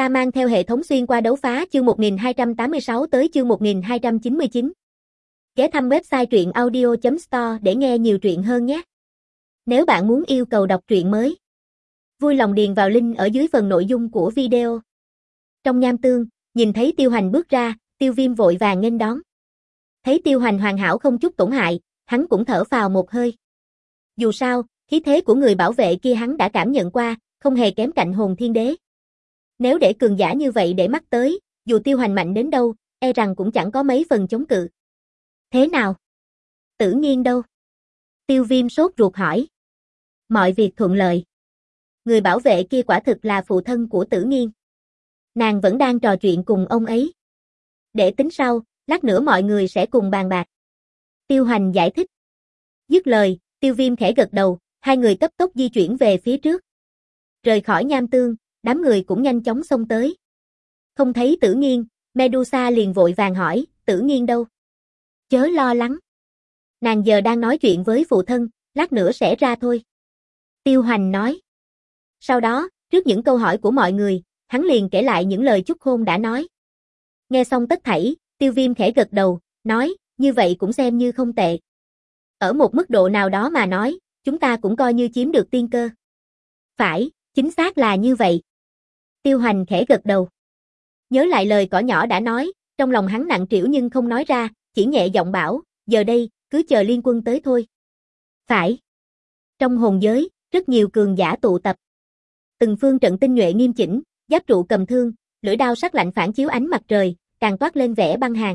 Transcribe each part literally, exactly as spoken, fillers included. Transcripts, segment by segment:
Ta mang theo hệ thống xuyên qua đấu phá chương một nghìn hai trăm tám mươi sáu tới chương một nghìn hai trăm chín mươi chín. Ghé thăm website truyện audio chấm store để nghe nhiều truyện hơn nhé. Nếu bạn muốn yêu cầu đọc truyện mới, vui lòng điền vào link ở dưới phần nội dung của video. Trong nham tương, nhìn thấy Tiêu Hoành bước ra, Tiêu Viêm vội vàng nghênh đón. Thấy Tiêu Hoành hoàn hảo không chút tổn hại, hắn cũng thở phào một hơi. Dù sao, khí thế của người bảo vệ kia hắn đã cảm nhận qua, không hề kém cạnh Hồn Thiên Đế. Nếu để cường giả như vậy để mắt tới, dù Tiêu Hoành mạnh đến đâu, e rằng cũng chẳng có mấy phần chống cự. Thế nào? Tử Nghiên đâu? Tiêu Viêm sốt ruột hỏi. Mọi việc thuận lợi. Người bảo vệ kia quả thực là phụ thân của Tử Nghiên. Nàng vẫn đang trò chuyện cùng ông ấy. Để tính sau, lát nữa mọi người sẽ cùng bàn bạc. Tiêu Hoành giải thích. Dứt lời, Tiêu Viêm khẽ gật đầu, hai người cấp tốc di chuyển về phía trước. Rời khỏi nham tương, đám người cũng nhanh chóng xông tới. Không thấy Tử Nghiên, Medusa liền vội vàng hỏi, Tử Nghiên đâu? Chớ lo lắng. Nàng giờ đang nói chuyện với phụ thân, lát nữa sẽ ra thôi. Tiêu Hoành nói. Sau đó, trước những câu hỏi của mọi người, hắn liền kể lại những lời chúc hôn đã nói. Nghe xong tất thảy, Tiêu Viêm khẽ gật đầu, nói, như vậy cũng xem như không tệ. Ở một mức độ nào đó mà nói, chúng ta cũng coi như chiếm được tiên cơ. Phải, chính xác là như vậy. Tiêu Hoành khẽ gật đầu. Nhớ lại lời cỏ nhỏ đã nói, trong lòng hắn nặng trĩu nhưng không nói ra, chỉ nhẹ giọng bảo, giờ đây, cứ chờ liên quân tới thôi. Phải. Trong hồn giới, rất nhiều cường giả tụ tập. Từng phương trận tinh nhuệ nghiêm chỉnh, giáp trụ cầm thương, lưỡi đao sắc lạnh phản chiếu ánh mặt trời, càng toát lên vẻ băng hàn.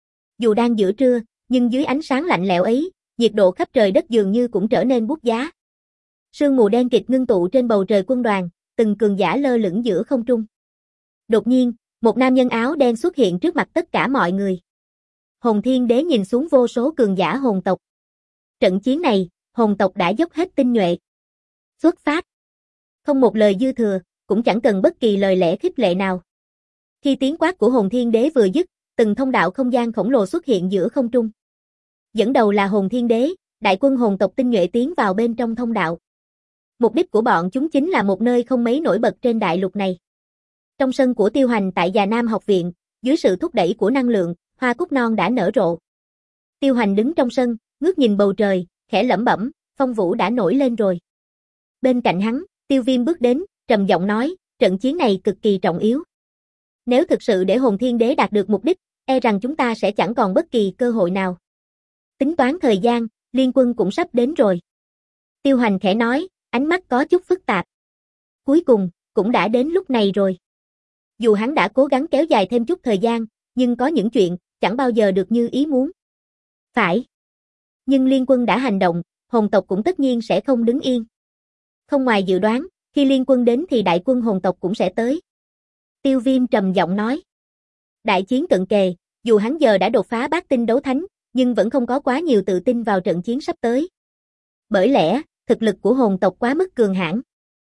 Dù đang giữa trưa, nhưng dưới ánh sáng lạnh lẽo ấy, nhiệt độ khắp trời đất dường như cũng trở nên buốt giá. Sương mù đen kịt ngưng tụ trên bầu trời quân đoàn, từng cường giả lơ lửng giữa không trung. Đột nhiên, một nam nhân áo đen xuất hiện trước mặt tất cả mọi người. Hồn Thiên Đế nhìn xuống vô số cường giả hồn tộc. Trận chiến này, hồn tộc đã dốc hết tinh nhuệ. Xuất phát. Không một lời dư thừa, cũng chẳng cần bất kỳ lời lẽ khích lệ nào. Khi tiếng quát của Hồn Thiên Đế vừa dứt, từng thông đạo không gian khổng lồ xuất hiện giữa không trung. Dẫn đầu là Hồn Thiên Đế, đại quân hồn tộc tinh nhuệ tiến vào bên trong thông đạo. Mục đích của bọn chúng chính là một nơi không mấy nổi bật trên đại lục này. Trong sân của Tiêu Hoành tại Già Nam học viện, dưới sự thúc đẩy của năng lượng, hoa cúc non đã nở rộ. Tiêu Hoành đứng trong sân, ngước nhìn bầu trời, khẽ lẩm bẩm, phong vũ đã nổi lên rồi. Bên cạnh hắn, Tiêu Viêm bước đến, trầm giọng nói, trận chiến này cực kỳ trọng yếu. Nếu thực sự để Hồn Thiên Đế đạt được mục đích, e rằng chúng ta sẽ chẳng còn bất kỳ cơ hội nào. Tính toán thời gian, liên quân cũng sắp đến rồi. Tiêu Hoành khẽ nói, ánh mắt có chút phức tạp. Cuối cùng, cũng đã đến lúc này rồi. Dù hắn đã cố gắng kéo dài thêm chút thời gian, nhưng có những chuyện, chẳng bao giờ được như ý muốn. Phải. Nhưng liên quân đã hành động, hồn tộc cũng tất nhiên sẽ không đứng yên. Không ngoài dự đoán, khi liên quân đến thì đại quân hồn tộc cũng sẽ tới. Tiêu Viêm trầm giọng nói. Đại chiến cận kề, dù hắn giờ đã đột phá bát tinh đấu thánh, nhưng vẫn không có quá nhiều tự tin vào trận chiến sắp tới. Bởi lẽ, thực lực của hồn tộc quá mức cường hãn.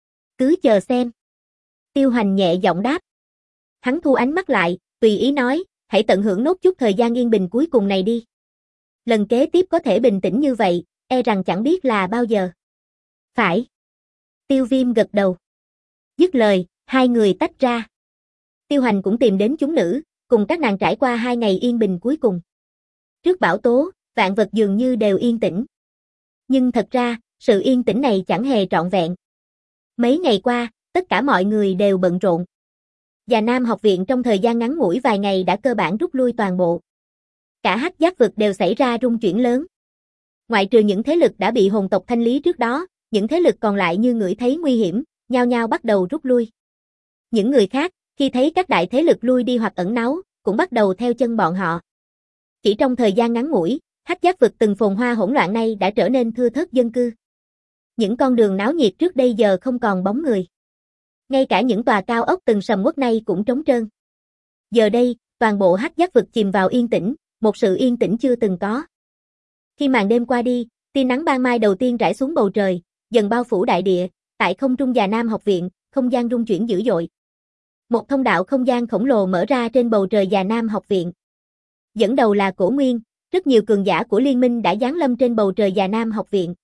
Cứ chờ xem. Tiêu Hoành nhẹ giọng đáp. Hắn thu ánh mắt lại, tùy ý nói, hãy tận hưởng nốt chút thời gian yên bình cuối cùng này đi. Lần kế tiếp có thể bình tĩnh như vậy, e rằng chẳng biết là bao giờ. Phải. Tiêu Viêm gật đầu. Dứt lời, hai người tách ra. Tiêu Hoành cũng tìm đến chúng nữ, cùng các nàng trải qua hai ngày yên bình cuối cùng. Trước bão tố, vạn vật dường như đều yên tĩnh. Nhưng thật ra, sự yên tĩnh này chẳng hề trọn vẹn. Mấy ngày qua, tất cả mọi người đều bận rộn. Già Nam học viện trong thời gian ngắn ngủi vài ngày đã cơ bản rút lui toàn bộ. Cả hắc giác vực đều xảy ra rung chuyển lớn. Ngoại trừ những thế lực đã bị hồn tộc thanh lý trước đó, những thế lực còn lại như ngửi thấy nguy hiểm, nhao nhao bắt đầu rút lui. Những người khác, khi thấy các đại thế lực lui đi hoặc ẩn náu, cũng bắt đầu theo chân bọn họ. Chỉ trong thời gian ngắn ngủi, hắc giác vực từng phồn hoa hỗn loạn nay đã trở nên thưa thớt dân cư. Những con đường náo nhiệt trước đây giờ không còn bóng người. Ngay cả những tòa cao ốc từng sầm uất nay cũng trống trơn. Giờ đây, toàn bộ hắc giác vực chìm vào yên tĩnh, một sự yên tĩnh chưa từng có. Khi màn đêm qua đi, tia nắng ban mai đầu tiên rải xuống bầu trời, dần bao phủ đại địa, tại không trung Già Nam học viện, không gian rung chuyển dữ dội. Một thông đạo không gian khổng lồ mở ra trên bầu trời Già Nam học viện. Dẫn đầu là Cổ Nguyên, rất nhiều cường giả của liên minh đã giáng lâm trên bầu trời Già Nam học viện.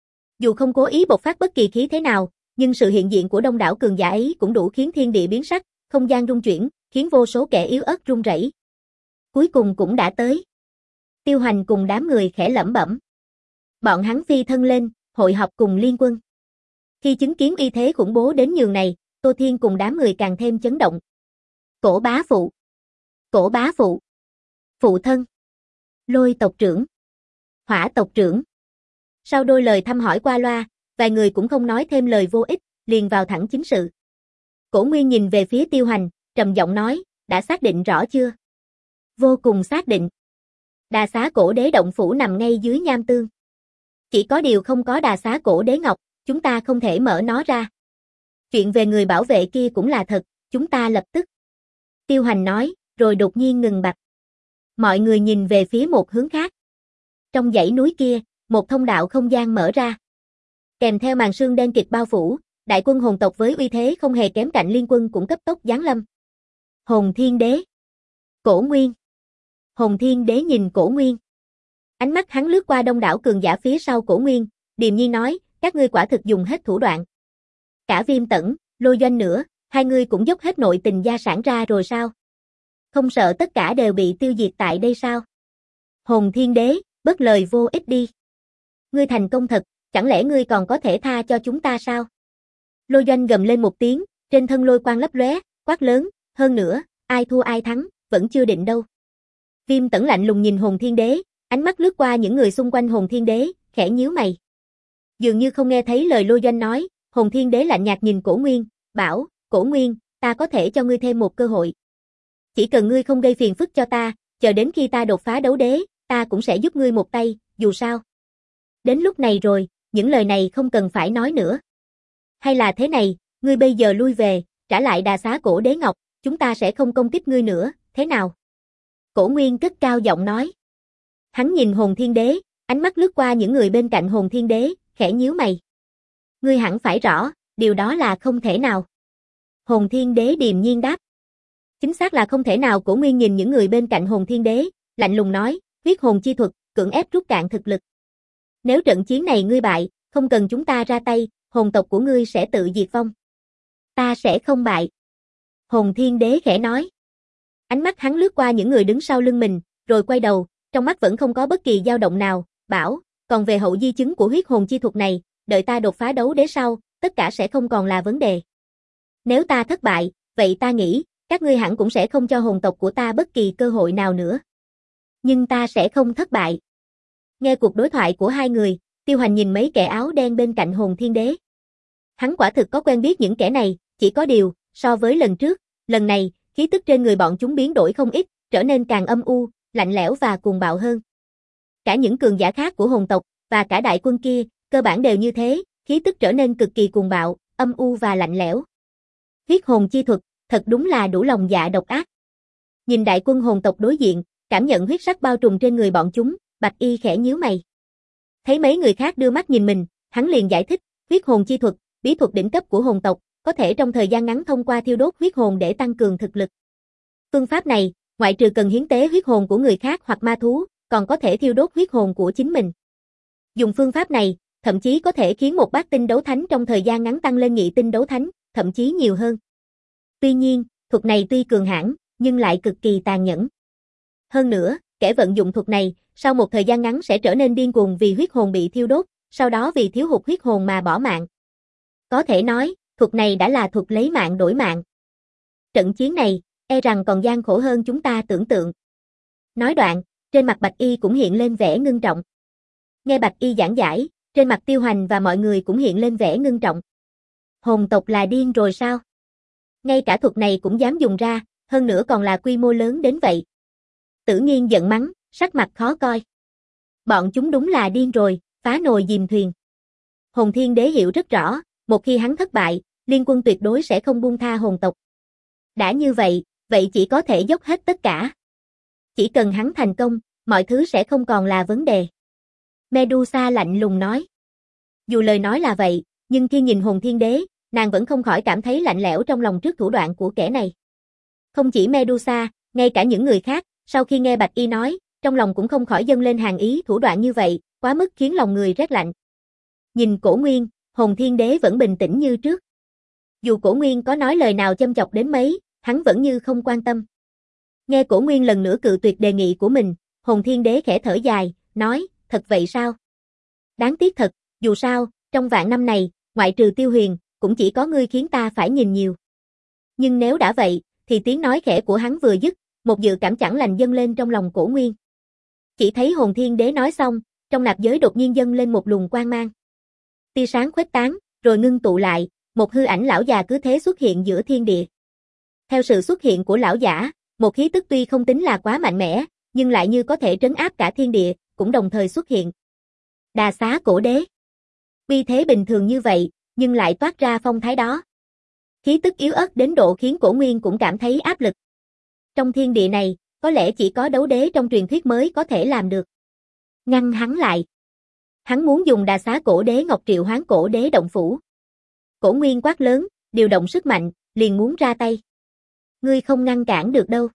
Dù không cố ý bộc phát bất kỳ khí thế nào, nhưng sự hiện diện của đông đảo cường giả ấy cũng đủ khiến thiên địa biến sắc, không gian rung chuyển, khiến vô số kẻ yếu ớt run rẩy. Cuối cùng cũng đã tới. Tiêu Hoành cùng đám người khẽ lẩm bẩm. Bọn hắn phi thân lên, hội họp cùng liên quân. Khi chứng kiến uy thế khủng bố đến nhường này, Tô Thiên cùng đám người càng thêm chấn động. Cổ bá phụ. Cổ bá phụ. Phụ thân. Lôi tộc trưởng. Hỏa tộc trưởng. Sau đôi lời thăm hỏi qua loa, vài người cũng không nói thêm lời vô ích, liền vào thẳng chính sự. Cổ Nguyên nhìn về phía Tiêu Hoành, trầm giọng nói, đã xác định rõ chưa? Vô cùng xác định. Đà xá cổ đế động phủ nằm ngay dưới nham tương. Chỉ có điều không có đà xá cổ đế ngọc, chúng ta không thể mở nó ra. Chuyện về người bảo vệ kia cũng là thật, chúng ta lập tức. Tiêu Hoành nói, rồi đột nhiên ngừng bặt. Mọi người nhìn về phía một hướng khác. Trong dãy núi kia, một thông đạo không gian mở ra. Kèm theo màn sương đen kịt bao phủ, đại quân hồn tộc với uy thế không hề kém cạnh liên quân cũng cấp tốc giáng lâm. Hồn Thiên Đế. Cổ Nguyên. Hồn Thiên Đế nhìn Cổ Nguyên. Ánh mắt hắn lướt qua đông đảo cường giả phía sau Cổ Nguyên, điềm nhiên nói, các ngươi quả thực dùng hết thủ đoạn. Cả Viêm Tẩn, Lôi Doanh nữa, hai ngươi cũng dốc hết nội tình gia sản ra rồi sao? Không sợ tất cả đều bị tiêu diệt tại đây sao? Hồn Thiên Đế, bất lời vô ích đi. Ngươi thành công thật, chẳng lẽ ngươi còn có thể tha cho chúng ta sao? Lôi Doanh gầm lên một tiếng, trên thân lôi quang lấp lóe, quát lớn, hơn nữa, ai thua ai thắng, vẫn chưa định đâu. Viêm Tẩn lạnh lùng nhìn Hồn Thiên Đế, ánh mắt lướt qua những người xung quanh Hồn Thiên Đế, khẽ nhíu mày. Dường như không nghe thấy lời Lôi Doanh nói, Hồn Thiên Đế lạnh nhạt nhìn Cổ Nguyên, bảo, Cổ Nguyên, ta có thể cho ngươi thêm một cơ hội. Chỉ cần ngươi không gây phiền phức cho ta, chờ đến khi ta đột phá đấu đế, ta cũng sẽ giúp ngươi một tay, dù sao. Đến lúc này rồi, những lời này không cần phải nói nữa. Hay là thế này, ngươi bây giờ lui về, trả lại đà xá cổ đế ngọc, chúng ta sẽ không công kích ngươi nữa, thế nào? Cổ Nguyên cất cao giọng nói. Hắn nhìn Hồn Thiên Đế, ánh mắt lướt qua những người bên cạnh Hồn Thiên Đế, khẽ nhíu mày. Ngươi hẳn phải rõ, điều đó là không thể nào. Hồn Thiên Đế điềm nhiên đáp. Chính xác là không thể nào. Cổ Nguyên nhìn những người bên cạnh Hồn Thiên Đế, lạnh lùng nói, huyết hồn chi thuật, cưỡng ép rút cạn thực lực. Nếu trận chiến này ngươi bại, không cần chúng ta ra tay, hồn tộc của ngươi sẽ tự diệt vong. Ta sẽ không bại. Hồn Thiên Đế khẽ nói. Ánh mắt hắn lướt qua những người đứng sau lưng mình, rồi quay đầu, trong mắt vẫn không có bất kỳ dao động nào, bảo, còn về hậu di chứng của huyết hồn chi thuật này, đợi ta đột phá đấu đế sau, tất cả sẽ không còn là vấn đề. Nếu ta thất bại, vậy ta nghĩ, các ngươi hẳn cũng sẽ không cho hồn tộc của ta bất kỳ cơ hội nào nữa. Nhưng ta sẽ không thất bại. Nghe cuộc đối thoại của hai người, Tiêu Hoành nhìn mấy kẻ áo đen bên cạnh Hồn Thiên Đế. Hắn quả thực có quen biết những kẻ này, chỉ có điều, so với lần trước, lần này, khí tức trên người bọn chúng biến đổi không ít, trở nên càng âm u, lạnh lẽo và cuồng bạo hơn. Cả những cường giả khác của hồn tộc, và cả đại quân kia, cơ bản đều như thế, khí tức trở nên cực kỳ cuồng bạo, âm u và lạnh lẽo. Huyết hồn chi thuật, thật đúng là đủ lòng dạ độc ác. Nhìn đại quân hồn tộc đối diện, cảm nhận huyết sắc bao trùm trên người bọn chúng, Bạch Y khẽ nhíu mày. Thấy mấy người khác đưa mắt nhìn mình, hắn liền giải thích, huyết hồn chi thuật, bí thuật đỉnh cấp của hồn tộc, có thể trong thời gian ngắn thông qua thiêu đốt huyết hồn để tăng cường thực lực. Phương pháp này, ngoại trừ cần hiến tế huyết hồn của người khác hoặc ma thú, còn có thể thiêu đốt huyết hồn của chính mình. Dùng phương pháp này, thậm chí có thể khiến một bát tinh đấu thánh trong thời gian ngắn tăng lên nghị tinh đấu thánh, thậm chí nhiều hơn. Tuy nhiên, thuật này tuy cường hãn, nhưng lại cực kỳ tàn nhẫn. Hơn nữa, kẻ vận dụng thuật này, sau một thời gian ngắn sẽ trở nên điên cuồng vì huyết hồn bị thiêu đốt, sau đó vì thiếu hụt huyết hồn mà bỏ mạng. Có thể nói, thuật này đã là thuật lấy mạng đổi mạng. Trận chiến này, e rằng còn gian khổ hơn chúng ta tưởng tượng. Nói đoạn, trên mặt Bạch Y cũng hiện lên vẻ ngưng trọng. Nghe Bạch Y giảng giải, trên mặt Tiêu Hoành và mọi người cũng hiện lên vẻ ngưng trọng. Hồn tộc là điên rồi sao? Ngay cả thuật này cũng dám dùng ra, hơn nữa còn là quy mô lớn đến vậy. Tử Nghiên giận mắng, sắc mặt khó coi. Bọn chúng đúng là điên rồi, phá nồi dìm thuyền. Hồn Thiên Đế hiểu rất rõ, một khi hắn thất bại, liên quân tuyệt đối sẽ không buông tha hồn tộc. Đã như vậy, vậy chỉ có thể dốc hết tất cả. Chỉ cần hắn thành công, mọi thứ sẽ không còn là vấn đề. Medusa lạnh lùng nói. Dù lời nói là vậy, nhưng khi nhìn Hồn Thiên Đế, nàng vẫn không khỏi cảm thấy lạnh lẽo trong lòng trước thủ đoạn của kẻ này. Không chỉ Medusa, ngay cả những người khác, sau khi nghe Bạch Y nói, trong lòng cũng không khỏi dâng lên hàng ý thủ đoạn như vậy, quá mức khiến lòng người rét lạnh. Nhìn Cổ Nguyên, Hồn Thiên Đế vẫn bình tĩnh như trước. Dù Cổ Nguyên có nói lời nào châm chọc đến mấy, hắn vẫn như không quan tâm. Nghe Cổ Nguyên lần nữa cự tuyệt đề nghị của mình, Hồn Thiên Đế khẽ thở dài, nói, thật vậy sao? Đáng tiếc thật, dù sao, trong vạn năm này, ngoại trừ Tiêu Huyền, cũng chỉ có ngươi khiến ta phải nhìn nhiều. Nhưng nếu đã vậy, thì tiếng nói khẽ của hắn vừa dứt, một dự cảm chẳng lành dâng lên trong lòng Cổ Nguyên. Chỉ thấy Hồn Thiên Đế nói xong, trong nạp giới đột nhiên dâng lên một luồng quang mang. Tia sáng khuếch tán, rồi ngưng tụ lại, một hư ảnh lão già cứ thế xuất hiện giữa thiên địa. Theo sự xuất hiện của lão giả, một khí tức tuy không tính là quá mạnh mẽ, nhưng lại như có thể trấn áp cả thiên địa, cũng đồng thời xuất hiện. Đà Xá Cổ Đế. Uy thế bình thường như vậy, nhưng lại toát ra phong thái đó. Khí tức yếu ớt đến độ khiến Cổ Nguyên cũng cảm thấy áp lực. Trong thiên địa này, có lẽ chỉ có đấu đế trong truyền thuyết mới có thể làm được. Ngăn hắn lại. Hắn muốn dùng Đà Xá Cổ Đế Ngọc Triệu Hoán Cổ Đế động phủ. Cổ Nguyên quát lớn, điều động sức mạnh, liền muốn ra tay. Ngươi không ngăn cản được đâu.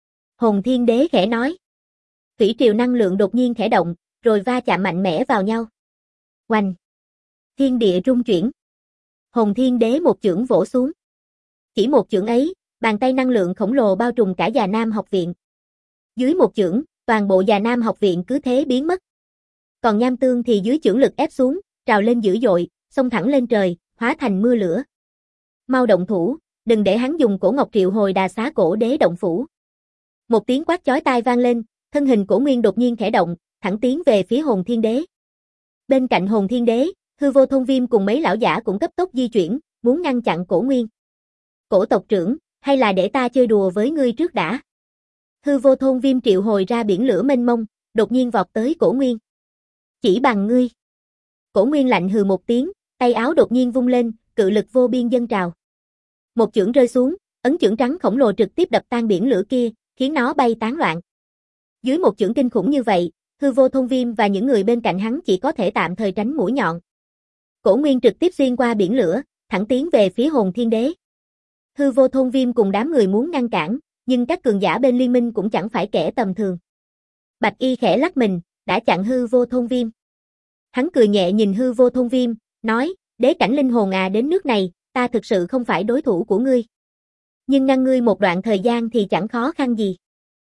Hồn Thiên Đế khẽ nói. Thủy triều năng lượng đột nhiên khẽ động, rồi va chạm mạnh mẽ vào nhau. Oanh! Thiên địa rung chuyển. Hồn Thiên Đế một chưởng vỗ xuống. Chỉ một chưởng ấy, bàn tay năng lượng khổng lồ bao trùm cả Già Nam học viện. Dưới một chưởng, toàn bộ Già Nam học viện cứ thế biến mất. Còn Nham Tương thì dưới chưởng lực ép xuống, trào lên dữ dội, xông thẳng lên trời, hóa thành mưa lửa. Mau động thủ, đừng để hắn dùng cổ ngọc triệu hồi Đà Xá Cổ Đế động phủ. Một tiếng quát chói tai vang lên, thân hình Cổ Nguyên đột nhiên khẽ động, thẳng tiến về phía Hồn Thiên Đế. Bên cạnh Hồn Thiên Đế, Hư Vô Thôn Viêm cùng mấy lão giả cũng cấp tốc di chuyển, muốn ngăn chặn Cổ Nguyên. Cổ tộc trưởng, hay là để ta chơi đùa với ngươi trước đã. Hư Vô Thôn Viêm triệu hồi ra biển lửa mênh mông, đột nhiên vọt tới Cổ Nguyên. Chỉ bằng ngươi. Cổ Nguyên lạnh hừ một tiếng, tay áo đột nhiên vung lên, cự lực vô biên dâng trào. Một chưởng rơi xuống, ấn chưởng trắng khổng lồ trực tiếp đập tan biển lửa kia, khiến nó bay tán loạn. Dưới một chưởng kinh khủng như vậy, Hư Vô Thôn Viêm và những người bên cạnh hắn chỉ có thể tạm thời tránh mũi nhọn. Cổ Nguyên trực tiếp xuyên qua biển lửa, thẳng tiến về phía Hồn Thiên Đế. Hư Vô Thôn Viêm cùng đám người muốn ngăn cản, nhưng các cường giả bên liên minh cũng chẳng phải kẻ tầm thường. Bạch Y khẽ lắc mình, đã chặn Hư Vô Thôn Viêm. Hắn cười nhẹ nhìn Hư Vô Thôn Viêm, nói, đế cảnh linh hồn à, đến nước này, ta thực sự không phải đối thủ của ngươi. Nhưng ngăn ngươi một đoạn thời gian thì chẳng khó khăn gì.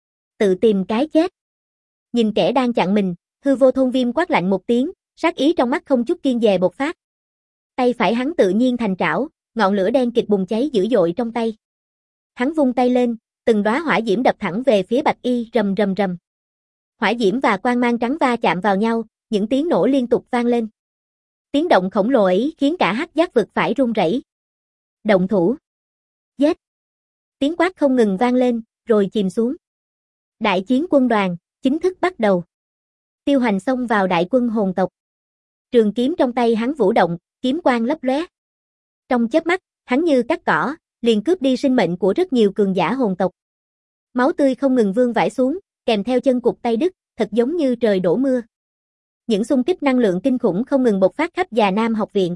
Tự tìm cái chết. Nhìn kẻ đang chặn mình, Hư Vô Thôn Viêm quát lạnh một tiếng, sát ý trong mắt không chút kiêng dè bộc phát. Tay phải hắn tự nhiên thành trảo, ngọn lửa đen kịt bùng cháy dữ dội trong tay. Hắn vung tay lên, từng đóa hỏa diễm đập thẳng về phía Bạch Y, rầm rầm rầm. Hỏa diễm và quang mang trắng va chạm vào nhau, những tiếng nổ liên tục vang lên. Tiếng động khổng lồ ấy khiến cả Hắc Giác vực phải rung rẩy. Động thủ. Giết. Tiếng quát không ngừng vang lên, rồi chìm xuống. Đại chiến quân đoàn chính thức bắt đầu. Tiêu Hành xông vào đại quân hồn tộc. Trường kiếm trong tay hắn vũ động, kiếm quang lấp lóe. Trong chớp mắt, hắn như cắt cỏ, liền cướp đi sinh mệnh của rất nhiều cường giả hồn tộc. Máu tươi không ngừng vương vãi xuống, kèm theo chân cụt tay đứt, thật giống như trời đổ mưa. Những xung kích năng lượng kinh khủng không ngừng bộc phát khắp Già Nam học viện.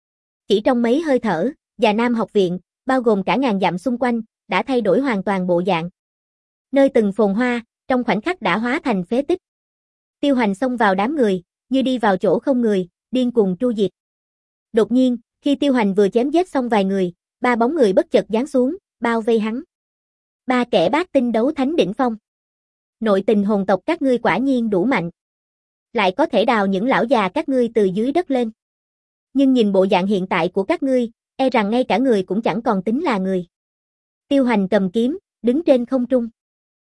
Chỉ trong mấy hơi thở, Già Nam học viện, bao gồm cả ngàn dặm xung quanh, đã thay đổi hoàn toàn bộ dạng. Nơi từng phồn hoa, trong khoảnh khắc đã hóa thành phế tích. Tiêu Hành xông vào đám người, như đi vào chỗ không người, điên cuồng tru diệt. Đột nhiên, khi Tiêu Hành vừa chém giết xong vài người, ba bóng người bất chợt giáng xuống, bao vây hắn. Ba kẻ bát tinh đấu thánh đỉnh phong. Nội tình hồn tộc các ngươi quả nhiên đủ mạnh. Lại có thể đào những lão già các ngươi từ dưới đất lên. Nhưng nhìn bộ dạng hiện tại của các ngươi, e rằng ngay cả người cũng chẳng còn tính là người. Tiêu Hành cầm kiếm, đứng trên không trung.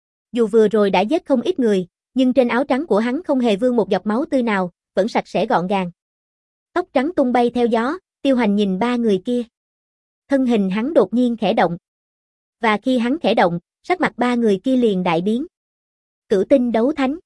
Dù vừa rồi đã giết không ít người, nhưng trên áo trắng của hắn không hề vương một giọt máu tươi nào, vẫn sạch sẽ gọn gàng. Tóc trắng tung bay theo gió, Tiêu Hành nhìn ba người kia. Thân hình hắn đột nhiên khẽ động. Và khi hắn khẽ động, sắc mặt ba người kia liền đại biến. Cửu tinh đấu thánh.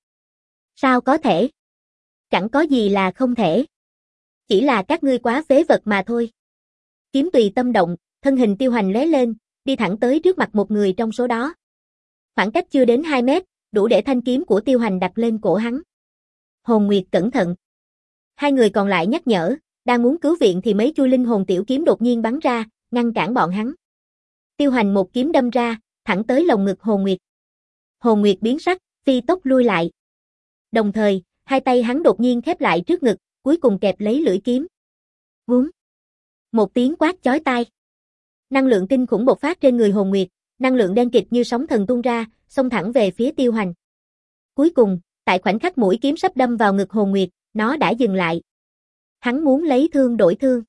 Sao có thể? Chẳng có gì là không thể. Chỉ là các ngươi quá phế vật mà thôi. Kiếm tùy tâm động, thân hình Tiêu Hành lóe lên, đi thẳng tới trước mặt một người trong số đó. Khoảng cách chưa đến hai mét, đủ để thanh kiếm của Tiêu Hành đặt lên cổ hắn. Hồn Nguyệt cẩn thận. Hai người còn lại nhắc nhở, đang muốn cứu viện thì mấy chui linh hồn tiểu kiếm đột nhiên bắn ra, ngăn cản bọn hắn. Tiêu Hành một kiếm đâm ra, thẳng tới lồng ngực Hồn Nguyệt. Hồn Nguyệt biến sắc, phi tốc lui lại. Đồng thời, hai tay hắn đột nhiên khép lại trước ngực, cuối cùng kẹp lấy lưỡi kiếm. Vúng. Một tiếng quát chói tai. Năng lượng kinh khủng bộc phát trên người Hồn Nguyệt, năng lượng đen kịt như sóng thần tuôn ra, xông thẳng về phía Tiêu Hoành. Cuối cùng, tại khoảnh khắc mũi kiếm sắp đâm vào ngực Hồn Nguyệt, nó đã dừng lại. Hắn muốn lấy thương đổi thương.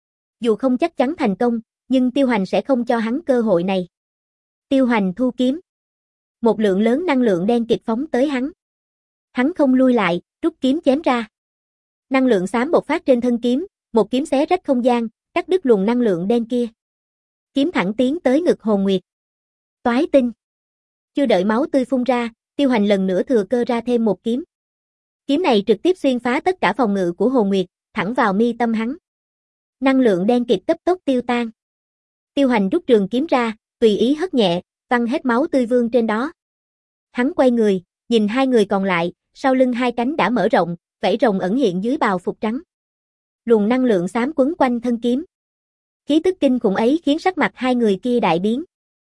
Dù không chắc chắn thành công, nhưng Tiêu Hoành sẽ không cho hắn cơ hội này. Tiêu Hoành thu kiếm. Một lượng lớn năng lượng đen kịt phóng tới hắn. Hắn không lui lại, rút kiếm chém ra. Năng lượng xám bộc phát trên thân kiếm, một kiếm xé rách không gian, cắt đứt luồng năng lượng đen kia. Kiếm thẳng tiến tới ngực Hồn Nguyệt. Toái tinh. Chưa đợi máu tươi phun ra, Tiêu Hoành lần nữa thừa cơ ra thêm một kiếm. Kiếm này trực tiếp xuyên phá tất cả phòng ngự của Hồn Nguyệt, thẳng vào mi tâm hắn. Năng lượng đen kịt cấp tốc tiêu tan. Tiêu Hoành rút trường kiếm ra, tùy ý hất nhẹ, văng hết máu tươi vương trên đó. Hắn quay người, nhìn hai người còn lại, sau lưng hai cánh đã mở rộng, vảy rồng ẩn hiện dưới bào phục trắng. Luồng năng lượng xám quấn quanh thân kiếm. Khí tức kinh khủng ấy khiến sắc mặt hai người kia đại biến.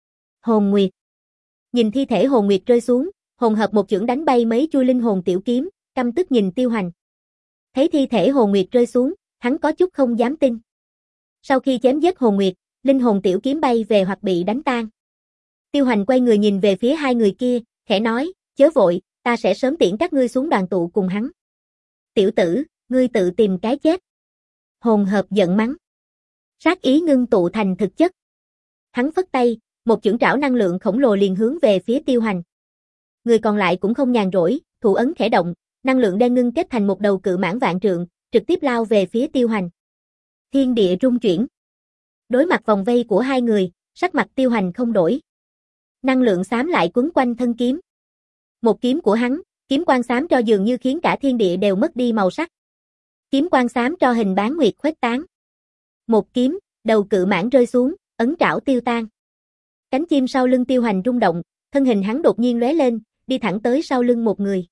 Hồn Nguyệt. Nhìn thi thể Hồn Nguyệt rơi xuống, Hồn Hợp một chưởng đánh bay mấy chui linh hồn tiểu kiếm, căm tức nhìn Tiêu Hoành. Thấy thi thể Hồn Nguyệt rơi xuống, hắn có chút không dám tin. Sau khi chém giết Hồn Nguyệt, linh hồn tiểu kiếm bay về hoặc bị đánh tan. Tiêu Hoành quay người nhìn về phía hai người kia, khẽ nói, chớ vội, ta sẽ sớm tiễn các ngươi xuống đoàn tụ cùng hắn. Tiểu tử, ngươi tự tìm cái chết. Hồn Hợp giận mắng. Sát ý ngưng tụ thành thực chất. Hắn phất tay, một chưởng trảo năng lượng khổng lồ liền hướng về phía Tiêu Hoành. Người còn lại cũng không nhàn rỗi, thủ ấn khẽ động, năng lượng đen ngưng kết thành một đầu cự mãng vạn trượng, trực tiếp lao về phía Tiêu Hoành. Thiên địa rung chuyển. Đối mặt vòng vây của hai người, sắc mặt Tiêu Hoành không đổi. Năng lượng xám lại quấn quanh thân kiếm. Một kiếm của hắn, kiếm quang xám cho dường như khiến cả thiên địa đều mất đi màu sắc. Kiếm quang xám cho hình bán nguyệt khuếch tán. Một kiếm, đầu cự mãng rơi xuống, ấn trảo tiêu tan. Cánh chim sau lưng Tiêu Hoành rung động, thân hình hắn đột nhiên lóe lên, đi thẳng tới sau lưng một người.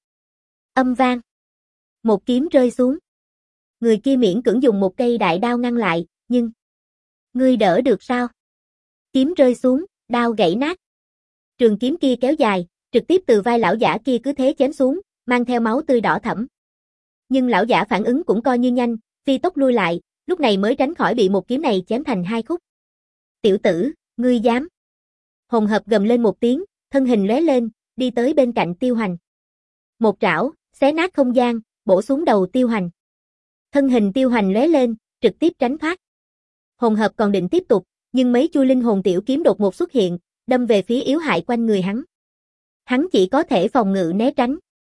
Âm vang. Một kiếm rơi xuống. Người kia miễn cưỡng dùng một cây đại đao ngăn lại, nhưng... Ngươi đỡ được sao? Kiếm rơi xuống, đao gãy nát. Trường kiếm kia kéo dài, trực tiếp từ vai lão giả kia cứ thế chém xuống, mang theo máu tươi đỏ thẫm. Nhưng lão giả phản ứng cũng coi như nhanh, phi tốc lui lại, lúc này mới tránh khỏi bị một kiếm này chém thành hai khúc. Tiểu tử, ngươi dám? Hồn Hợp gầm lên một tiếng, thân hình lóe lên, đi tới bên cạnh Tiêu Hoành. Một trảo, xé nát không gian, bổ xuống đầu Tiêu Hoành. Thân hình Tiêu Hoành lóe lên, trực tiếp tránh thoát. Hồn Hợp còn định tiếp tục, nhưng mấy chui linh hồn tiểu kiếm đột ngột xuất hiện, đâm về phía yếu hại quanh người hắn. Hắn chỉ có thể phòng ngự né tránh.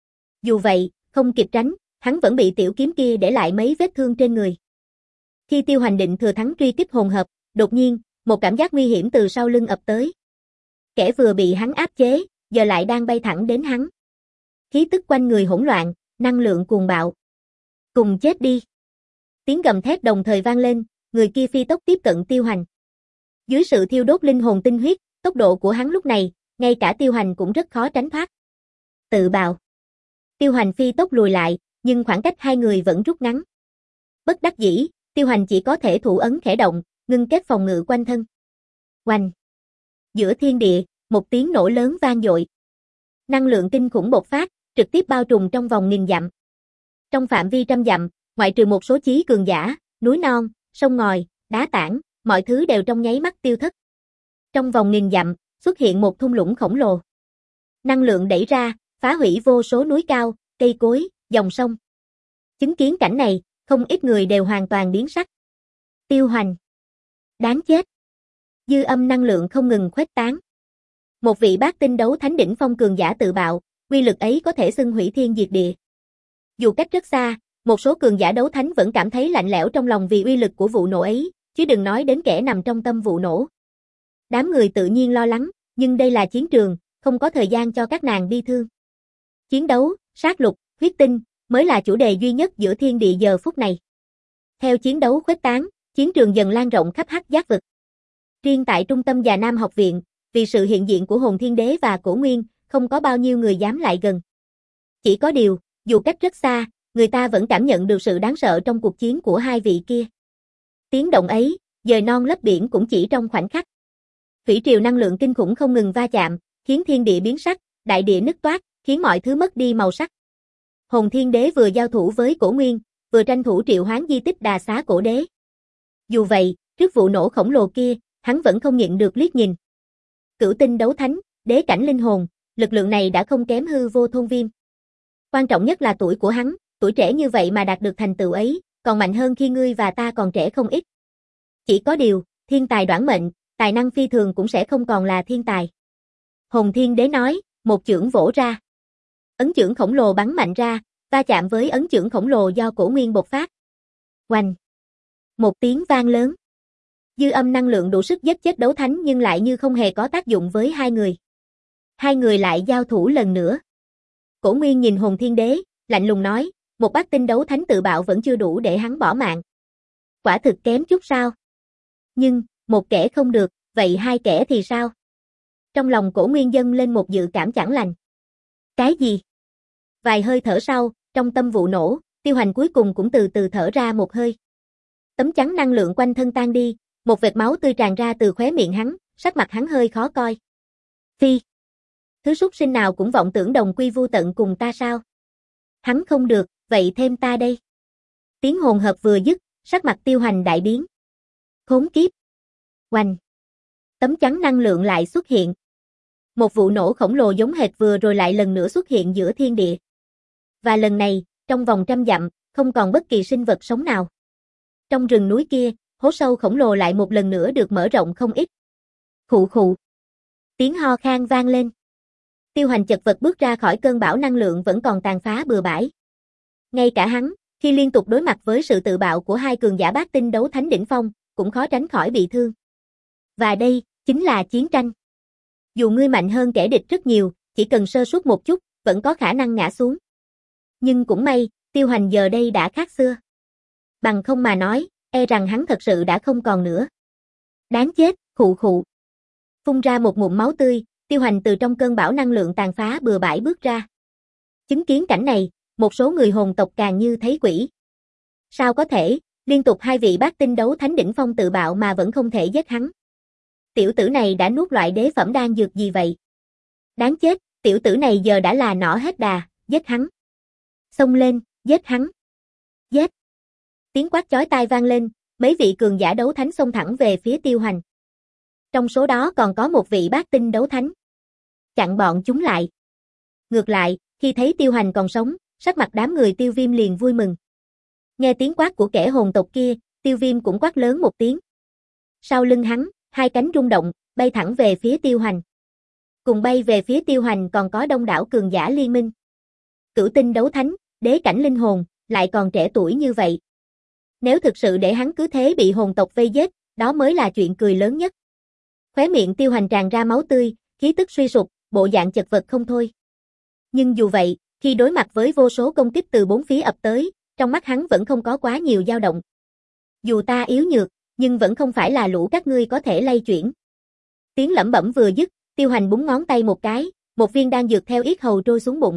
Dù vậy, không kịp tránh, hắn vẫn bị tiểu kiếm kia để lại mấy vết thương trên người. Khi Tiêu Hoành định thừa thắng truy kích Hồn Hợp, đột nhiên, một cảm giác nguy hiểm từ sau lưng ập tới. Kẻ vừa bị hắn áp chế, giờ lại đang bay thẳng đến hắn. Khí tức quanh người hỗn loạn, năng lượng cuồng bạo. Cùng chết đi. Tiếng gầm thét đồng thời vang lên, người kia phi tốc tiếp cận Tiêu Hoành. Dưới sự thiêu đốt linh hồn tinh huyết, tốc độ của hắn lúc này, ngay cả Tiêu Hoành cũng rất khó tránh thoát. Tự bào. Tiêu Hoành phi tốc lùi lại, nhưng khoảng cách hai người vẫn rút ngắn. Bất đắc dĩ, Tiêu Hoành chỉ có thể thủ ấn khẽ động, ngưng kết phòng ngự quanh thân. Oanh! Giữa thiên địa, một tiếng nổ lớn vang dội. Năng lượng kinh khủng bộc phát, trực tiếp bao trùm trong vòng nghìn dặm. Trong phạm vi trăm dặm, ngoại trừ một số chí cường giả, núi non, sông ngòi, đá tảng, mọi thứ đều trong nháy mắt tiêu thất. Trong vòng nghìn dặm, xuất hiện một thung lũng khổng lồ. Năng lượng đẩy ra, phá hủy vô số núi cao, cây cối, dòng sông. Chứng kiến cảnh này, không ít người đều hoàn toàn biến sắc. Tiêu Hoành. Đáng chết. Dư âm năng lượng không ngừng khuếch tán. Một vị bát tinh đấu thánh đỉnh phong cường giả tự bạo, uy lực ấy có thể xưng hủy thiên diệt địa. Dù cách rất xa, một số cường giả đấu thánh vẫn cảm thấy lạnh lẽo trong lòng vì uy lực của vụ nổ ấy, chứ đừng nói đến kẻ nằm trong tâm vụ nổ. Đám người tự nhiên lo lắng, nhưng đây là chiến trường, không có thời gian cho các nàng bi thương. Chiến đấu, sát lục, huyết tinh, mới là chủ đề duy nhất giữa thiên địa giờ phút này. Theo chiến đấu khuếch tán, chiến trường dần lan rộng khắp Hắc Giác vực. Riêng tại trung tâm Già Nam học viện, vì sự hiện diện của Hồn Thiên Đế và Cổ Nguyên, không có bao nhiêu người dám lại gần. Chỉ có điều, dù cách rất xa, người ta vẫn cảm nhận được sự đáng sợ trong cuộc chiến của hai vị kia. Tiếng động ấy, dời non lấp biển cũng chỉ trong khoảnh khắc. Thủy triều năng lượng kinh khủng không ngừng va chạm, khiến thiên địa biến sắc, đại địa nứt toát, khiến mọi thứ mất đi màu sắc. Hồn Thiên Đế vừa giao thủ với Cổ Nguyên, vừa tranh thủ triệu hoán di tích Đà Xá Cổ Đế. Dù vậy, trước vụ nổ khổng lồ kia, hắn vẫn không nhịn được liếc nhìn. Cửu tinh đấu thánh, đế cảnh linh hồn, lực lượng này đã không kém hư vô thôn viêm. Quan trọng nhất là tuổi của hắn, tuổi trẻ như vậy mà đạt được thành tựu ấy, còn mạnh hơn khi ngươi và ta còn trẻ không ít. Chỉ có điều, thiên tài đoản mệnh, tài năng phi thường cũng sẽ không còn là thiên tài. Hồn Thiên Đế nói, một chưởng vỗ ra. Ấn chưởng khổng lồ bắn mạnh ra, va chạm với ấn chưởng khổng lồ do Cổ Nguyên bộc phát. Oanh! Một tiếng vang lớn. Dư âm năng lượng đủ sức giết chết đấu thánh nhưng lại như không hề có tác dụng với hai người. Hai người lại giao thủ lần nữa. Cổ Nguyên nhìn Hồn Thiên Đế, lạnh lùng nói, một bát tinh đấu thánh tự bạo vẫn chưa đủ để hắn bỏ mạng. Quả thực kém chút sao? Nhưng, một kẻ không được, vậy hai kẻ thì sao? Trong lòng Cổ Nguyên dâng lên một dự cảm chẳng lành. Cái gì? Vài hơi thở sau, trong tâm vụ nổ, Tiêu Hành cuối cùng cũng từ từ thở ra một hơi. Tấm chắn năng lượng quanh thân tan đi, một vệt máu tươi tràn ra từ khóe miệng hắn, sắc mặt hắn hơi khó coi. Phi! Thứ súc sinh nào cũng vọng tưởng đồng quy vu tận cùng ta sao? Hắn không được, vậy thêm ta đây. Tiếng hồn hợp vừa dứt, sắc mặt Tiêu Hành đại biến. Khốn kiếp! Oanh! Tấm chắn năng lượng lại xuất hiện. Một vụ nổ khổng lồ giống hệt vừa rồi lại lần nữa xuất hiện giữa thiên địa. Và lần này, trong vòng trăm dặm, không còn bất kỳ sinh vật sống nào. Trong rừng núi kia, hố sâu khổng lồ lại một lần nữa được mở rộng không ít. Khụ khụ. Tiếng ho khan vang lên. Tiêu Hành chật vật bước ra khỏi cơn bão năng lượng vẫn còn tàn phá bừa bãi. Ngay cả hắn, khi liên tục đối mặt với sự tự bạo của hai cường giả bát tinh đấu thánh đỉnh phong, cũng khó tránh khỏi bị thương. Và đây, chính là chiến tranh. Dù ngươi mạnh hơn kẻ địch rất nhiều, chỉ cần sơ suất một chút, vẫn có khả năng ngã xuống. Nhưng cũng may, Tiêu Hành giờ đây đã khác xưa. Bằng không mà nói, e rằng hắn thật sự đã không còn nữa. Đáng chết, khụ khụ. Phun ra một ngụm máu tươi, Tiêu Hành từ trong cơn bão năng lượng tàn phá bừa bãi bước ra. Chứng kiến cảnh này, một số người hồn tộc càng như thấy quỷ. Sao có thể, liên tục hai vị bát tinh đấu thánh đỉnh phong tự bạo mà vẫn không thể giết hắn. Tiểu tử này đã nuốt loại đế phẩm đan dược gì vậy? Đáng chết, tiểu tử này giờ đã là nỏ hết đà, giết hắn. Xông lên, giết hắn. Giết. Tiếng quát chói tai vang lên, mấy vị cường giả đấu thánh xông thẳng về phía Tiêu Hành. Trong số đó còn có một vị bát tinh đấu thánh. Chặn bọn chúng lại. Ngược lại, khi thấy Tiêu Hành còn sống, sắc mặt đám người Tiêu Viêm liền vui mừng. Nghe tiếng quát của kẻ hồn tộc kia, Tiêu Viêm cũng quát lớn một tiếng. Sau lưng hắn, hai cánh rung động, bay thẳng về phía Tiêu Hành. Cùng bay về phía Tiêu Hành còn có đông đảo cường giả liên minh. Cửu tinh đấu thánh, đế cảnh linh hồn, lại còn trẻ tuổi như vậy. Nếu thực sự để hắn cứ thế bị hồn tộc vây giết, đó mới là chuyện cười lớn nhất. Khóe miệng Tiêu Hành tràn ra máu tươi, khí tức suy sụp, bộ dạng chật vật không thôi. Nhưng dù vậy, khi đối mặt với vô số công kích từ bốn phía ập tới, trong mắt hắn vẫn không có quá nhiều dao động. Dù ta yếu nhược, nhưng vẫn không phải là lũ các ngươi có thể lay chuyển. Tiếng lẩm bẩm vừa dứt, Tiêu Hành búng ngón tay một cái, một viên đan dược theo yết hầu trôi xuống bụng.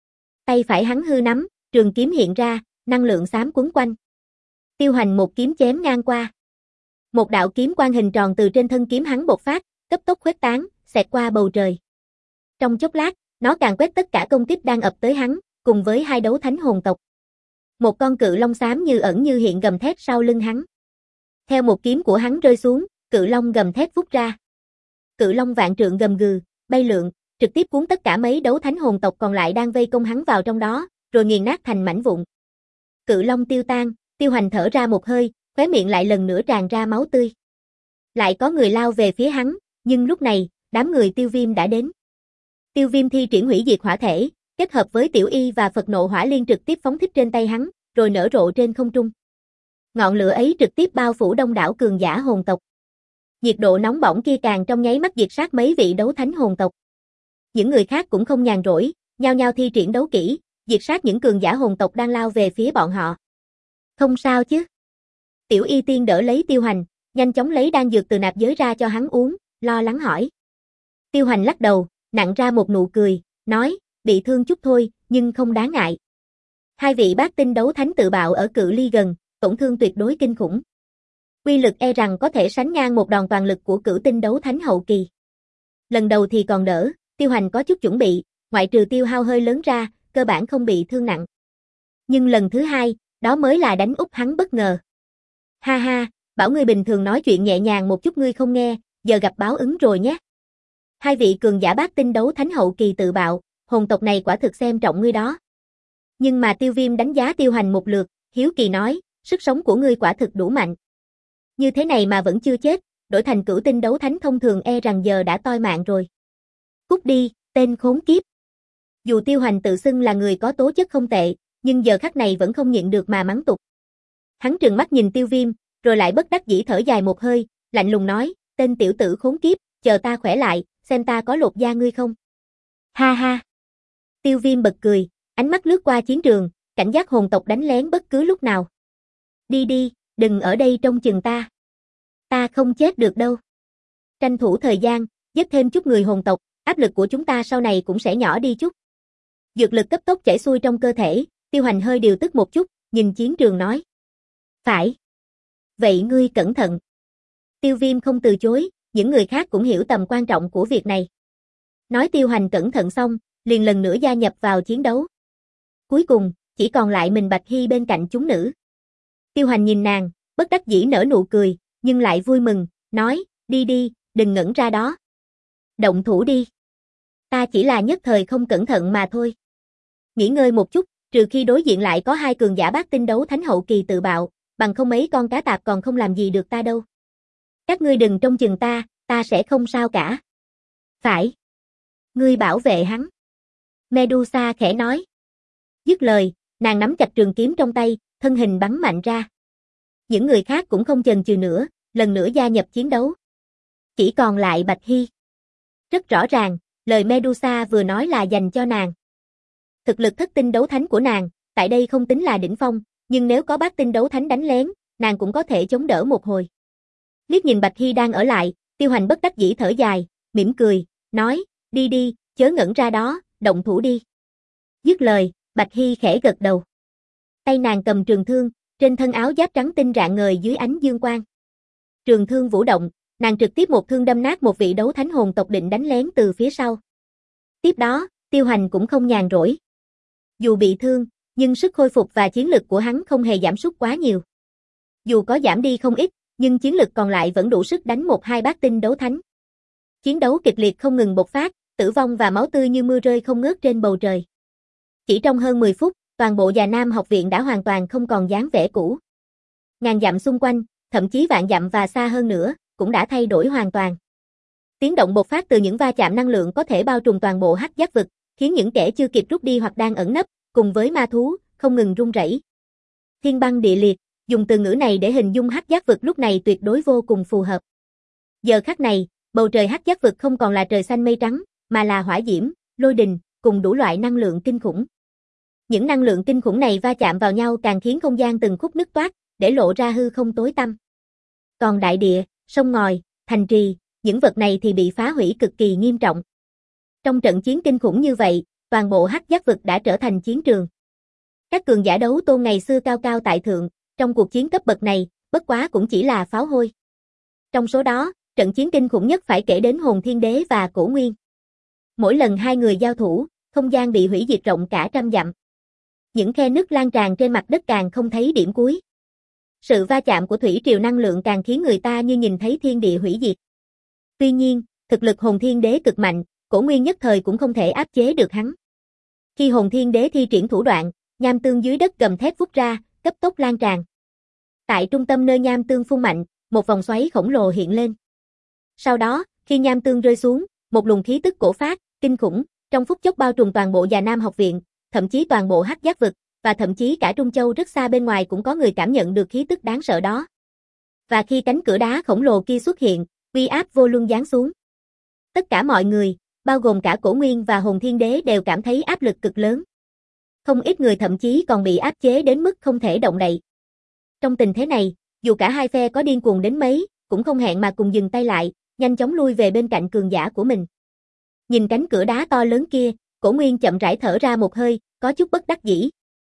Tay phải hắn hư nắm, trường kiếm hiện ra, năng lượng xám quấn quanh. Tiêu Hành một kiếm chém ngang qua. Một đạo kiếm quang hình tròn từ trên thân kiếm hắn bộc phát, cấp tốc khuếch tán, xẹt qua bầu trời. Trong chốc lát, nó càn quét tất cả công kích đang ập tới hắn, cùng với hai đấu thánh hồn tộc. Một con cự long xám như ẩn như hiện gầm thét sau lưng hắn. Theo một kiếm của hắn rơi xuống, cự long gầm thét vút ra. Cự long vạn trượng gầm gừ, bay lượn, trực tiếp cuốn tất cả mấy đấu thánh hồn tộc còn lại đang vây công hắn vào trong đó, rồi nghiền nát thành mảnh vụn. Cự long tiêu tan, Tiêu Hành thở ra một hơi, khóe miệng lại lần nữa tràn ra máu tươi. Lại có người lao về phía hắn, nhưng lúc này, đám người Tiêu Viêm đã đến. Tiêu Viêm thi triển hủy diệt hỏa thể, kết hợp với Tiểu Y và Phật nộ hỏa liên trực tiếp phóng thích trên tay hắn, rồi nở rộ trên không trung. Ngọn lửa ấy trực tiếp bao phủ đông đảo cường giả hồn tộc. Nhiệt độ nóng bỏng kia càng trong nháy mắt diệt sát mấy vị đấu thánh hồn tộc. Những người khác cũng không nhàn rỗi, nhao nhao thi triển đấu kỹ, diệt sát những cường giả hồn tộc đang lao về phía bọn họ. Không sao chứ? Tiểu Y Tiên đỡ lấy Tiêu Hành, nhanh chóng lấy đan dược từ nạp giới ra cho hắn uống, lo lắng hỏi. Tiêu Hành lắc đầu, nặn ra một nụ cười, nói, bị thương chút thôi, nhưng không đáng ngại. Hai vị bát tinh đấu thánh tự bạo ở cự ly gần, tổn thương tuyệt đối kinh khủng. Uy lực e rằng có thể sánh ngang một đòn toàn lực của cửu tinh đấu thánh hậu kỳ. Lần đầu thì còn đỡ, Tiêu Hành có chút chuẩn bị, ngoại trừ tiêu hao hơi lớn ra, cơ bản không bị thương nặng. Nhưng lần thứ hai, đó mới là đánh úp hắn bất ngờ. Ha ha, bảo ngươi bình thường nói chuyện nhẹ nhàng một chút ngươi không nghe, giờ gặp báo ứng rồi nhé. Hai vị cường giả bát tinh đấu thánh hậu kỳ tự bạo, hồn tộc này quả thực xem trọng ngươi đó. Nhưng mà Tiêu Viêm đánh giá Tiêu Hành một lượt, hiếu kỳ nói, sức sống của ngươi quả thực đủ mạnh. Như thế này mà vẫn chưa chết, đổi thành cửu tinh đấu thánh thông thường e rằng giờ đã toi mạng rồi. Cút đi, tên khốn kiếp. Dù Tiêu Hành tự xưng là người có tố chất không tệ, nhưng giờ khắc này vẫn không nhịn được mà mắng tục. Hắn trừng mắt nhìn Tiêu Viêm, rồi lại bất đắc dĩ thở dài một hơi, lạnh lùng nói, tên tiểu tử khốn kiếp, chờ ta khỏe lại, xem ta có lột da ngươi không. Ha ha. Tiêu Viêm bật cười, ánh mắt lướt qua chiến trường, cảnh giác hồn tộc đánh lén bất cứ lúc nào. Đi đi, đừng ở đây trông chừng ta. Ta không chết được đâu. Tranh thủ thời gian, giết thêm chút người hồn tộc, áp lực của chúng ta sau này cũng sẽ nhỏ đi chút. Dược lực cấp tốc chảy xuôi trong cơ thể, Tiêu Hành hơi điều tức một chút, nhìn chiến trường nói. Phải. Vậy ngươi cẩn thận. Tiêu Viêm không từ chối, những người khác cũng hiểu tầm quan trọng của việc này. Nói Tiêu Hành cẩn thận xong, liền lần nữa gia nhập vào chiến đấu. Cuối cùng, chỉ còn lại mình Bạch Hy bên cạnh chúng nữ. Tiêu Hành nhìn nàng, bất đắc dĩ nở nụ cười, nhưng lại vui mừng, nói, đi đi, đừng ngẩn ra đó. Động thủ đi. Ta chỉ là nhất thời không cẩn thận mà thôi. Nghỉ ngơi một chút, trừ khi đối diện lại có hai cường giả bát tinh đấu thánh hậu kỳ tự bạo, bằng không mấy con cá tạp còn không làm gì được ta đâu. Các ngươi đừng trông chừng ta, ta sẽ không sao cả. Phải. Ngươi bảo vệ hắn. Medusa khẽ nói. Dứt lời, nàng nắm chặt trường kiếm trong tay, thân hình bắn mạnh ra. Những người khác cũng không chần chừ nữa, lần nữa gia nhập chiến đấu. Chỉ còn lại Bạch Hy. Rất rõ ràng, lời Medusa vừa nói là dành cho nàng. Thực lực thất tinh đấu thánh của nàng, tại đây không tính là đỉnh phong, nhưng nếu có bát tinh đấu thánh đánh lén, nàng cũng có thể chống đỡ một hồi. Liếc nhìn Bạch Hy đang ở lại, Tiêu Hành bất đắc dĩ thở dài, mỉm cười, nói, đi đi, chớ ngẩn ra đó, động thủ đi. Dứt lời, Bạch Hy khẽ gật đầu. Tay nàng cầm trường thương, trên thân áo giáp trắng tinh rạng ngời dưới ánh dương quang. Trường thương vũ động, nàng trực tiếp một thương đâm nát một vị đấu thánh hồn tộc định đánh lén từ phía sau. Tiếp đó, Tiêu Hành cũng không nhàn rỗi. Dù bị thương, nhưng sức khôi phục và chiến lực của hắn không hề giảm sút quá nhiều. Dù có giảm đi không ít, nhưng chiến lực còn lại vẫn đủ sức đánh một hai bát tinh đấu thánh. Chiến đấu kịch liệt không ngừng bộc phát, tử vong và máu tươi như mưa rơi không ngớt trên bầu trời. Chỉ trong hơn mười phút, toàn bộ Già Nam học viện đã hoàn toàn không còn dáng vẻ cũ. Ngàn dặm xung quanh, thậm chí vạn dặm và xa hơn nữa, cũng đã thay đổi hoàn toàn. Tiếng động bộc phát từ những va chạm năng lượng có thể bao trùm toàn bộ hắc giác vực, khiến những kẻ chưa kịp rút đi hoặc đang ẩn nấp, cùng với ma thú, không ngừng rung rẩy. Thiên băng địa liệt, dùng từ ngữ này để hình dung hắc giác vực lúc này tuyệt đối vô cùng phù hợp. Giờ khắc này, bầu trời hắc giác vực không còn là trời xanh mây trắng, mà là hỏa diễm, lôi đình, cùng đủ loại năng lượng kinh khủng. Những năng lượng kinh khủng này va chạm vào nhau càng khiến không gian từng khúc nứt toác, để lộ ra hư không tối tăm. Còn đại địa, sông ngòi, thành trì, những vật này thì bị phá hủy cực kỳ nghiêm trọng. Trong trận chiến kinh khủng như vậy, toàn bộ hắc giác vực đã trở thành chiến trường. Các cường giả đấu tôn ngày xưa cao cao tại thượng, trong cuộc chiến cấp bậc này, bất quá cũng chỉ là pháo hôi. Trong số đó, trận chiến kinh khủng nhất phải kể đến Hồn Thiên Đế và Cổ Nguyên. Mỗi lần hai người giao thủ, không gian bị hủy diệt rộng cả trăm dặm. Những khe nứt lan tràn trên mặt đất càng không thấy điểm cuối. Sự va chạm của thủy triều năng lượng càng khiến người ta như nhìn thấy thiên địa hủy diệt. Tuy nhiên, thực lực Hồn Thiên Đế cực mạnh, Cổ Nguyên nhất thời cũng không thể áp chế được hắn. Khi Hồn Thiên Đế thi triển thủ đoạn, nham tương dưới đất gầm thét vút ra, cấp tốc lan tràn. Tại trung tâm nơi nham tương phun mạnh, một vòng xoáy khổng lồ hiện lên. Sau đó, khi nham tương rơi xuống, một luồng khí tức cổ phát, kinh khủng, trong phút chốc bao trùm toàn bộ Già Nam học viện, thậm chí toàn bộ hắc giác vực, và thậm chí cả Trung Châu rất xa bên ngoài cũng có người cảm nhận được khí tức đáng sợ đó. Và khi cánh cửa đá khổng lồ kia xuất hiện, uy áp vô luân giáng xuống. Tất cả mọi người, bao gồm cả Cổ Nguyên và Hồn Thiên Đế đều cảm thấy áp lực cực lớn. Không ít người thậm chí còn bị áp chế đến mức không thể động đậy. Trong tình thế này, dù cả hai phe có điên cuồng đến mấy, cũng không hẹn mà cùng dừng tay lại, nhanh chóng lui về bên cạnh cường giả của mình. Nhìn cánh cửa đá to lớn kia, Cổ Nguyên chậm rãi thở ra một hơi, có chút bất đắc dĩ.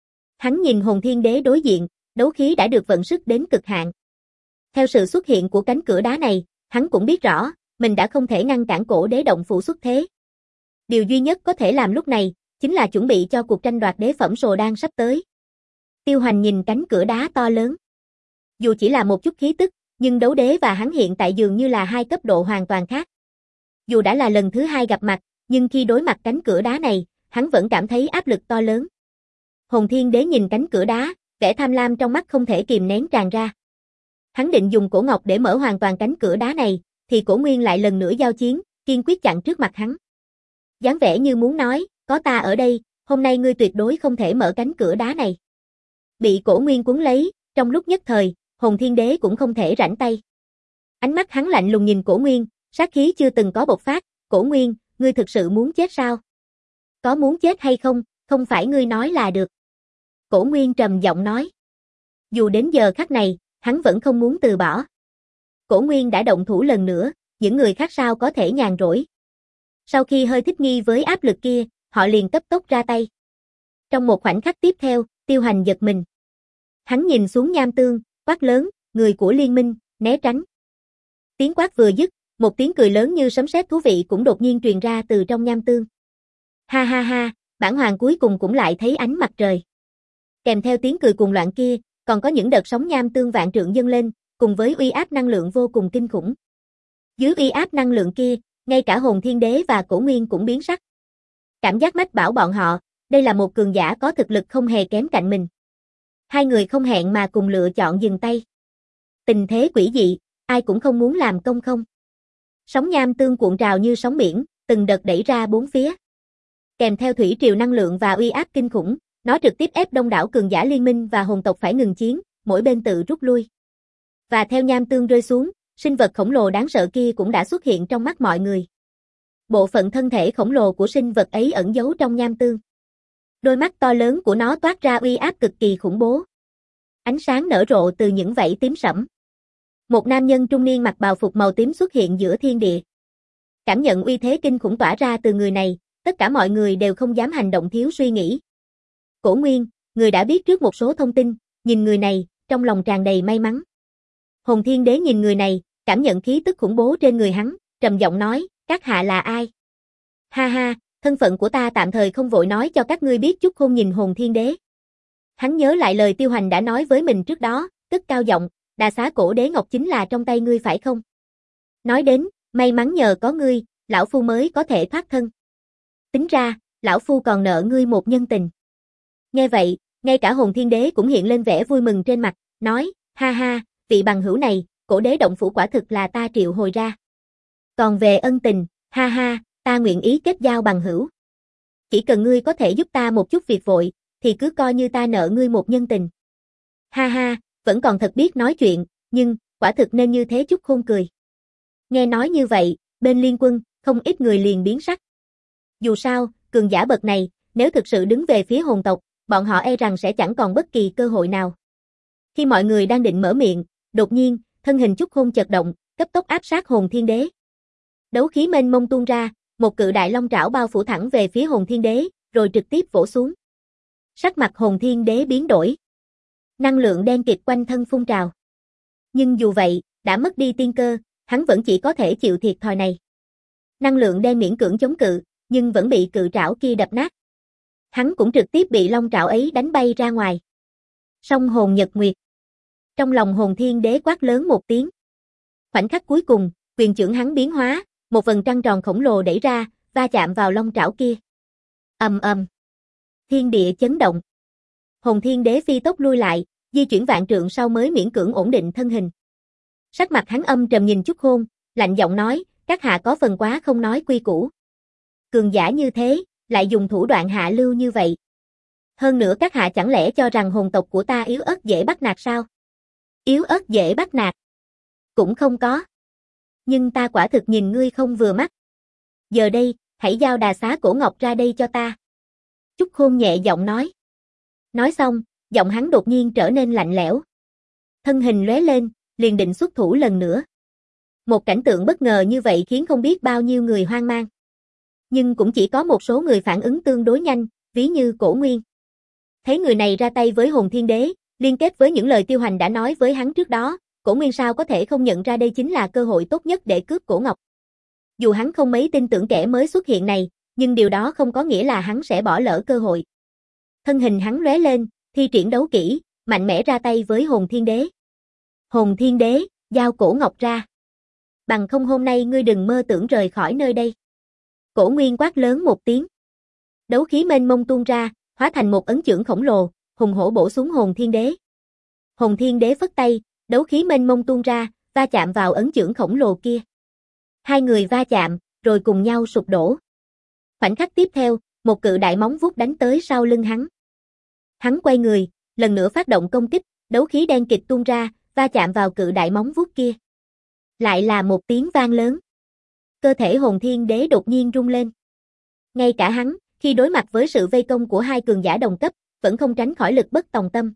Hắn nhìn Hồn Thiên Đế đối diện, đấu khí đã được vận sức đến cực hạn. Theo sự xuất hiện của cánh cửa đá này, hắn cũng biết rõ, mình đã không thể ngăn cản Cổ Đế động phủ xuất thế. Điều duy nhất có thể làm lúc này, chính là chuẩn bị cho cuộc tranh đoạt đế phẩm Sồ Đan sắp tới. Tiêu Hành nhìn cánh cửa đá to lớn. Dù chỉ là một chút khí tức, nhưng đấu đế và hắn hiện tại dường như là hai cấp độ hoàn toàn khác. Dù đã là lần thứ hai gặp mặt, nhưng khi đối mặt cánh cửa đá này, hắn vẫn cảm thấy áp lực to lớn. Hồn Thiên Đế nhìn cánh cửa đá, vẻ tham lam trong mắt không thể kìm nén tràn ra. Hắn định dùng cổ ngọc để mở hoàn toàn cánh cửa đá này, thì Cổ Nguyên lại lần nữa giao chiến, kiên quyết chặn trước mặt hắn. Dáng vẻ như muốn nói, có ta ở đây, hôm nay ngươi tuyệt đối không thể mở cánh cửa đá này. Bị Cổ Nguyên cuốn lấy, trong lúc nhất thời, Hồn Thiên Đế cũng không thể rảnh tay. Ánh mắt hắn lạnh lùng nhìn Cổ Nguyên, sát khí chưa từng có bộc phát. Cổ Nguyên, ngươi thực sự muốn chết sao? Có muốn chết hay không, không phải ngươi nói là được. Cổ Nguyên trầm giọng nói. Dù đến giờ khắc này, hắn vẫn không muốn từ bỏ. Cổ Nguyên đã động thủ lần nữa, những người khác sao có thể nhàn rỗi. Sau khi hơi thích nghi với áp lực kia, họ liền cấp tốc ra tay. Trong một khoảnh khắc tiếp theo, Tiêu Hành giật mình. Hắn nhìn xuống nham tương, quát lớn, người của liên minh, né tránh. Tiếng quát vừa dứt, một tiếng cười lớn như sấm sét thú vị cũng đột nhiên truyền ra từ trong nham tương. Ha ha ha, bản hoàng cuối cùng cũng lại thấy ánh mặt trời. Kèm theo tiếng cười cuồng loạn kia, còn có những đợt sóng nham tương vạn trượng dâng lên, cùng với uy áp năng lượng vô cùng kinh khủng. Dưới uy áp năng lượng kia, ngay cả Hồn Thiên Đế và Cổ Nguyên cũng biến sắc. Cảm giác mách bảo bọn họ, đây là một cường giả có thực lực không hề kém cạnh mình. Hai người không hẹn mà cùng lựa chọn dừng tay. Tình thế quỷ dị, ai cũng không muốn làm công không. Sóng nham tương cuộn trào như sóng biển, từng đợt đẩy ra bốn phía. Kèm theo thủy triều năng lượng và uy áp kinh khủng, nó trực tiếp ép đông đảo cường giả liên minh và hồn tộc phải ngừng chiến, mỗi bên tự rút lui. Và theo nham tương rơi xuống, sinh vật khổng lồ đáng sợ kia cũng đã xuất hiện trong mắt mọi người. Bộ phận thân thể khổng lồ của sinh vật ấy ẩn giấu trong nham tương. Đôi mắt to lớn của nó toát ra uy áp cực kỳ khủng bố. Ánh sáng nở rộ từ những vảy tím sẫm. Một nam nhân trung niên mặc bào phục màu tím xuất hiện giữa thiên địa. Cảm nhận uy thế kinh khủng tỏa ra từ người này, tất cả mọi người đều không dám hành động thiếu suy nghĩ. Cổ Nguyên, người đã biết trước một số thông tin, nhìn người này, trong lòng tràn đầy may mắn. Hồn Thiên Đế nhìn người này, cảm nhận khí tức khủng bố trên người hắn, trầm giọng nói, các hạ là ai? Ha ha, thân phận của ta tạm thời không vội nói cho các ngươi biết. Chúc Khôn nhìn Hồn Thiên Đế. Hắn nhớ lại lời Tiêu Hành đã nói với mình trước đó, cất cao giọng, Đà Xá Cổ Đế Ngọc chính là trong tay ngươi phải không? Nói đến, may mắn nhờ có ngươi, lão phu mới có thể thoát thân. Tính ra, lão phu còn nợ ngươi một nhân tình. Nghe vậy, ngay cả Hồn Thiên Đế cũng hiện lên vẻ vui mừng trên mặt, nói, ha ha, vị bằng hữu này, Cổ Đế động phủ quả thực là ta triệu hồi ra. Còn về ân tình, ha ha, ta nguyện ý kết giao bằng hữu. Chỉ cần ngươi có thể giúp ta một chút việc vội, thì cứ coi như ta nợ ngươi một nhân tình. Ha ha, vẫn còn thật biết nói chuyện, nhưng, quả thực nên như thế. Chúc Khôn cười. Nghe nói như vậy, bên liên quân, không ít người liền biến sắc. Dù sao, cường giả bậc này, nếu thực sự đứng về phía hồn tộc, bọn họ e rằng sẽ chẳng còn bất kỳ cơ hội nào. Khi mọi người đang định mở miệng, đột nhiên, thân hình Chúc Khôn chợt động, cấp tốc áp sát Hồn Thiên Đế. Đấu khí mênh mông tuôn ra, một cự đại long trảo bao phủ thẳng về phía Hồn Thiên Đế, rồi trực tiếp vỗ xuống. Sắc mặt Hồn Thiên Đế biến đổi. Năng lượng đen kịt quanh thân phun trào. Nhưng dù vậy, đã mất đi tiên cơ, hắn vẫn chỉ có thể chịu thiệt thòi này. Năng lượng đen miễn cưỡng chống cự, nhưng vẫn bị cự trảo kia đập nát. Hắn cũng trực tiếp bị long trảo ấy đánh bay ra ngoài. Song hồn nhật nguyệt. Trong lòng Hồn Thiên Đế quát lớn một tiếng. Khoảnh khắc cuối cùng, quyền chưởng hắn biến hóa, một vầng trăng tròn khổng lồ đẩy ra, va chạm vào long trảo kia. Ầm ầm. Thiên địa chấn động. Hồn Thiên Đế phi tốc lui lại, di chuyển vạn trượng sau mới miễn cưỡng ổn định thân hình. Sắc mặt hắn âm trầm nhìn Chúc Khôn, lạnh giọng nói, các hạ có phần quá không nói quy củ. Cường giả như thế, lại dùng thủ đoạn hạ lưu như vậy. Hơn nữa các hạ chẳng lẽ cho rằng hồn tộc của ta yếu ớt dễ bắt nạt sao? Yếu ớt dễ bắt nạt? Cũng không có. Nhưng ta quả thực nhìn ngươi không vừa mắt. Giờ đây, hãy giao Đà Xá Cổ Ngọc ra đây cho ta. Chúc Khôn nhẹ giọng nói. Nói xong, giọng hắn đột nhiên trở nên lạnh lẽo. Thân hình lóe lên, liền định xuất thủ lần nữa. Một cảnh tượng bất ngờ như vậy khiến không biết bao nhiêu người hoang mang. Nhưng cũng chỉ có một số người phản ứng tương đối nhanh, ví như Cổ Nguyên. Thấy người này ra tay với Hồn Thiên Đế, liên kết với những lời Tiêu Hành đã nói với hắn trước đó, Cổ Nguyên sao có thể không nhận ra đây chính là cơ hội tốt nhất để cướp cổ ngọc. Dù hắn không mấy tin tưởng kẻ mới xuất hiện này, nhưng điều đó không có nghĩa là hắn sẽ bỏ lỡ cơ hội. Thân hình hắn lóe lên, thi triển đấu kỹ, mạnh mẽ ra tay với Hồn Thiên Đế. Hồn Thiên Đế, giao cổ ngọc ra. Bằng không hôm nay ngươi đừng mơ tưởng rời khỏi nơi đây. Cổ Nguyên quát lớn một tiếng. Đấu khí mênh mông tuôn ra, hóa thành một ấn chưởng khổng lồ, hùng hổ bổ xuống Hồn Thiên Đế. Hồn Thiên Đế phất tay, đấu khí mênh mông tuôn ra, va chạm vào ấn chưởng khổng lồ kia. Hai người va chạm, rồi cùng nhau sụp đổ. Khoảnh khắc tiếp theo, một cự đại móng vuốt đánh tới sau lưng hắn. Hắn quay người, lần nữa phát động công kích, đấu khí đen kịt tuôn ra, va chạm vào cự đại móng vuốt kia. Lại là một tiếng vang lớn. Cơ thể Hồn Thiên Đế đột nhiên rung lên. Ngay cả hắn, khi đối mặt với sự vây công của hai cường giả đồng cấp, vẫn không tránh khỏi lực bất tòng tâm.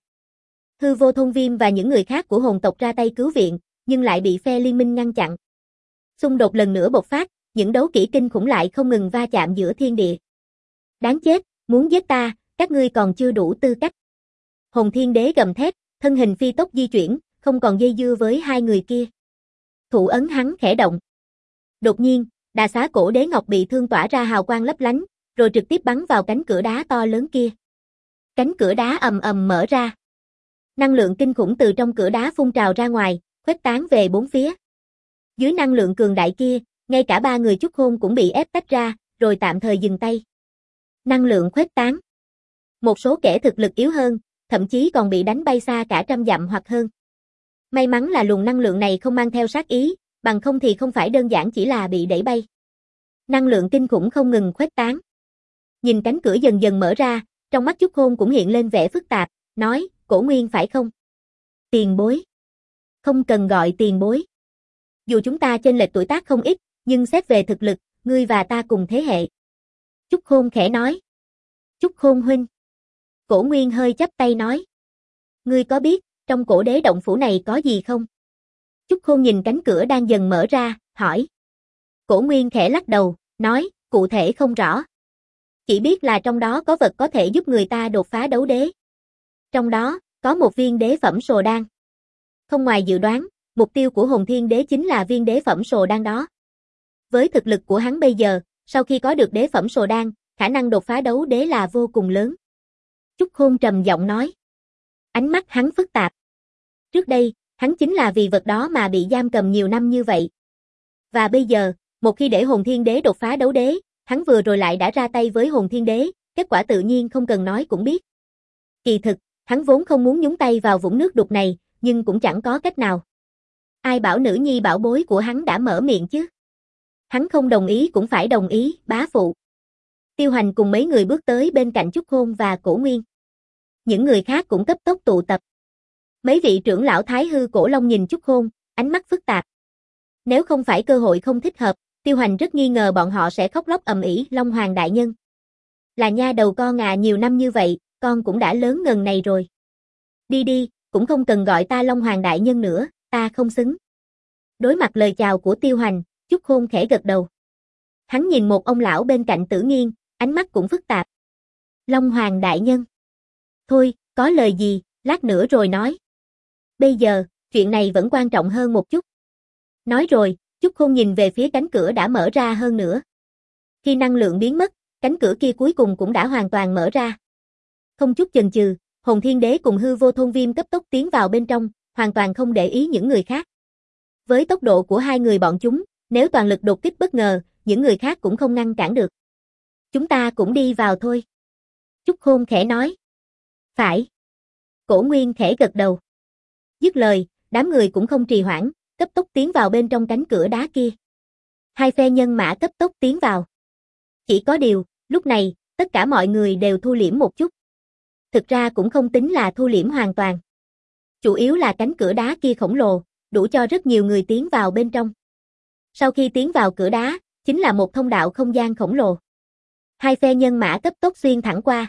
Hư Vô Thôn Viêm và những người khác của hồn tộc ra tay cứu viện, nhưng lại bị phe liên minh ngăn chặn. Xung đột lần nữa bộc phát, những đấu kỹ kinh khủng lại không ngừng va chạm giữa thiên địa. Đáng chết, muốn giết ta, các ngươi còn chưa đủ tư cách. Hồn Thiên Đế gầm thét, thân hình phi tốc di chuyển, không còn dây dưa với hai người kia. Thủ ấn hắn khẽ động. Đột nhiên, Đà Xá Cổ Đế Ngọc bị thương tỏa ra hào quang lấp lánh, rồi trực tiếp bắn vào cánh cửa đá to lớn kia. Cánh cửa đá ầm ầm mở ra. Năng lượng kinh khủng từ trong cửa đá phun trào ra ngoài, khuếch tán về bốn phía. Dưới năng lượng cường đại kia, ngay cả ba người Chúc Khôn cũng bị ép tách ra, rồi tạm thời dừng tay. Năng lượng khuếch tán. Một số kẻ thực lực yếu hơn, thậm chí còn bị đánh bay xa cả trăm dặm hoặc hơn. May mắn là luồng năng lượng này không mang theo sát ý, bằng không thì không phải đơn giản chỉ là bị đẩy bay. Năng lượng kinh khủng không ngừng khuếch tán. Nhìn cánh cửa dần dần mở ra, trong mắt Chúc Khôn cũng hiện lên vẻ phức tạp, nói, Cổ Nguyên phải không? Tiền bối. Không cần gọi tiền bối. Dù chúng ta chênh lệch tuổi tác không ít, nhưng xét về thực lực, ngươi và ta cùng thế hệ. Chúc Khôn khẽ nói. Chúc Khôn huynh. Cổ Nguyên hơi chắp tay nói. Ngươi có biết, trong cổ đế động phủ này có gì không? Chúc Khôn nhìn cánh cửa đang dần mở ra, hỏi. Cổ Nguyên khẽ lắc đầu, nói, cụ thể không rõ. Chỉ biết là trong đó có vật có thể giúp người ta đột phá đấu đế. Trong đó, có một viên đế phẩm sồ đan. Không ngoài dự đoán, mục tiêu của Hồn Thiên Đế chính là viên đế phẩm sồ đan đó. Với thực lực của hắn bây giờ, sau khi có được đế phẩm sồ đan, khả năng đột phá đấu đế là vô cùng lớn. Chúc Khôn trầm giọng nói. Ánh mắt hắn phức tạp. Trước đây, hắn chính là vì vật đó mà bị giam cầm nhiều năm như vậy. Và bây giờ, một khi để Hồn Thiên Đế đột phá đấu đế, hắn vừa rồi lại đã ra tay với Hồn Thiên Đế, kết quả tự nhiên không cần nói cũng biết. Kỳ thực, hắn vốn không muốn nhúng tay vào vũng nước đục này, nhưng cũng chẳng có cách nào. Ai bảo nữ nhi bảo bối của hắn đã mở miệng chứ? Hắn không đồng ý cũng phải đồng ý, bá phụ. Tiêu Hành cùng mấy người bước tới bên cạnh Chúc Khôn và Cổ Nguyên. Những người khác cũng cấp tốc tụ tập. Mấy vị trưởng lão Thái Hư Cổ Long nhìn Chúc Khôn, ánh mắt phức tạp. Nếu không phải cơ hội không thích hợp, Tiêu Hành rất nghi ngờ bọn họ sẽ khóc lóc ầm ĩ. Long Hoàng đại nhân. Là nha đầu con à, nhiều năm như vậy, con cũng đã lớn ngần này rồi. Đi đi, cũng không cần gọi ta Long Hoàng đại nhân nữa, ta không xứng. Đối mặt lời chào của Tiêu Hành, Chúc Khôn khẽ gật đầu. Hắn nhìn một ông lão bên cạnh Tử Nghiên, ánh mắt cũng phức tạp. Long Hoàng đại nhân. Thôi, có lời gì, lát nữa rồi nói. Bây giờ, chuyện này vẫn quan trọng hơn một chút. Nói rồi, Chúc Khôn nhìn về phía cánh cửa đã mở ra hơn nữa. Khi năng lượng biến mất, cánh cửa kia cuối cùng cũng đã hoàn toàn mở ra. Không chút chần chừ, Hồn Thiên Đế cùng Hư Vô Thôn Viêm cấp tốc tiến vào bên trong, hoàn toàn không để ý những người khác. Với tốc độ của hai người bọn chúng, nếu toàn lực đột kích bất ngờ, những người khác cũng không ngăn cản được. Chúng ta cũng đi vào thôi. Chúc Khôn khẽ nói. Phải. Cổ Nguyên khẽ gật đầu. Dứt lời, đám người cũng không trì hoãn, cấp tốc tiến vào bên trong cánh cửa đá kia. Hai phe nhân mã cấp tốc tiến vào. Chỉ có điều, lúc này, tất cả mọi người đều thu liễm một chút. Thực ra cũng không tính là thu liễm hoàn toàn. Chủ yếu là cánh cửa đá kia khổng lồ, đủ cho rất nhiều người tiến vào bên trong. Sau khi tiến vào cửa đá, chính là một thông đạo không gian khổng lồ. Hai phe nhân mã cấp tốc xuyên thẳng qua.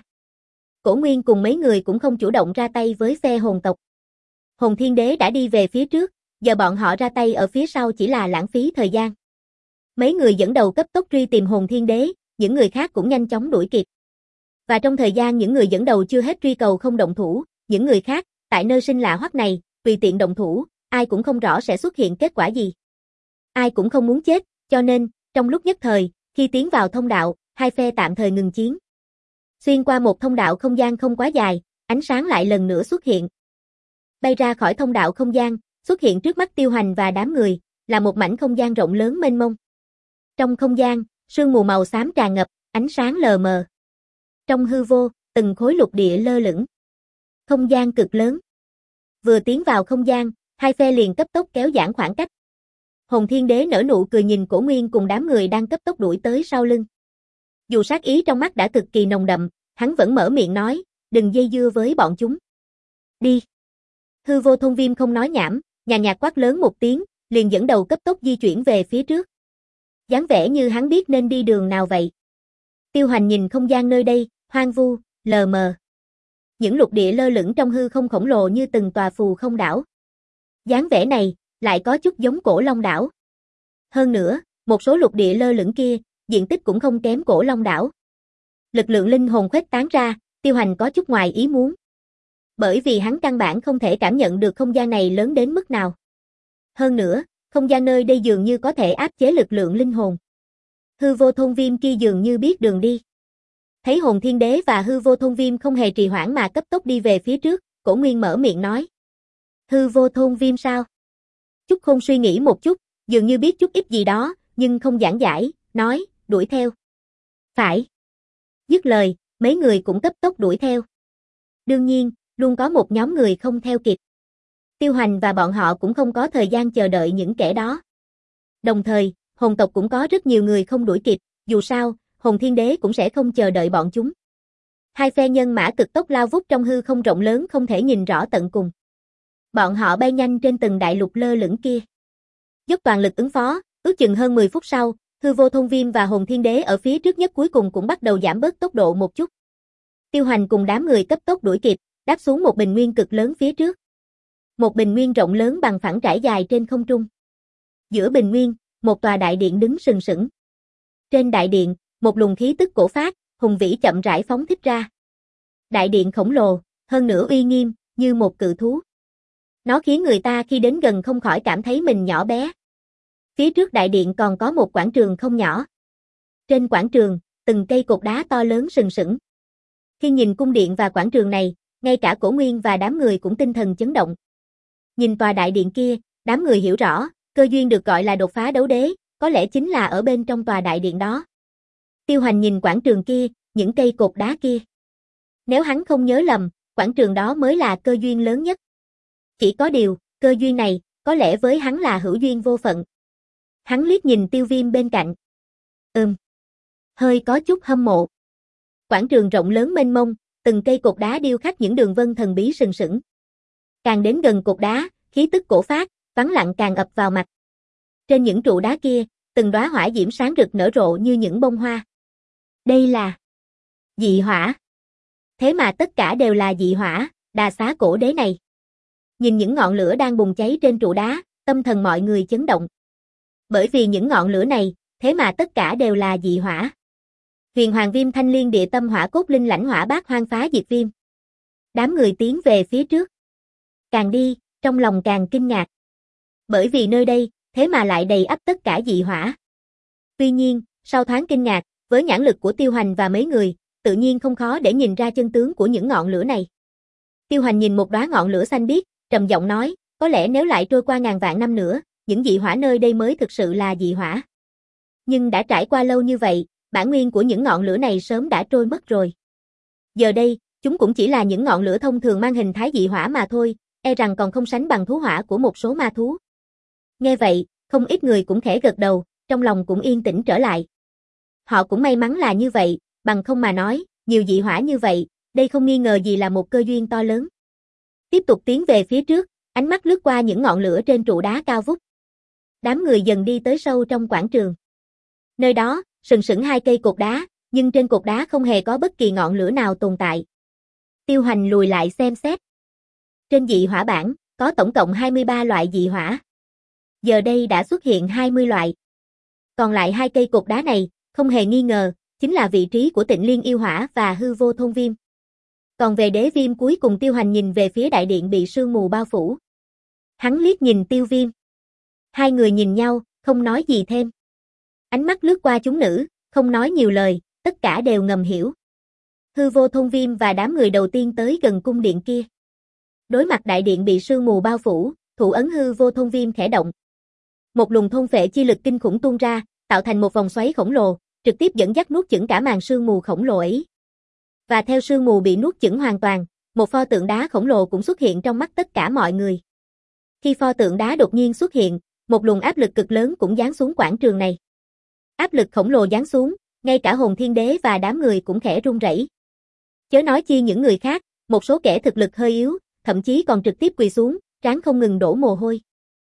Cổ Nguyên cùng mấy người cũng không chủ động ra tay với phe hồn tộc. Hồn Thiên Đế đã đi về phía trước, giờ bọn họ ra tay ở phía sau chỉ là lãng phí thời gian. Mấy người dẫn đầu cấp tốc truy tìm Hồn Thiên Đế, những người khác cũng nhanh chóng đuổi kịp. Và trong thời gian những người dẫn đầu chưa hết truy cầu không động thủ, những người khác, tại nơi sinh lạ hoắc này, tùy tiện động thủ, ai cũng không rõ sẽ xuất hiện kết quả gì. Ai cũng không muốn chết, cho nên, trong lúc nhất thời, khi tiến vào thông đạo, hai phe tạm thời ngừng chiến. Xuyên qua một thông đạo không gian không quá dài, ánh sáng lại lần nữa xuất hiện. Bay ra khỏi thông đạo không gian, xuất hiện trước mắt Tiêu Hành và đám người, là một mảnh không gian rộng lớn mênh mông. Trong không gian, sương mù màu xám tràn ngập, ánh sáng lờ mờ. Trong hư vô, từng khối lục địa lơ lửng. Không gian cực lớn. Vừa tiến vào không gian, hai phe liền cấp tốc kéo giãn khoảng cách. Hồn Thiên Đế nở nụ cười nhìn Cổ Nguyên cùng đám người đang cấp tốc đuổi tới sau lưng. Dù sát ý trong mắt đã cực kỳ nồng đậm, hắn vẫn mở miệng nói, đừng dây dưa với bọn chúng. Đi. Hư Vô Thôn Viêm không nói nhảm, nhàn nhạt quát lớn một tiếng, liền dẫn đầu cấp tốc di chuyển về phía trước. Dáng vẻ như hắn biết nên đi đường nào vậy. Tiêu Hoành nhìn không gian nơi đây, hoang vu, lờ mờ. Những lục địa lơ lửng trong hư không khổng lồ như từng tòa phù không đảo. Dáng vẻ này, lại có chút giống Cổ Long đảo. Hơn nữa, một số lục địa lơ lửng kia, diện tích cũng không kém Cổ Long đảo. Lực lượng linh hồn khuếch tán ra, Tiêu Hoành có chút ngoài ý muốn. Bởi vì hắn căn bản không thể cảm nhận được không gian này lớn đến mức nào. Hơn nữa, không gian nơi đây dường như có thể áp chế lực lượng linh hồn. Hư Vô Thôn Viêm kia dường như biết đường đi. Thấy Hồn Thiên Đế và Hư Vô Thôn Viêm không hề trì hoãn mà cấp tốc đi về phía trước, Cổ Nguyên mở miệng nói. Hư Vô Thôn Viêm sao? Chúc Khôn suy nghĩ một chút, dường như biết chút ít gì đó, nhưng không giảng giải, nói, đuổi theo. Phải. Dứt lời, mấy người cũng cấp tốc đuổi theo. Đương nhiên, luôn có một nhóm người không theo kịp. Tiêu Hoành và bọn họ cũng không có thời gian chờ đợi những kẻ đó. Đồng thời, hồn tộc cũng có rất nhiều người không đuổi kịp, dù sao, Hồn Thiên Đế cũng sẽ không chờ đợi bọn chúng. Hai phe nhân mã cực tốc lao vút trong hư không rộng lớn không thể nhìn rõ tận cùng. Bọn họ bay nhanh trên từng đại lục lơ lửng kia. Dốc toàn lực ứng phó, ước chừng hơn mười phút sau, Hư Vô Thôn Viêm và Hồn Thiên Đế ở phía trước nhất cuối cùng cũng bắt đầu giảm bớt tốc độ một chút. Tiêu Hoành cùng đám người cấp tốc đuổi kịp, đáp xuống một bình nguyên cực lớn phía trước. Một bình nguyên rộng lớn bằng phẳng trải dài trên không trung. Giữa bình nguyên, một tòa đại điện đứng sừng sững. Trên đại điện, một luồng khí tức cổ phát, hùng vĩ chậm rãi phóng thích ra. Đại điện khổng lồ, hơn nữa uy nghiêm, như một cự thú. Nó khiến người ta khi đến gần không khỏi cảm thấy mình nhỏ bé. Phía trước đại điện còn có một quảng trường không nhỏ. Trên quảng trường, từng cây cột đá to lớn sừng sững. Khi nhìn cung điện và quảng trường này, ngay cả Cổ Nguyên và đám người cũng tinh thần chấn động. Nhìn tòa đại điện kia, đám người hiểu rõ, cơ duyên được gọi là đột phá đấu đế, có lẽ chính là ở bên trong tòa đại điện đó. Tiêu Hoành nhìn quảng trường kia, những cây cột đá kia. Nếu hắn không nhớ lầm, quảng trường đó mới là cơ duyên lớn nhất. Chỉ có điều, cơ duyên này, có lẽ với hắn là hữu duyên vô phận. Hắn liếc nhìn Tiêu Viêm bên cạnh. Ừm. Hơi có chút hâm mộ. Quảng trường rộng lớn mênh mông, từng cây cột đá điêu khắc những đường vân thần bí sừng sững. Càng đến gần cột đá, khí tức cổ phát, vắng lặng càng ập vào mặt. Trên những trụ đá kia, từng đóa hỏa diễm sáng rực nở rộ như những bông hoa. Đây là dị hỏa. Thế mà tất cả đều là dị hỏa, Đà Xá cổ đế này. Nhìn những ngọn lửa đang bùng cháy trên trụ đá, tâm thần mọi người chấn động. Bởi vì những ngọn lửa này, thế mà tất cả đều là dị hỏa. Huyền Hoàng Viêm Thanh Liên Địa Tâm Hỏa Cốt Linh Lãnh Hỏa Bát Hoang Phá Diệt Viêm. Đám người tiến về phía trước. Càng đi, trong lòng càng kinh ngạc. Bởi vì nơi đây, thế mà lại đầy ắp tất cả dị hỏa. Tuy nhiên, sau thoáng kinh ngạc, với nhãn lực của Tiêu Hoành và mấy người, tự nhiên không khó để nhìn ra chân tướng của những ngọn lửa này. Tiêu Hoành nhìn một đóa ngọn lửa xanh biếc, trầm giọng nói, có lẽ nếu lại trôi qua ngàn vạn năm nữa, những dị hỏa nơi đây mới thực sự là dị hỏa. Nhưng đã trải qua lâu như vậy, bản nguyên của những ngọn lửa này sớm đã trôi mất rồi. Giờ đây, chúng cũng chỉ là những ngọn lửa thông thường mang hình thái dị hỏa mà thôi, e rằng còn không sánh bằng thú hỏa của một số ma thú. Nghe vậy, không ít người cũng khẽ gật đầu, trong lòng cũng yên tĩnh trở lại. Họ cũng may mắn là như vậy, bằng không mà nói, nhiều dị hỏa như vậy, đây không nghi ngờ gì là một cơ duyên to lớn. Tiếp tục tiến về phía trước, ánh mắt lướt qua những ngọn lửa trên trụ đá cao vút. Đám người dần đi tới sâu trong quảng trường. Nơi đó, sừng sững hai cây cột đá, nhưng trên cột đá không hề có bất kỳ ngọn lửa nào tồn tại. Tiêu Hoành lùi lại xem xét. Trên dị hỏa bảng, có tổng cộng hai mươi ba loại dị hỏa. Giờ đây đã xuất hiện hai mươi loại. Còn lại hai cây cột đá này, không hề nghi ngờ, chính là vị trí của Tịnh Liên Yêu Hỏa và Hư Vô Thôn Viêm. Còn về đế viêm cuối cùng, Tiêu Hoành nhìn về phía đại điện bị sương mù bao phủ. Hắn liếc nhìn Tiêu Viêm. Hai người nhìn nhau, không nói gì thêm. Ánh mắt lướt qua chúng nữ, không nói nhiều lời, tất cả đều ngầm hiểu. Hư Vô Thôn Viêm và đám người đầu tiên tới gần cung điện kia. Đối mặt đại điện bị sương mù bao phủ, thủ ấn Hư Vô Thôn Viêm khẽ động. Một luồng thôn phệ chi lực kinh khủng tuôn ra, tạo thành một vòng xoáy khổng lồ, trực tiếp dẫn dắt nuốt chửng cả màn sương mù khổng lồ ấy. Và theo sương mù bị nuốt chửng hoàn toàn, một pho tượng đá khổng lồ cũng xuất hiện trong mắt tất cả mọi người. Khi pho tượng đá đột nhiên xuất hiện, một luồng áp lực cực lớn cũng giáng xuống quảng trường này. Áp lực khổng lồ giáng xuống, ngay cả Hồn Thiên Đế và đám người cũng khẽ run rẩy. Chớ nói chi những người khác, một số kẻ thực lực hơi yếu, thậm chí còn trực tiếp quỳ xuống, trán không ngừng đổ mồ hôi.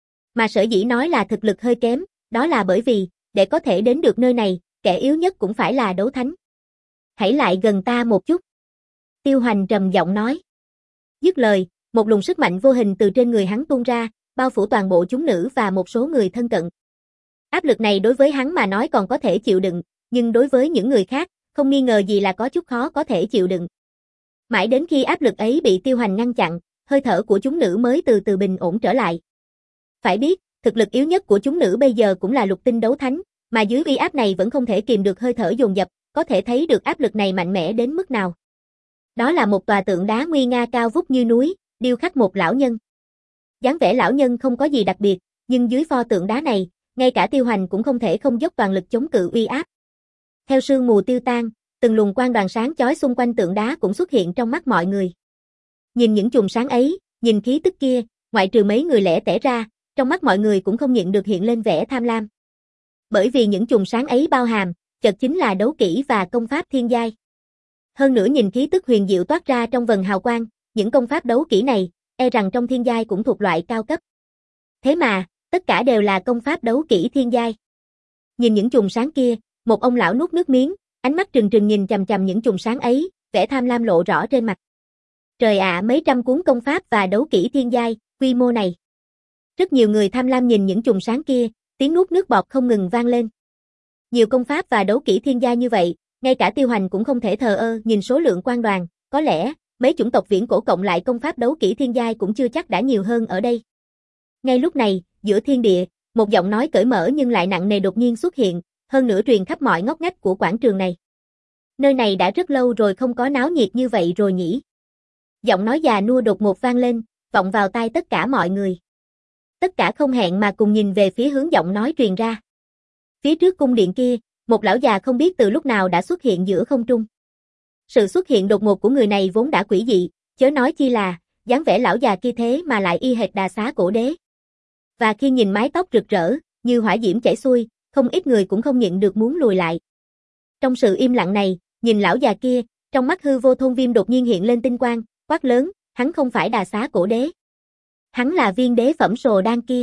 Mà sở dĩ nói là thực lực hơi kém, đó là bởi vì, để có thể đến được nơi này, kẻ yếu nhất cũng phải là đấu thánh. Hãy lại gần ta một chút. Tiêu Hoành trầm giọng nói. Dứt lời, một luồng sức mạnh vô hình từ trên người hắn tuôn ra, bao phủ toàn bộ chúng nữ và một số người thân cận. Áp lực này đối với hắn mà nói còn có thể chịu đựng, nhưng đối với những người khác, không nghi ngờ gì là có chút khó có thể chịu đựng. Mãi đến khi áp lực ấy bị Tiêu Hoành ngăn chặn, hơi thở của chúng nữ mới từ từ bình ổn trở lại. Phải biết, thực lực yếu nhất của chúng nữ bây giờ cũng là lục tinh đấu thánh, mà dưới uy áp này vẫn không thể kìm được hơi thở dồn dập, có thể thấy được áp lực này mạnh mẽ đến mức nào. Đó là một tòa tượng đá nguy nga cao vút như núi, điêu khắc một lão nhân. Dáng vẻ lão nhân không có gì đặc biệt, nhưng dưới pho tượng đá này, ngay cả Tiêu Hoành cũng không thể không dốc toàn lực chống cự uy áp. Theo sương mù tiêu tan, từng luồng quang đoàn sáng chói xung quanh tượng đá cũng xuất hiện trong mắt mọi người. Nhìn những chùm sáng ấy, nhìn khí tức kia, ngoại trừ mấy người lẻ tẻ ra, trong mắt mọi người cũng không nhịn được hiện lên vẻ tham lam. Bởi vì những chùm sáng ấy bao hàm, chợt chính là đấu kỹ và công pháp thiên giai. Hơn nữa nhìn khí tức huyền diệu toát ra trong vần hào quang, những công pháp đấu kỹ này, e rằng trong thiên giai cũng thuộc loại cao cấp. Thế mà, tất cả đều là công pháp đấu kỹ thiên giai. Nhìn những chùm sáng kia, một ông lão nuốt nước miếng, ánh mắt trừng trừng nhìn chằm chằm những chùm sáng ấy, vẻ tham lam lộ rõ trên mặt. Trời ạ, mấy trăm cuốn công pháp và đấu kỹ thiên giai, quy mô này. Rất nhiều người tham lam nhìn những chùm sáng kia, tiếng nuốt nước bọt không ngừng vang lên. Nhiều công pháp và đấu kỹ thiên giai như vậy, ngay cả Tiêu Hoành cũng không thể thờ ơ nhìn số lượng quan đoàn, có lẽ, mấy chủng tộc viễn cổ cộng lại công pháp đấu kỹ thiên giai cũng chưa chắc đã nhiều hơn ở đây. Ngay lúc này, giữa thiên địa, một giọng nói cởi mở nhưng lại nặng nề đột nhiên xuất hiện, hơn nữa truyền khắp mọi ngóc ngách của quảng trường này. Nơi này đã rất lâu rồi không có náo nhiệt như vậy rồi nhỉ. Giọng nói già nua đột ngột vang lên, vọng vào tai tất cả mọi người. Tất cả không hẹn mà cùng nhìn về phía hướng giọng nói truyền ra. Phía trước cung điện kia, một lão già không biết từ lúc nào đã xuất hiện giữa không trung. Sự xuất hiện đột ngột của người này vốn đã quỷ dị, chớ nói chi là, dáng vẻ lão già kia thế mà lại y hệt Đà Xá Cổ Đế. Và khi nhìn mái tóc rực rỡ, như hỏa diễm chảy xuôi, không ít người cũng không nhịn được muốn lùi lại. Trong sự im lặng này, nhìn lão già kia, trong mắt Hư Vô Thôn Viêm đột nhiên hiện lên tinh quang, quát lớn, hắn không phải Đà Xá Cổ Đế. Hắn là viên đế phẩm Sồ Đan kia.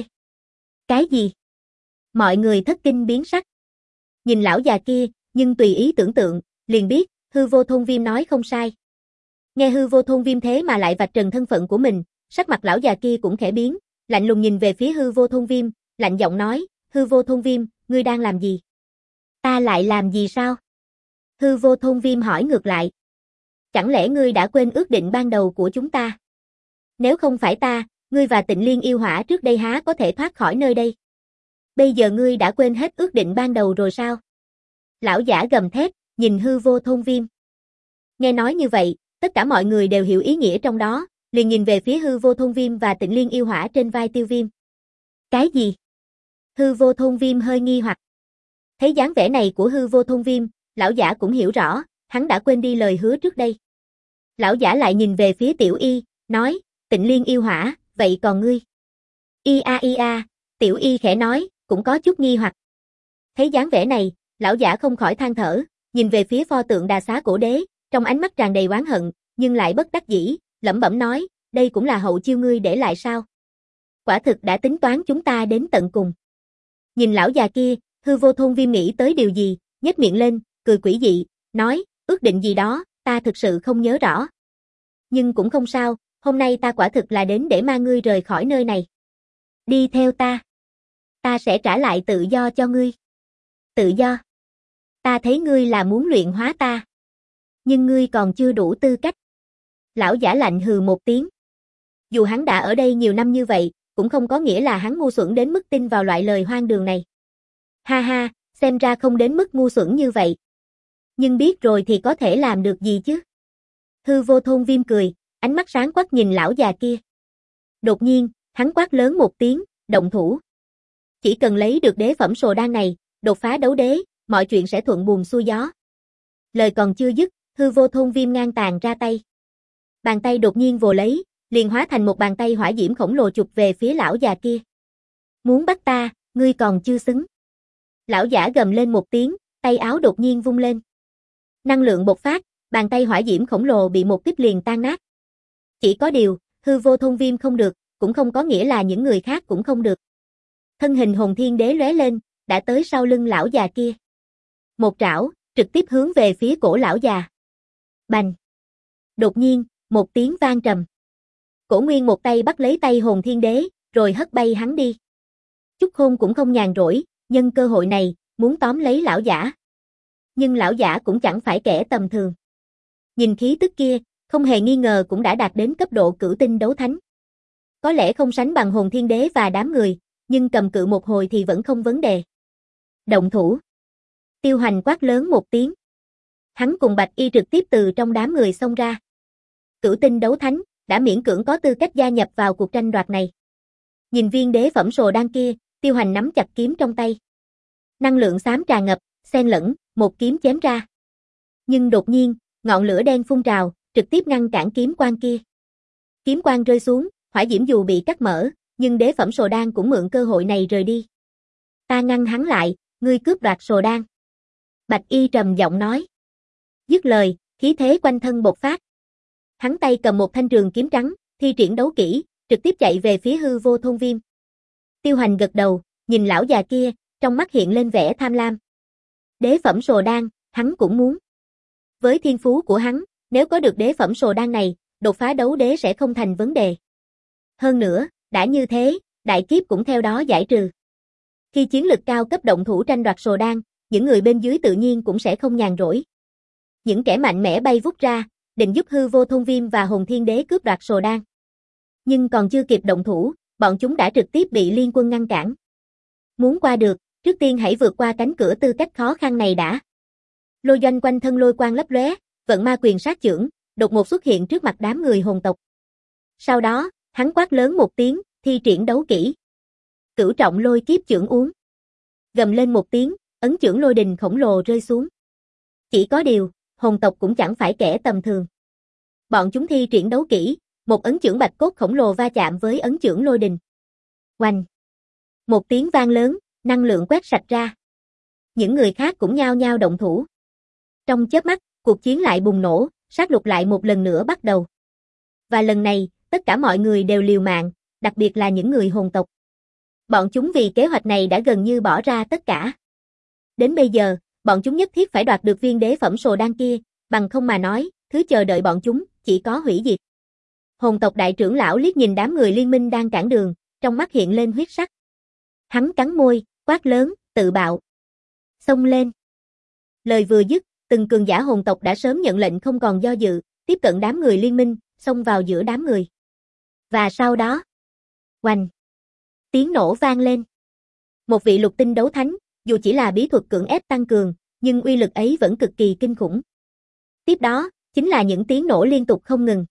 Cái gì? Mọi người thất kinh biến sắc. Nhìn lão già kia, nhưng tùy ý tưởng tượng, liền biết, Hư Vô Thôn Viêm nói không sai. Nghe Hư Vô Thôn Viêm thế mà lại vạch trần thân phận của mình, sắc mặt lão già kia cũng khẽ biến, lạnh lùng nhìn về phía Hư Vô Thôn Viêm, lạnh giọng nói, Hư Vô Thôn Viêm, ngươi đang làm gì? Ta lại làm gì sao? Hư Vô Thôn Viêm hỏi ngược lại. Chẳng lẽ ngươi đã quên ước định ban đầu của chúng ta? Nếu không phải ta, ngươi và Tịnh Liên yêu hỏa trước đây há có thể thoát khỏi nơi đây? Bây giờ ngươi đã quên hết ước định ban đầu rồi sao? Lão giả gầm thét, nhìn Hư Vô Thôn Viêm. Nghe nói như vậy, tất cả mọi người đều hiểu ý nghĩa trong đó, liền nhìn về phía Hư Vô Thôn Viêm và Tịnh Liên yêu hỏa trên vai Tiêu Viêm. Cái gì? Hư Vô Thôn Viêm hơi nghi hoặc. Thấy dáng vẻ này của Hư Vô Thôn Viêm, lão giả cũng hiểu rõ, hắn đã quên đi lời hứa trước đây. Lão giả lại nhìn về phía Tiểu Y, nói, Tịnh Liên yêu hỏa, vậy còn ngươi? Y a y a, Tiểu Y khẽ nói, cũng có chút nghi hoặc. Thấy dáng vẻ này, lão giả không khỏi than thở, nhìn về phía pho tượng Đà Xá Cổ Đế, trong ánh mắt tràn đầy oán hận, nhưng lại bất đắc dĩ, lẩm bẩm nói, đây cũng là hậu chiêu ngươi để lại sao? Quả thực đã tính toán chúng ta đến tận cùng. Nhìn lão già kia, Hư Vô Thôn Viêm nghĩ tới điều gì, nhếch miệng lên, cười quỷ dị, nói, ước định gì đó, ta thực sự không nhớ rõ. Nhưng cũng không sao, hôm nay ta quả thực là đến để mang ngươi rời khỏi nơi này. Đi theo ta. Ta sẽ trả lại tự do cho ngươi. Tự do? Ta thấy ngươi là muốn luyện hóa ta. Nhưng ngươi còn chưa đủ tư cách. Lão giả lạnh hừ một tiếng. Dù hắn đã ở đây nhiều năm như vậy, cũng không có nghĩa là hắn ngu xuẩn đến mức tin vào loại lời hoang đường này. Ha ha, xem ra không đến mức ngu xuẩn như vậy. Nhưng biết rồi thì có thể làm được gì chứ? Hư Vô Thôn Viêm cười, ánh mắt sáng quắc nhìn lão già kia. Đột nhiên, hắn quát lớn một tiếng, động thủ. Chỉ cần lấy được đế phẩm sồ đan này, đột phá đấu đế, mọi chuyện sẽ thuận buồm xuôi gió. Lời còn chưa dứt, hư vô thôn viêm ngang tàn ra tay. Bàn tay đột nhiên vồ lấy, liền hóa thành một bàn tay hỏa diễm khổng lồ chụp về phía lão già kia. Muốn bắt ta, ngươi còn chưa xứng. Lão giả gầm lên một tiếng, tay áo đột nhiên vung lên. Năng lượng bộc phát, bàn tay hỏa diễm khổng lồ bị một kích liền tan nát. Chỉ có điều, hư vô thôn viêm không được, cũng không có nghĩa là những người khác cũng không được. Thân hình hồn thiên đế lóe lên, đã tới sau lưng lão già kia. Một trảo, trực tiếp hướng về phía cổ lão già. Bành! Đột nhiên, một tiếng vang trầm. Cổ Nguyên một tay bắt lấy tay hồn thiên đế, rồi hất bay hắn đi. Chúc Khôn cũng không nhàn rỗi, nhân cơ hội này, muốn tóm lấy lão giả. Nhưng lão giả cũng chẳng phải kẻ tầm thường. Nhìn khí tức kia, không hề nghi ngờ cũng đã đạt đến cấp độ cửu tinh đấu thánh. Có lẽ không sánh bằng hồn thiên đế và đám người, nhưng cầm cự một hồi thì vẫn không vấn đề. Động thủ. Tiêu Hành quát lớn một tiếng. Hắn cùng Bạch Y trực tiếp từ trong đám người xông ra. Cửu tinh đấu thánh, đã miễn cưỡng có tư cách gia nhập vào cuộc tranh đoạt này. Nhìn viên đế phẩm sồ đan kia, Tiêu Hành nắm chặt kiếm trong tay. Năng lượng xám tràn ngập, xen lẫn, một kiếm chém ra. Nhưng đột nhiên, ngọn lửa đen phun trào, trực tiếp ngăn cản kiếm quang kia. Kiếm quang rơi xuống, hỏa diễm dù bị cắt mở, nhưng đế phẩm sồ đan cũng mượn cơ hội này rời đi. Ta ngăn hắn lại, ngươi cướp đoạt sồ đan. Bạch Y trầm giọng nói. Dứt lời, khí thế quanh thân bộc phát. Hắn tay cầm một thanh trường kiếm trắng, thi triển đấu kỹ, trực tiếp chạy về phía hư vô thôn viêm. Tiêu Hành gật đầu, nhìn lão già kia, trong mắt hiện lên vẻ tham lam. Đế phẩm sồ đan, hắn cũng muốn. Với thiên phú của hắn, nếu có được đế phẩm sồ đan này, đột phá đấu đế sẽ không thành vấn đề. Hơn nữa, đã như thế, đại kiếp cũng theo đó giải trừ. Khi chiến lực cao cấp động thủ tranh đoạt sồ đan, những người bên dưới tự nhiên cũng sẽ không nhàn rỗi. Những kẻ mạnh mẽ bay vút ra, định giúp hư vô thôn viêm và hồn thiên đế cướp đoạt sồ đan. Nhưng còn chưa kịp động thủ, bọn chúng đã trực tiếp bị liên quân ngăn cản. Muốn qua được, trước tiên hãy vượt qua cánh cửa tư cách khó khăn này đã. Lôi Doanh quanh thân lôi quang lấp lóe, vận ma quyền sát chưởng, đột ngột xuất hiện trước mặt đám người hồn tộc. Sau đó, hắn quát lớn một tiếng, thi triển đấu kỹ. Cửu trọng lôi kiếp chưởng uống. Gầm lên một tiếng, ấn chưởng lôi đình khổng lồ rơi xuống. Chỉ có điều, hồn tộc cũng chẳng phải kẻ tầm thường. Bọn chúng thi triển đấu kỹ, một ấn chưởng bạch cốt khổng lồ va chạm với ấn chưởng lôi đình. Oanh! Một tiếng vang lớn, năng lượng quét sạch ra. Những người khác cũng nhao nhao động thủ. Trong chớp mắt, cuộc chiến lại bùng nổ, sát lục lại một lần nữa bắt đầu. Và lần này, tất cả mọi người đều liều mạng, đặc biệt là những người hồn tộc. Bọn chúng vì kế hoạch này đã gần như bỏ ra tất cả. Đến bây giờ, bọn chúng nhất thiết phải đoạt được viên đế phẩm sồ đan kia, bằng không mà nói, thứ chờ đợi bọn chúng, chỉ có hủy diệt. Hồn tộc đại trưởng lão liếc nhìn đám người liên minh đang cản đường, trong mắt hiện lên huyết sắc. Hắn cắn môi, quát lớn, tự bạo. Xông lên. Lời vừa dứt, từng cường giả hồn tộc đã sớm nhận lệnh không còn do dự, tiếp cận đám người liên minh, xông vào giữa đám người. Và sau đó, oanh, tiếng nổ vang lên. Một vị lục tinh đấu thánh, dù chỉ là bí thuật cưỡng ép tăng cường, nhưng uy lực ấy vẫn cực kỳ kinh khủng. Tiếp đó, chính là những tiếng nổ liên tục không ngừng.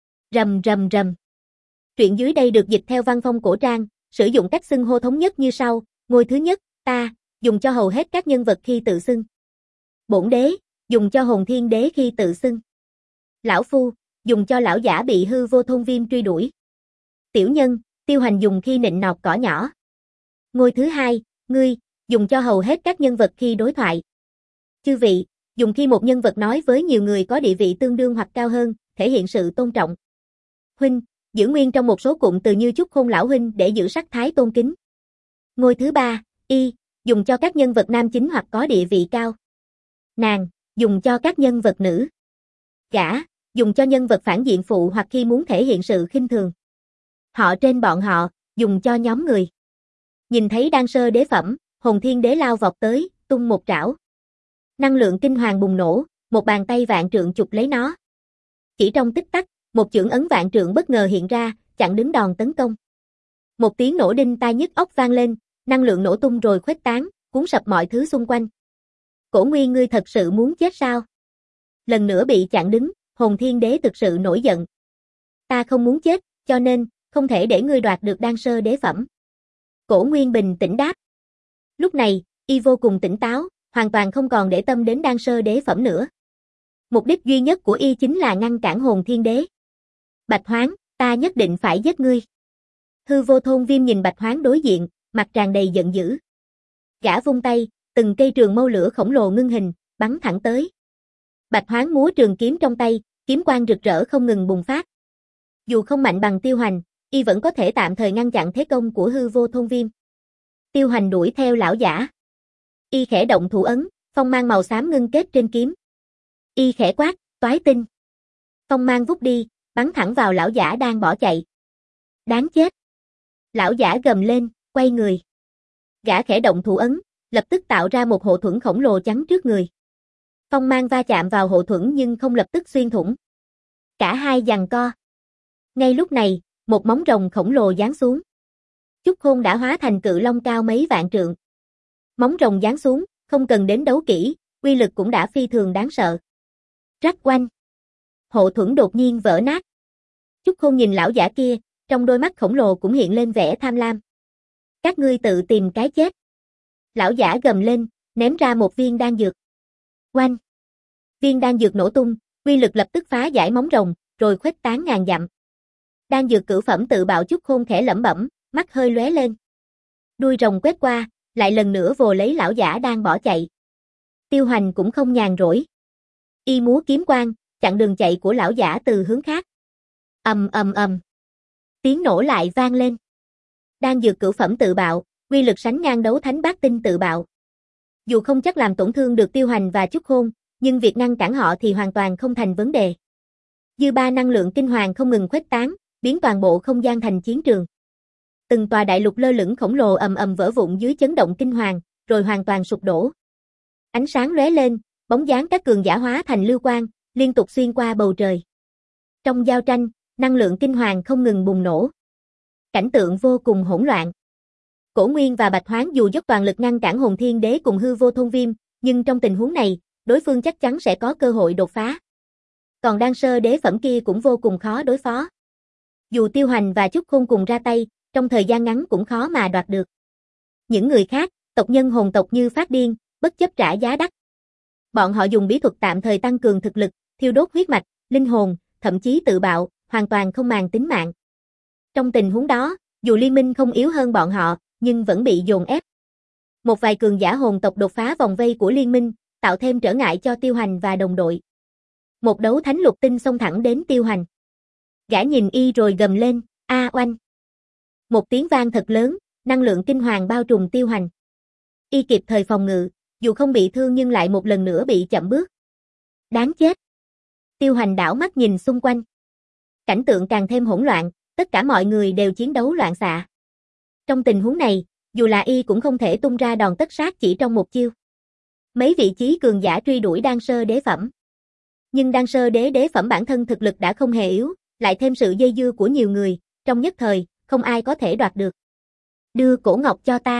Rầm rầm rầm. Truyện dưới đây được dịch theo văn phong cổ trang, sử dụng cách xưng hô thống nhất như sau: ngôi thứ nhất, ta, dùng cho hầu hết các nhân vật khi tự xưng. Bổn đế, dùng cho hồn thiên đế khi tự xưng. Lão phu, dùng cho lão giả bị hư vô thôn viêm truy đuổi. Tiểu nhân, Tiêu Hành dùng khi nịnh nọt cỏ nhỏ. Ngôi thứ hai, ngươi, dùng cho hầu hết các nhân vật khi đối thoại. Chư vị, dùng khi một nhân vật nói với nhiều người có địa vị tương đương hoặc cao hơn, thể hiện sự tôn trọng. Huynh, giữ nguyên trong một số cụm từ như Chúc Khôn lão huynh để giữ sắc thái tôn kính. Ngôi thứ ba, y, dùng cho các nhân vật nam chính hoặc có địa vị cao. Nàng, dùng cho các nhân vật nữ. Gã, dùng cho nhân vật phản diện phụ hoặc khi muốn thể hiện sự khinh thường. Họ trên bọn họ, dùng cho nhóm người. Nhìn thấy đan sơ đế phẩm, hồn thiên đế lao vọt tới, tung một trảo. Năng lượng kinh hoàng bùng nổ, một bàn tay vạn trượng chụp lấy nó. Chỉ trong tích tắc, một chưởng ấn vạn trượng bất ngờ hiện ra, chặn đứng đòn tấn công. Một tiếng nổ đinh tai nhức óc vang lên, năng lượng nổ tung rồi khuếch tán, cuốn sập mọi thứ xung quanh. Cổ Nguyên, ngươi thật sự muốn chết sao? Lần nữa bị chặn đứng, hồn thiên đế thực sự nổi giận. Ta không muốn chết, cho nên, không thể để ngươi đoạt được đan sơ đế phẩm. Cổ Nguyên bình tĩnh đáp. Lúc này, y vô cùng tỉnh táo, hoàn toàn không còn để tâm đến đan sơ đế phẩm nữa. Mục đích duy nhất của y chính là ngăn cản Hồn Thiên Đế. Bạch Hoáng, ta nhất định phải giết ngươi. Hư Vô Thôn Viêm nhìn Bạch Hoáng đối diện, mặt tràn đầy giận dữ. Gã vung tay, từng cây trường mâu lửa khổng lồ ngưng hình, bắn thẳng tới. Bạch Hoáng múa trường kiếm trong tay, kiếm quang rực rỡ không ngừng bùng phát. Dù không mạnh bằng Tiêu Hoành, y vẫn có thể tạm thời ngăn chặn thế công của Hư Vô Thôn Viêm. Tiêu Hoành đuổi theo lão giả. Y khẽ động thủ ấn, phong mang màu xám ngưng kết trên kiếm. Y khẽ quát, toái tinh. Phong mang vút đi, bắn thẳng vào lão giả đang bỏ chạy. Đáng chết. Lão giả gầm lên, quay người. Gã khẽ động thủ ấn, lập tức tạo ra một hộ thuẫn khổng lồ chắn trước người. Phong mang va chạm vào hộ thuẫn nhưng không lập tức xuyên thủng. Cả hai giằng co. Ngay lúc này, một móng rồng khổng lồ giáng xuống. Chúc Khôn đã hóa thành cự long cao mấy vạn trượng. Móng rồng giáng xuống, không cần đến đấu kỹ, uy lực cũng đã phi thường đáng sợ. Rắc oanh. Hộ thuẫn đột nhiên vỡ nát. Chúc Khôn nhìn lão giả kia, trong đôi mắt khổng lồ cũng hiện lên vẻ tham lam. Các ngươi tự tìm cái chết. Lão giả gầm lên, ném ra một viên đan dược. Oanh. Viên đan dược nổ tung, uy lực lập tức phá giải móng rồng, rồi khuếch tán ngàn dặm. Đan dược cửu phẩm tự bạo. Chúc Khôn khẽ lẩm bẩm, mắt hơi lóe lên. Đuôi rồng quét qua, lại lần nữa vồ lấy lão giả đang bỏ chạy. Tiêu Hoành cũng không nhàn rỗi. Y múa kiếm quang, chặn đường chạy của lão giả từ hướng khác. Ầm ầm ầm. Tiếng nổ lại vang lên. Đan dược cửu phẩm tự bạo, uy lực sánh ngang đấu thánh bát tinh tự bạo. Dù không chắc làm tổn thương được Tiêu Hoành và Chúc Khôn, nhưng việc ngăn cản họ thì hoàn toàn không thành vấn đề. Dư ba năng lượng kinh hoàng không ngừng khuếch tán, biến toàn bộ không gian thành chiến trường. Từng tòa đại lục lơ lửng khổng lồ ầm ầm vỡ vụn dưới chấn động kinh hoàng, rồi hoàn toàn sụp đổ. Ánh sáng lóe lên, bóng dáng các cường giả hóa thành lưu quang, liên tục xuyên qua bầu trời. Trong giao tranh, năng lượng kinh hoàng không ngừng bùng nổ. Cảnh tượng vô cùng hỗn loạn. Cổ Nguyên và Bạch Hoáng dù dốc toàn lực ngăn cản Hồn Thiên Đế cùng Hư Vô Thôn Viêm, nhưng trong tình huống này, đối phương chắc chắn sẽ có cơ hội đột phá. Còn đan sơ đế phẩm kia cũng vô cùng khó đối phó. Dù Tiêu Hoành và Chúc Khôn cùng ra tay, trong thời gian ngắn cũng khó mà đoạt được. Những người khác, tộc nhân hồn tộc như phát điên, bất chấp trả giá đắt. Bọn họ dùng bí thuật tạm thời tăng cường thực lực, thiêu đốt huyết mạch, linh hồn, thậm chí tự bạo, hoàn toàn không màng tính mạng. Trong tình huống đó, dù liên minh không yếu hơn bọn họ, nhưng vẫn bị dồn ép. Một vài cường giả hồn tộc đột phá vòng vây của liên minh, tạo thêm trở ngại cho Tiêu Hoành và đồng đội. Một đấu thánh lục tinh xông thẳng đến Tiêu Hoành. Gã nhìn y rồi gầm lên, a oanh. Một tiếng vang thật lớn, năng lượng kinh hoàng bao trùm Tiêu Hoành. Y kịp thời phòng ngự, dù không bị thương nhưng lại một lần nữa bị chậm bước. Đáng chết. Tiêu Hoành đảo mắt nhìn xung quanh. Cảnh tượng càng thêm hỗn loạn, tất cả mọi người đều chiến đấu loạn xạ. Trong tình huống này, dù là y cũng không thể tung ra đòn tất sát chỉ trong một chiêu. Mấy vị chí cường giả truy đuổi đan sơ đế phẩm. Nhưng đan sơ đế đế phẩm bản thân thực lực đã không hề yếu, lại thêm sự dây dưa của nhiều người, trong nhất thời, không ai có thể đoạt được. Đưa cổ ngọc cho ta.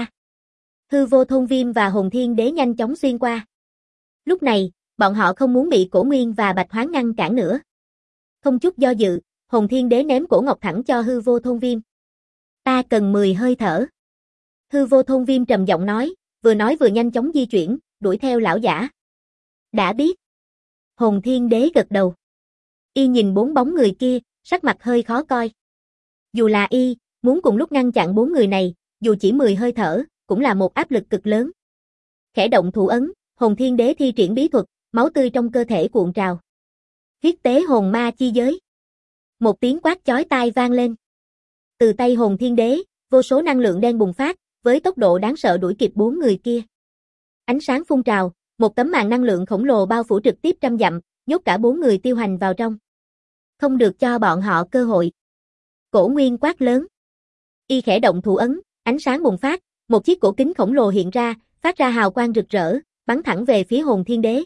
Hư Vô Thôn Viêm và Hồn Thiên Đế nhanh chóng xuyên qua. Lúc này, bọn họ không muốn bị Cổ Nguyên và Bạch Hoáng ngăn cản nữa. Không chút do dự, Hồn Thiên Đế ném cổ ngọc thẳng cho Hư Vô Thôn Viêm. Ta cần mười hơi thở. Hư Vô Thôn Viêm trầm giọng nói, vừa nói vừa nhanh chóng di chuyển, đuổi theo lão giả. Đã biết. Hồn Thiên Đế gật đầu. Y nhìn bốn bóng người kia, sắc mặt hơi khó coi. Dù là y, muốn cùng lúc ngăn chặn bốn người này, dù chỉ mười hơi thở, cũng là một áp lực cực lớn. Khẽ động thủ ấn, Hồn Thiên Đế thi triển bí thuật, máu tươi trong cơ thể cuộn trào. Huyết tế hồn ma chi giới. Một tiếng quát chói tai vang lên. Từ tay Hồn Thiên Đế, vô số năng lượng đen bùng phát, với tốc độ đáng sợ đuổi kịp bốn người kia. Ánh sáng phun trào, một tấm màn năng lượng khổng lồ bao phủ trực tiếp trăm dặm, nhốt cả bốn người Tiêu Hoành vào trong. Không được cho bọn họ cơ hội. Cổ Nguyên quát lớn. Y khẽ động thủ ấn, ánh sáng bùng phát, một chiếc cổ kính khổng lồ hiện ra, phát ra hào quang rực rỡ, bắn thẳng về phía Hồn Thiên Đế.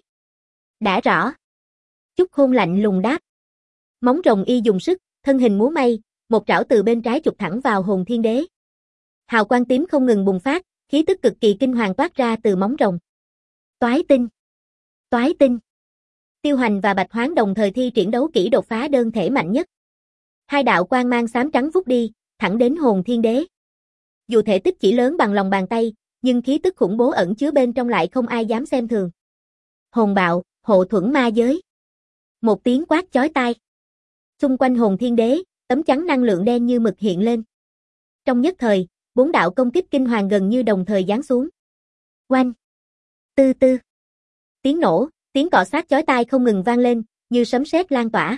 Đã rõ. Chúc Khôn lạnh lùng đáp. Móng rồng y dùng sức, thân hình múa may, một trảo từ bên trái chụp thẳng vào Hồn Thiên Đế. Hào quang tím không ngừng bùng phát, khí tức cực kỳ kinh hoàng toát ra từ móng rồng. Toái tinh. Toái tinh. Tiêu Hoành và Bạch Hoáng đồng thời thi triển đấu kỹ đột phá đơn thể mạnh nhất. Hai đạo quang mang xám trắng vút đi, thẳng đến Hồn Thiên Đế. Dù thể tích chỉ lớn bằng lòng bàn tay, nhưng khí tức khủng bố ẩn chứa bên trong lại không ai dám xem thường. Hồn bạo, hộ thuẫn ma giới. Một tiếng quát chói tai. Xung quanh hồn thiên đế, tấm chắn năng lượng đen như mực hiện lên. Trong nhất thời, bốn đạo công kích kinh hoàng gần như đồng thời giáng xuống. Oanh! Tư tư! Tiếng nổ, tiếng cọ sát chói tai không ngừng vang lên, như sấm sét lan tỏa.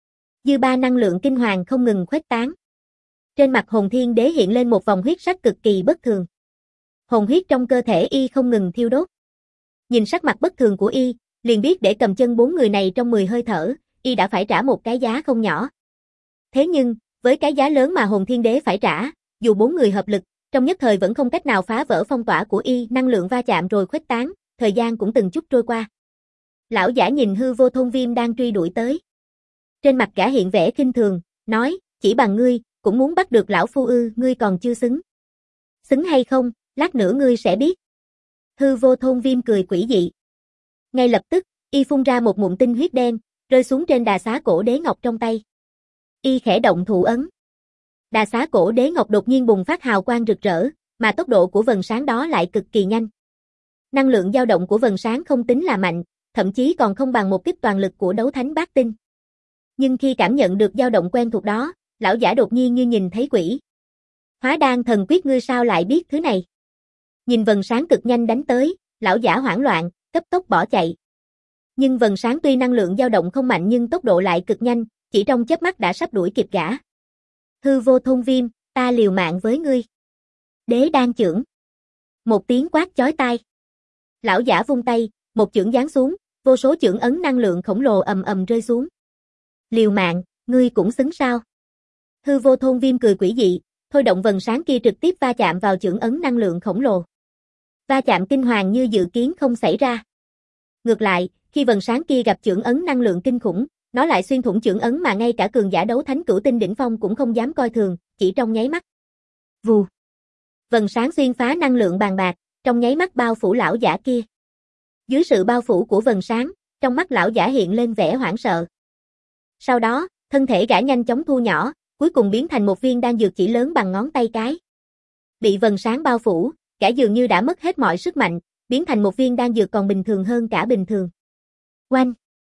Dư ba năng lượng kinh hoàng không ngừng khuếch tán. Trên mặt hồn thiên đế hiện lên một vòng huyết sắc cực kỳ bất thường. Hồn huyết trong cơ thể y không ngừng thiêu đốt. Nhìn sắc mặt bất thường của y, liền biết để cầm chân bốn người này trong mười hơi thở, y đã phải trả một cái giá không nhỏ. Thế nhưng, với cái giá lớn mà hồn thiên đế phải trả, dù bốn người hợp lực, trong nhất thời vẫn không cách nào phá vỡ phong tỏa của y, năng lượng va chạm rồi khuếch tán, thời gian cũng từng chút trôi qua. Lão giả nhìn hư vô thôn viêm đang truy đuổi tới. Trên mặt gã hiện vẻ khinh thường, nói, chỉ bằng ngươi, cũng muốn bắt được lão phu ư, ngươi còn chưa xứng. Xứng hay không, lát nữa ngươi sẽ biết. Hư vô thôn viêm cười quỷ dị. Ngay lập tức, y phun ra một ngụm tinh huyết đen, rơi xuống trên đà xá cổ đế ngọc trong tay. Y khẽ động thủ ấn. Đà xá cổ đế ngọc đột nhiên bùng phát hào quang rực rỡ, mà tốc độ của vầng sáng đó lại cực kỳ nhanh. Năng lượng dao động của vầng sáng không tính là mạnh, thậm chí còn không bằng một kích toàn lực của đấu thánh bát tinh. Nhưng khi cảm nhận được dao động quen thuộc đó, lão giả đột nhiên như nhìn thấy quỷ. Hóa đan thần quyết ngươi sao lại biết thứ này? Nhìn vầng sáng cực nhanh đánh tới, lão giả hoảng loạn, cấp tốc bỏ chạy. Nhưng vầng sáng tuy năng lượng dao động không mạnh nhưng tốc độ lại cực nhanh, chỉ trong chớp mắt đã sắp đuổi kịp gã. Hư vô thôn viêm, ta liều mạng với ngươi. Đế đan chưởng. Một tiếng quát chói tai. Lão giả vung tay, một chưởng giáng xuống, vô số chưởng ấn năng lượng khổng lồ ầm ầm rơi xuống. Liều mạng, ngươi cũng xứng sao? Hư vô thôn viêm cười quỷ dị, thôi động vầng sáng kia trực tiếp va chạm vào chưởng ấn năng lượng khổng lồ. Va chạm kinh hoàng như dự kiến không xảy ra. Ngược lại, khi vầng sáng kia gặp chưởng ấn năng lượng kinh khủng, nó lại xuyên thủng chưởng ấn mà ngay cả cường giả đấu thánh cửu tinh đỉnh phong cũng không dám coi thường, chỉ trong nháy mắt. Vù. Vầng sáng xuyên phá năng lượng bàn bạc, trong nháy mắt bao phủ lão giả kia. Dưới sự bao phủ của vầng sáng, trong mắt lão giả hiện lên vẻ hoảng sợ. Sau đó, thân thể gã nhanh chóng thu nhỏ, cuối cùng biến thành một viên đan dược chỉ lớn bằng ngón tay cái. Bị vầng sáng bao phủ, gã dường như đã mất hết mọi sức mạnh, biến thành một viên đan dược còn bình thường hơn cả bình thường. Oanh!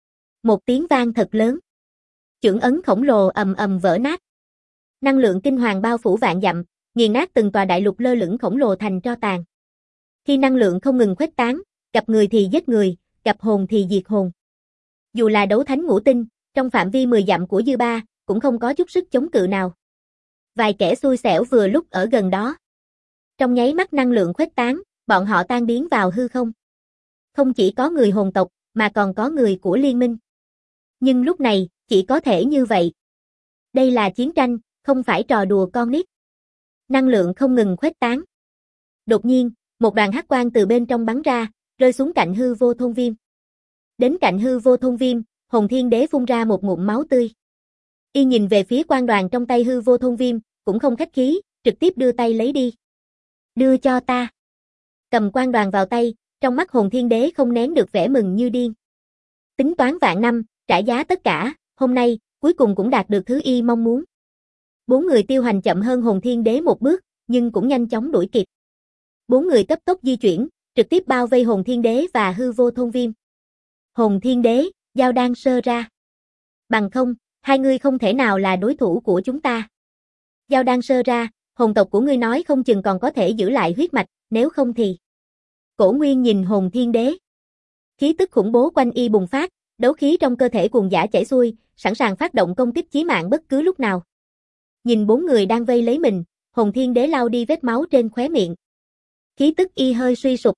Một tiếng vang thật lớn. Chưởng ấn khổng lồ ầm ầm vỡ nát. Năng lượng kinh hoàng bao phủ vạn dặm, nghiền nát từng tòa đại lục lơ lửng khổng lồ thành tro tàn. Khi năng lượng không ngừng khuếch tán, gặp người thì giết người, gặp hồn thì diệt hồn. Dù là đấu thánh ngũ tinh, trong phạm vi mười dặm của dư ba, cũng không có chút sức chống cự nào. Vài kẻ xui xẻo vừa lúc ở gần đó. Trong nháy mắt năng lượng khuếch tán, bọn họ tan biến vào hư không. Không chỉ có người hồn tộc, mà còn có người của liên minh. Nhưng lúc này, chỉ có thể như vậy. Đây là chiến tranh, không phải trò đùa con nít. Năng lượng không ngừng khuếch tán. Đột nhiên, một đoàn hắc quang từ bên trong bắn ra, rơi xuống cạnh hư vô thôn viêm. Đến cạnh hư vô thôn viêm, hồn thiên đế phun ra một ngụm máu tươi. Y nhìn về phía quang đoàn trong tay hư vô thôn viêm, cũng không khách khí, trực tiếp đưa tay lấy đi. Đưa cho ta. Cầm quang đoàn vào tay, trong mắt hồn thiên đế không nén được vẻ mừng như điên. Tính toán vạn năm, trả giá tất cả, hôm nay, cuối cùng cũng đạt được thứ y mong muốn. Bốn người tiêu hành chậm hơn hồn thiên đế một bước, nhưng cũng nhanh chóng đuổi kịp. Bốn người cấp tốc di chuyển, trực tiếp bao vây hồn thiên đế và hư vô thôn viêm. Hồn thiên đế, giao đan sơ ra. Bằng không, hai ngươi không thể nào là đối thủ của chúng ta. Giao đan sơ ra, hồn tộc của ngươi nói không chừng còn có thể giữ lại huyết mạch, nếu không thì... Cổ Nguyên nhìn hồn thiên đế. Khí tức khủng bố quanh y bùng phát, đấu khí trong cơ thể cuồng dã chảy xuôi, sẵn sàng phát động công kích chí mạng bất cứ lúc nào. Nhìn bốn người đang vây lấy mình, hồn thiên đế lau đi vết máu trên khóe miệng. Khí tức y hơi suy sụp.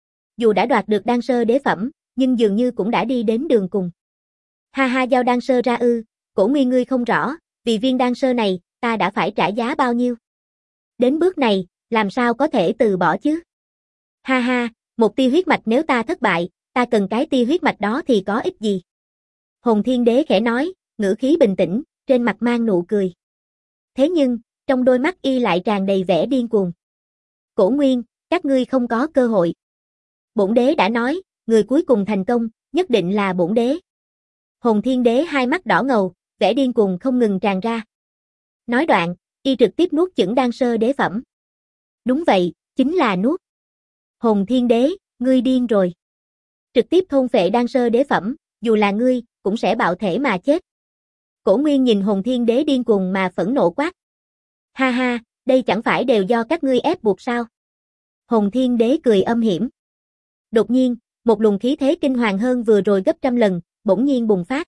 Dù đã đoạt được đan sơ đế phẩm, nhưng dường như cũng đã đi đến đường cùng. Ha ha, giao đan sơ ra ư, Cổ Nguyên ngươi không rõ, vì viên đan sơ này, ta đã phải trả giá bao nhiêu. Đến bước này, làm sao có thể từ bỏ chứ? Ha ha, một tia huyết mạch nếu ta thất bại, ta cần cái tia huyết mạch đó thì có ích gì? Hồn thiên đế khẽ nói, ngữ khí bình tĩnh, trên mặt mang nụ cười. Thế nhưng, trong đôi mắt y lại tràn đầy vẻ điên cuồng. Cổ Nguyên, các ngươi không có cơ hội. Bổn đế đã nói, người cuối cùng thành công, nhất định là bổn đế. Hồn thiên đế hai mắt đỏ ngầu, vẻ điên cuồng không ngừng tràn ra. Nói đoạn, y trực tiếp nuốt chửng đan sơ đế phẩm. Đúng vậy, chính là nuốt. Hồn Thiên Đế, ngươi điên rồi. Trực tiếp thôn phệ đan sơ đế phẩm, dù là ngươi, cũng sẽ bạo thể mà chết. Cổ Nguyên nhìn Hồn Thiên Đế điên cuồng mà phẫn nộ quát. Ha ha, đây chẳng phải đều do các ngươi ép buộc sao? Hồn Thiên Đế cười âm hiểm. Đột nhiên, một luồng khí thế kinh hoàng hơn vừa rồi gấp trăm lần, bỗng nhiên bùng phát.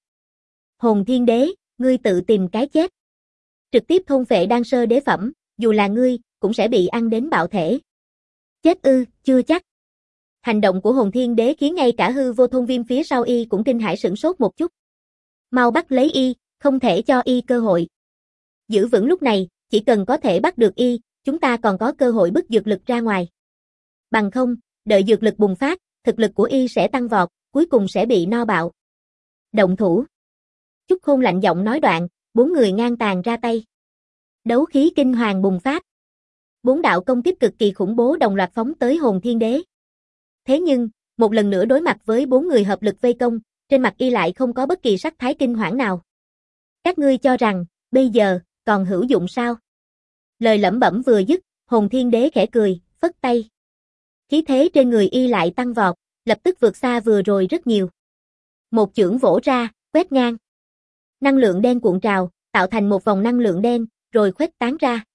Hồn Thiên Đế, ngươi tự tìm cái chết. Trực tiếp thôn phệ đan sơ đế phẩm, dù là ngươi, cũng sẽ bị ăn đến bạo thể. Chết ư, chưa chắc. Hành động của Hồn Thiên Đế khiến ngay cả Hư Vô Thôn Viêm phía sau y cũng kinh hãi sửng sốt một chút. Mau bắt lấy y, không thể cho y cơ hội. Giữ vững lúc này, chỉ cần có thể bắt được y, chúng ta còn có cơ hội bức dược lực ra ngoài. Bằng không, đợi dược lực bùng phát, thực lực của y sẽ tăng vọt, cuối cùng sẽ bị no bạo. Động thủ. Chúc Khôn lạnh giọng nói đoạn, bốn người ngang tàn ra tay. Đấu khí kinh hoàng bùng phát. Bốn đạo công kích cực kỳ khủng bố đồng loạt phóng tới Hồn Thiên Đế. Thế nhưng, một lần nữa đối mặt với bốn người hợp lực vây công, trên mặt y lại không có bất kỳ sắc thái kinh hoảng nào. Các ngươi cho rằng, bây giờ, còn hữu dụng sao? Lời lẩm bẩm vừa dứt, Hồn Thiên Đế khẽ cười, phất tay. Khí thế trên người y lại tăng vọt, lập tức vượt xa vừa rồi rất nhiều. Một chưởng vỗ ra, quét ngang. Năng lượng đen cuộn trào, tạo thành một vòng năng lượng đen, rồi khuếch tán ra.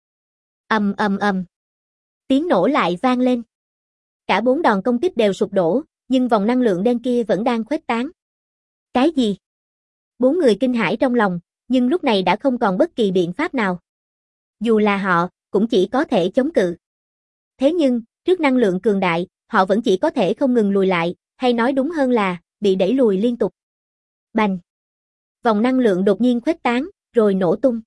Ầm ầm ầm. Tiếng nổ lại vang lên. Cả bốn đòn công kích đều sụp đổ, nhưng vòng năng lượng đen kia vẫn đang khuếch tán. Cái gì? Bốn người kinh hãi trong lòng, nhưng lúc này đã không còn bất kỳ biện pháp nào. Dù là họ, cũng chỉ có thể chống cự. Thế nhưng, trước năng lượng cường đại, họ vẫn chỉ có thể không ngừng lùi lại, hay nói đúng hơn là, bị đẩy lùi liên tục. Bành! Vòng năng lượng đột nhiên khuếch tán, rồi nổ tung.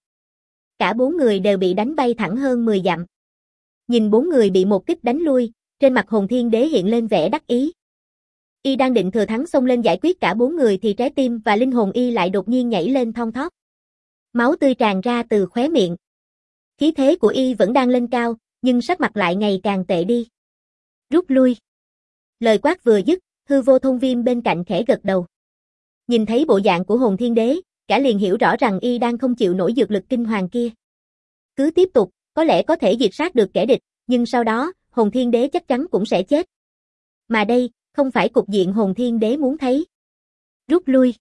Cả bốn người đều bị đánh bay thẳng hơn mười dặm. Nhìn bốn người bị một kích đánh lui, trên mặt Hồn Thiên Đế hiện lên vẻ đắc ý. Y đang định thừa thắng xông lên giải quyết cả bốn người thì trái tim và linh hồn y lại đột nhiên nhảy lên thon thót. Máu tươi tràn ra từ khóe miệng. Khí thế của y vẫn đang lên cao, nhưng sắc mặt lại ngày càng tệ đi. Rút lui. Lời quát vừa dứt, Hư Vô Thôn Viêm bên cạnh khẽ gật đầu. Nhìn thấy bộ dạng của Hồn Thiên Đế, cả liền hiểu rõ rằng y đang không chịu nổi dược lực kinh hoàng kia. Cứ tiếp tục, có lẽ có thể diệt sát được kẻ địch, nhưng sau đó, Hồn Thiên Đế chắc chắn cũng sẽ chết. Mà đây, không phải cục diện Hồn Thiên Đế muốn thấy. Rút lui.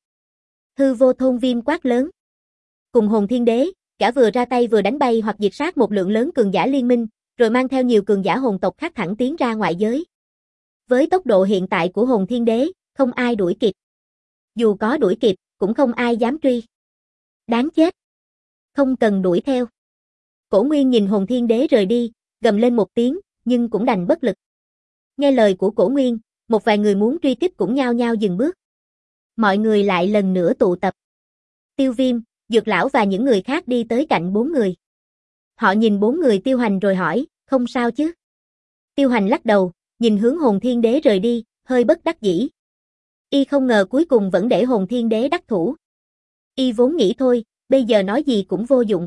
Hư Vô Thôn Viêm quát lớn. Cùng Hồn Thiên Đế, cả vừa ra tay vừa đánh bay hoặc diệt sát một lượng lớn cường giả liên minh, rồi mang theo nhiều cường giả hồn tộc khác thẳng tiến ra ngoại giới. Với tốc độ hiện tại của Hồn Thiên Đế, không ai đuổi kịp. Dù có đuổi kịp, cũng không ai dám truy. Đáng chết. Không cần đuổi theo. Cổ Nguyên nhìn Hồn Thiên Đế rời đi, gầm lên một tiếng, nhưng cũng đành bất lực. Nghe lời của Cổ Nguyên, một vài người muốn truy kích cũng nhao nhao dừng bước. Mọi người lại lần nữa tụ tập. Tiêu Viêm, Dược Lão và những người khác đi tới cạnh bốn người. Họ nhìn bốn người Tiêu Hành rồi hỏi, không sao chứ? Tiêu Hành lắc đầu, nhìn hướng Hồn Thiên Đế rời đi, hơi bất đắc dĩ. Y không ngờ cuối cùng vẫn để Hồn Thiên Đế đắc thủ. Y vốn nghĩ thôi, bây giờ nói gì cũng vô dụng.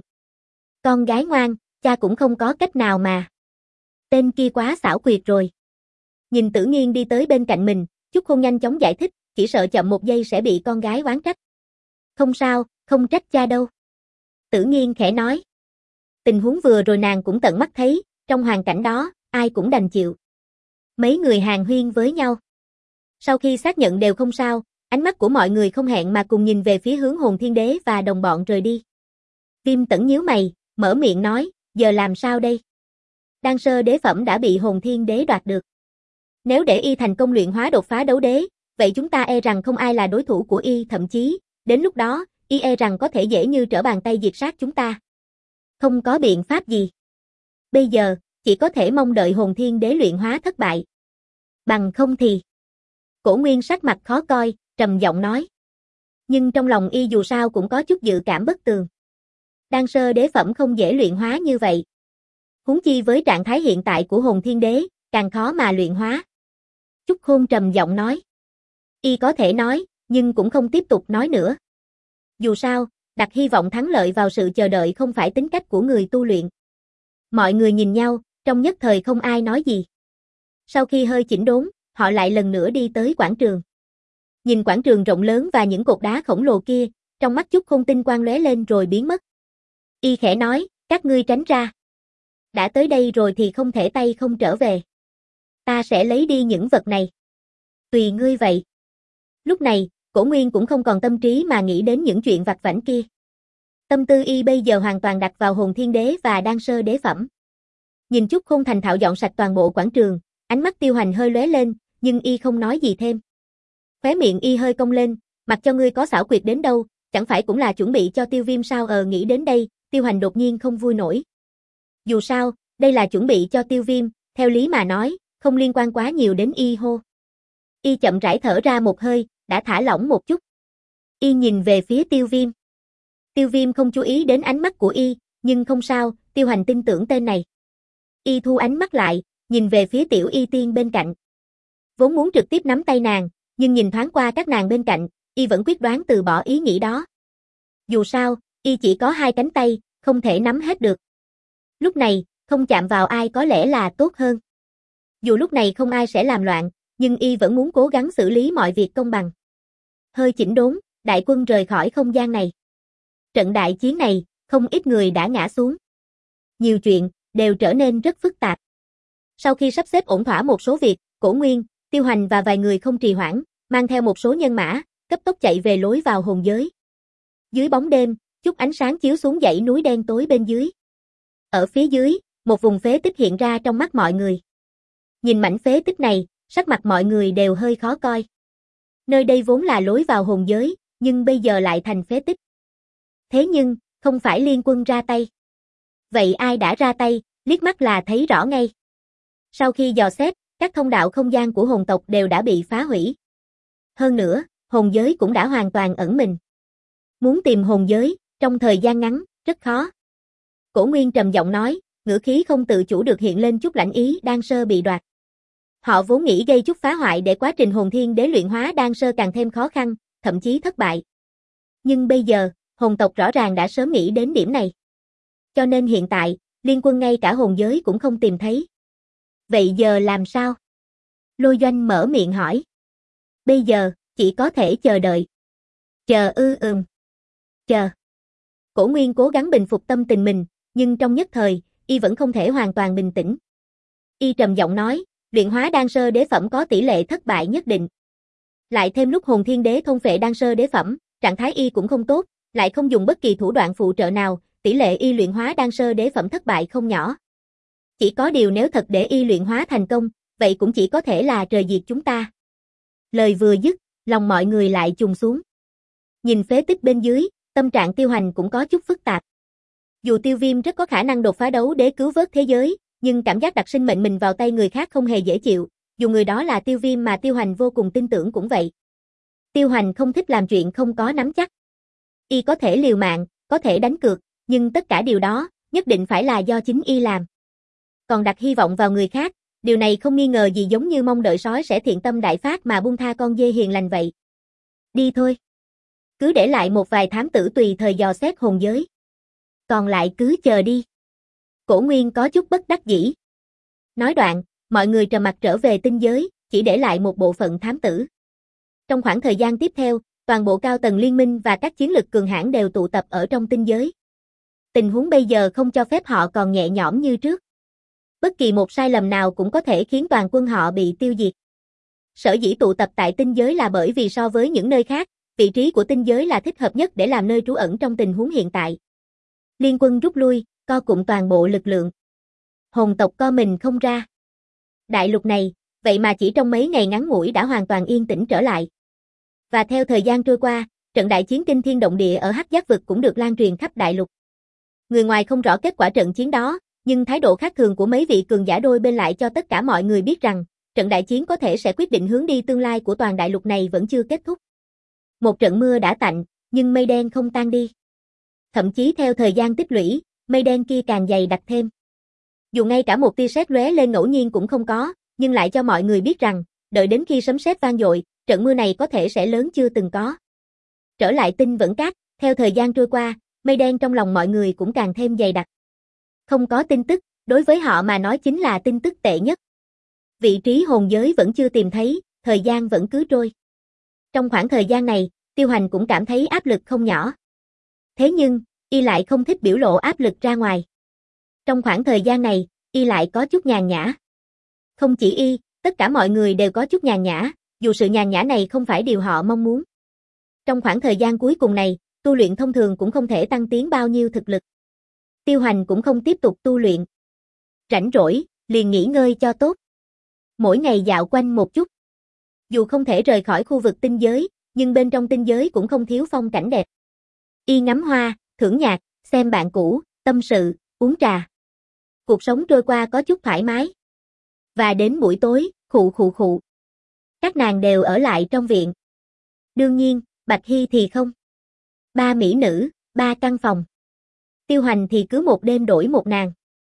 Con gái ngoan, cha cũng không có cách nào mà. Tên kia quá xảo quyệt rồi. Nhìn Tử Nghiên đi tới bên cạnh mình, Chúc Khôn nhanh chóng giải thích, chỉ sợ chậm một giây sẽ bị con gái oán trách. Không sao, không trách cha đâu. Tử Nghiên khẽ nói. Tình huống vừa rồi nàng cũng tận mắt thấy, trong hoàn cảnh đó, ai cũng đành chịu. Mấy người hàn huyên với nhau. Sau khi xác nhận đều không sao, ánh mắt của mọi người không hẹn mà cùng nhìn về phía hướng Hồn Thiên Đế và đồng bọn rời đi. Viêm Tẩn nhíu mày, mở miệng nói, giờ làm sao đây? Đan sơ đế phẩm đã bị Hồn Thiên Đế đoạt được. Nếu để y thành công luyện hóa đột phá đấu đế, vậy chúng ta e rằng không ai là đối thủ của y, thậm chí, đến lúc đó, y e rằng có thể dễ như trở bàn tay diệt sát chúng ta. Không có biện pháp gì. Bây giờ, chỉ có thể mong đợi Hồn Thiên Đế luyện hóa thất bại. Bằng không thì... Cổ Nguyên sắc mặt khó coi, trầm giọng nói. Nhưng trong lòng y dù sao cũng có chút dự cảm bất tường. Đan sơ đế phẩm không dễ luyện hóa như vậy. Huống chi với trạng thái hiện tại của Hồn Thiên Đế, càng khó mà luyện hóa. Chúc Khôn trầm giọng nói. Y có thể nói, nhưng cũng không tiếp tục nói nữa. Dù sao, đặt hy vọng thắng lợi vào sự chờ đợi không phải tính cách của người tu luyện. Mọi người nhìn nhau, trong nhất thời không ai nói gì. Sau khi hơi chỉnh đốn, họ lại lần nữa đi tới quảng trường. Nhìn quảng trường rộng lớn và những cột đá khổng lồ kia, trong mắt Chúc Khôn tinh quang lóe lên rồi biến mất. Y khẽ nói, các ngươi tránh ra. Đã tới đây rồi thì không thể tay không trở về. Ta sẽ lấy đi những vật này. Tùy ngươi vậy. Lúc này, Cổ Nguyên cũng không còn tâm trí mà nghĩ đến những chuyện vặt vãnh kia. Tâm tư y bây giờ hoàn toàn đặt vào Hồn Thiên Đế và Đan Sơ Đế phẩm. Nhìn Chúc Khôn thành thạo dọn sạch toàn bộ quảng trường, ánh mắt Tiêu Hành hơi lóe lên, nhưng y không nói gì thêm. Khóe miệng y hơi cong lên, mặc cho ngươi có xảo quyệt đến đâu, chẳng phải cũng là chuẩn bị cho Tiêu Viêm sao? Ờ nghĩ đến đây, Tiêu Hành đột nhiên không vui nổi. Dù sao, đây là chuẩn bị cho Tiêu Viêm, theo lý mà nói, không liên quan quá nhiều đến y hô. Y chậm rãi thở ra một hơi, đã thả lỏng một chút. Y nhìn về phía Tiêu Viêm. Tiêu Viêm không chú ý đến ánh mắt của y, nhưng không sao, Tiêu Hành tin tưởng tên này. Y thu ánh mắt lại, nhìn về phía Tiểu Y Tiên bên cạnh. Vốn muốn trực tiếp nắm tay nàng, nhưng nhìn thoáng qua các nàng bên cạnh, y vẫn quyết đoán từ bỏ ý nghĩ đó. Dù sao, y chỉ có hai cánh tay, không thể nắm hết được. Lúc này, không chạm vào ai có lẽ là tốt hơn. Dù lúc này không ai sẽ làm loạn, nhưng y vẫn muốn cố gắng xử lý mọi việc công bằng. Hơi chỉnh đốn, đại quân rời khỏi không gian này. Trận đại chiến này, không ít người đã ngã xuống. Nhiều chuyện, đều trở nên rất phức tạp. Sau khi sắp xếp ổn thỏa một số việc, Cổ Nguyên, Tiêu Hành và vài người không trì hoãn, mang theo một số nhân mã, cấp tốc chạy về lối vào hồn giới. Dưới bóng đêm, chút ánh sáng chiếu xuống dãy núi đen tối bên dưới. Ở phía dưới, một vùng phế tích hiện ra trong mắt mọi người. Nhìn mảnh phế tích này, sắc mặt mọi người đều hơi khó coi. Nơi đây vốn là lối vào hồn giới, nhưng bây giờ lại thành phế tích. Thế nhưng, không phải liên quân ra tay. Vậy ai đã ra tay, liếc mắt là thấy rõ ngay. Sau khi dò xét, các thông đạo không gian của hồn tộc đều đã bị phá hủy. Hơn nữa, hồn giới cũng đã hoàn toàn ẩn mình. Muốn tìm hồn giới, trong thời gian ngắn, rất khó. Cổ Nguyên trầm giọng nói, ngữ khí không tự chủ được hiện lên chút lãnh ý. Đan sơ bị đoạt. Họ vốn nghĩ gây chút phá hoại để quá trình hồn thiên đế luyện hóa đan sơ càng thêm khó khăn, thậm chí thất bại. Nhưng bây giờ, hồn tộc rõ ràng đã sớm nghĩ đến điểm này. Cho nên hiện tại, liên quân ngay cả hồn giới cũng không tìm thấy. Vậy giờ làm sao? Lôi Doanh mở miệng hỏi. Bây giờ, chỉ có thể chờ đợi. Chờ ư ừm. Chờ. Cổ Nguyên cố gắng bình phục tâm tình mình, nhưng trong nhất thời, y vẫn không thể hoàn toàn bình tĩnh. Y trầm giọng nói, luyện hóa đan sơ đế phẩm có tỷ lệ thất bại nhất định. Lại thêm lúc hồn thiên đế thôn phệ đan sơ đế phẩm, trạng thái y cũng không tốt, lại không dùng bất kỳ thủ đoạn phụ trợ nào, tỷ lệ y luyện hóa đan sơ đế phẩm thất bại không nhỏ. Chỉ có điều nếu thật để y luyện hóa thành công, vậy cũng chỉ có thể là trời diệt chúng ta. Lời vừa dứt, lòng mọi người lại trùng xuống. Nhìn phế tích bên dưới, tâm trạng Tiêu Hành cũng có chút phức tạp. Dù Tiêu Viêm rất có khả năng đột phá đấu đế cứu vớt thế giới, nhưng cảm giác đặt sinh mệnh mình vào tay người khác không hề dễ chịu, dù người đó là Tiêu Viêm mà Tiêu Hành vô cùng tin tưởng cũng vậy. Tiêu Hành không thích làm chuyện không có nắm chắc. Y có thể liều mạng, có thể đánh cược, nhưng tất cả điều đó, nhất định phải là do chính y làm. Còn đặt hy vọng vào người khác, điều này không nghi ngờ gì giống như mong đợi sói sẽ thiện tâm đại phát mà buông tha con dê hiền lành vậy. Đi thôi. Cứ để lại một vài thám tử tùy thời dò xét hồn giới. Còn lại cứ chờ đi. Cổ Nguyên có chút bất đắc dĩ. Nói đoạn, mọi người trầm mặc trở về tinh giới, chỉ để lại một bộ phận thám tử. Trong khoảng thời gian tiếp theo, toàn bộ cao tầng liên minh và các chiến lực cường hãn đều tụ tập ở trong tinh giới. Tình huống bây giờ không cho phép họ còn nhẹ nhõm như trước. Bất kỳ một sai lầm nào cũng có thể khiến toàn quân họ bị tiêu diệt. Sở dĩ tụ tập tại tinh giới là bởi vì so với những nơi khác, vị trí của tinh giới là thích hợp nhất để làm nơi trú ẩn trong tình huống hiện tại. Liên quân rút lui, co cụm toàn bộ lực lượng. Hồn tộc co mình không ra. Đại lục này, vậy mà chỉ trong mấy ngày ngắn ngủi đã hoàn toàn yên tĩnh trở lại. Và theo thời gian trôi qua, trận đại chiến kinh thiên động địa ở Hắc Giác vực cũng được lan truyền khắp đại lục. Người ngoài không rõ kết quả trận chiến đó, nhưng thái độ khác thường của mấy vị cường giả đôi bên lại cho tất cả mọi người biết rằng, trận đại chiến có thể sẽ quyết định hướng đi tương lai của toàn đại lục này vẫn chưa kết thúc. Một trận mưa đã tạnh, nhưng mây đen không tan đi. Thậm chí theo thời gian tích lũy, mây đen kia càng dày đặc thêm. Dù ngay cả một tia sét lóe lên ngẫu nhiên cũng không có, nhưng lại cho mọi người biết rằng, đợi đến khi sấm sét vang dội, trận mưa này có thể sẽ lớn chưa từng có. Trở lại tinh vẫn cát, theo thời gian trôi qua, mây đen trong lòng mọi người cũng càng thêm dày đặc. Không có tin tức, đối với họ mà nói chính là tin tức tệ nhất. Vị trí hồn giới vẫn chưa tìm thấy, thời gian vẫn cứ trôi. Trong khoảng thời gian này, Tiêu Hành cũng cảm thấy áp lực không nhỏ. Thế nhưng, y lại không thích biểu lộ áp lực ra ngoài. Trong khoảng thời gian này, y lại có chút nhàn nhã. Không chỉ y, tất cả mọi người đều có chút nhàn nhã, dù sự nhàn nhã này không phải điều họ mong muốn. Trong khoảng thời gian cuối cùng này, tu luyện thông thường cũng không thể tăng tiến bao nhiêu thực lực. Tiêu Hành cũng không tiếp tục tu luyện. Rảnh rỗi, liền nghỉ ngơi cho tốt. Mỗi ngày dạo quanh một chút. Dù không thể rời khỏi khu vực tinh giới, nhưng bên trong tinh giới cũng không thiếu phong cảnh đẹp. Y ngắm hoa, thưởng nhạc, xem bạn cũ, tâm sự, uống trà. Cuộc sống trôi qua có chút thoải mái. Và đến buổi tối, khụ khụ khụ. Các nàng đều ở lại trong viện. Đương nhiên, Bạch Hy thì không. Ba mỹ nữ, ba căn phòng. Tiêu Hành thì cứ một đêm đổi một nàng.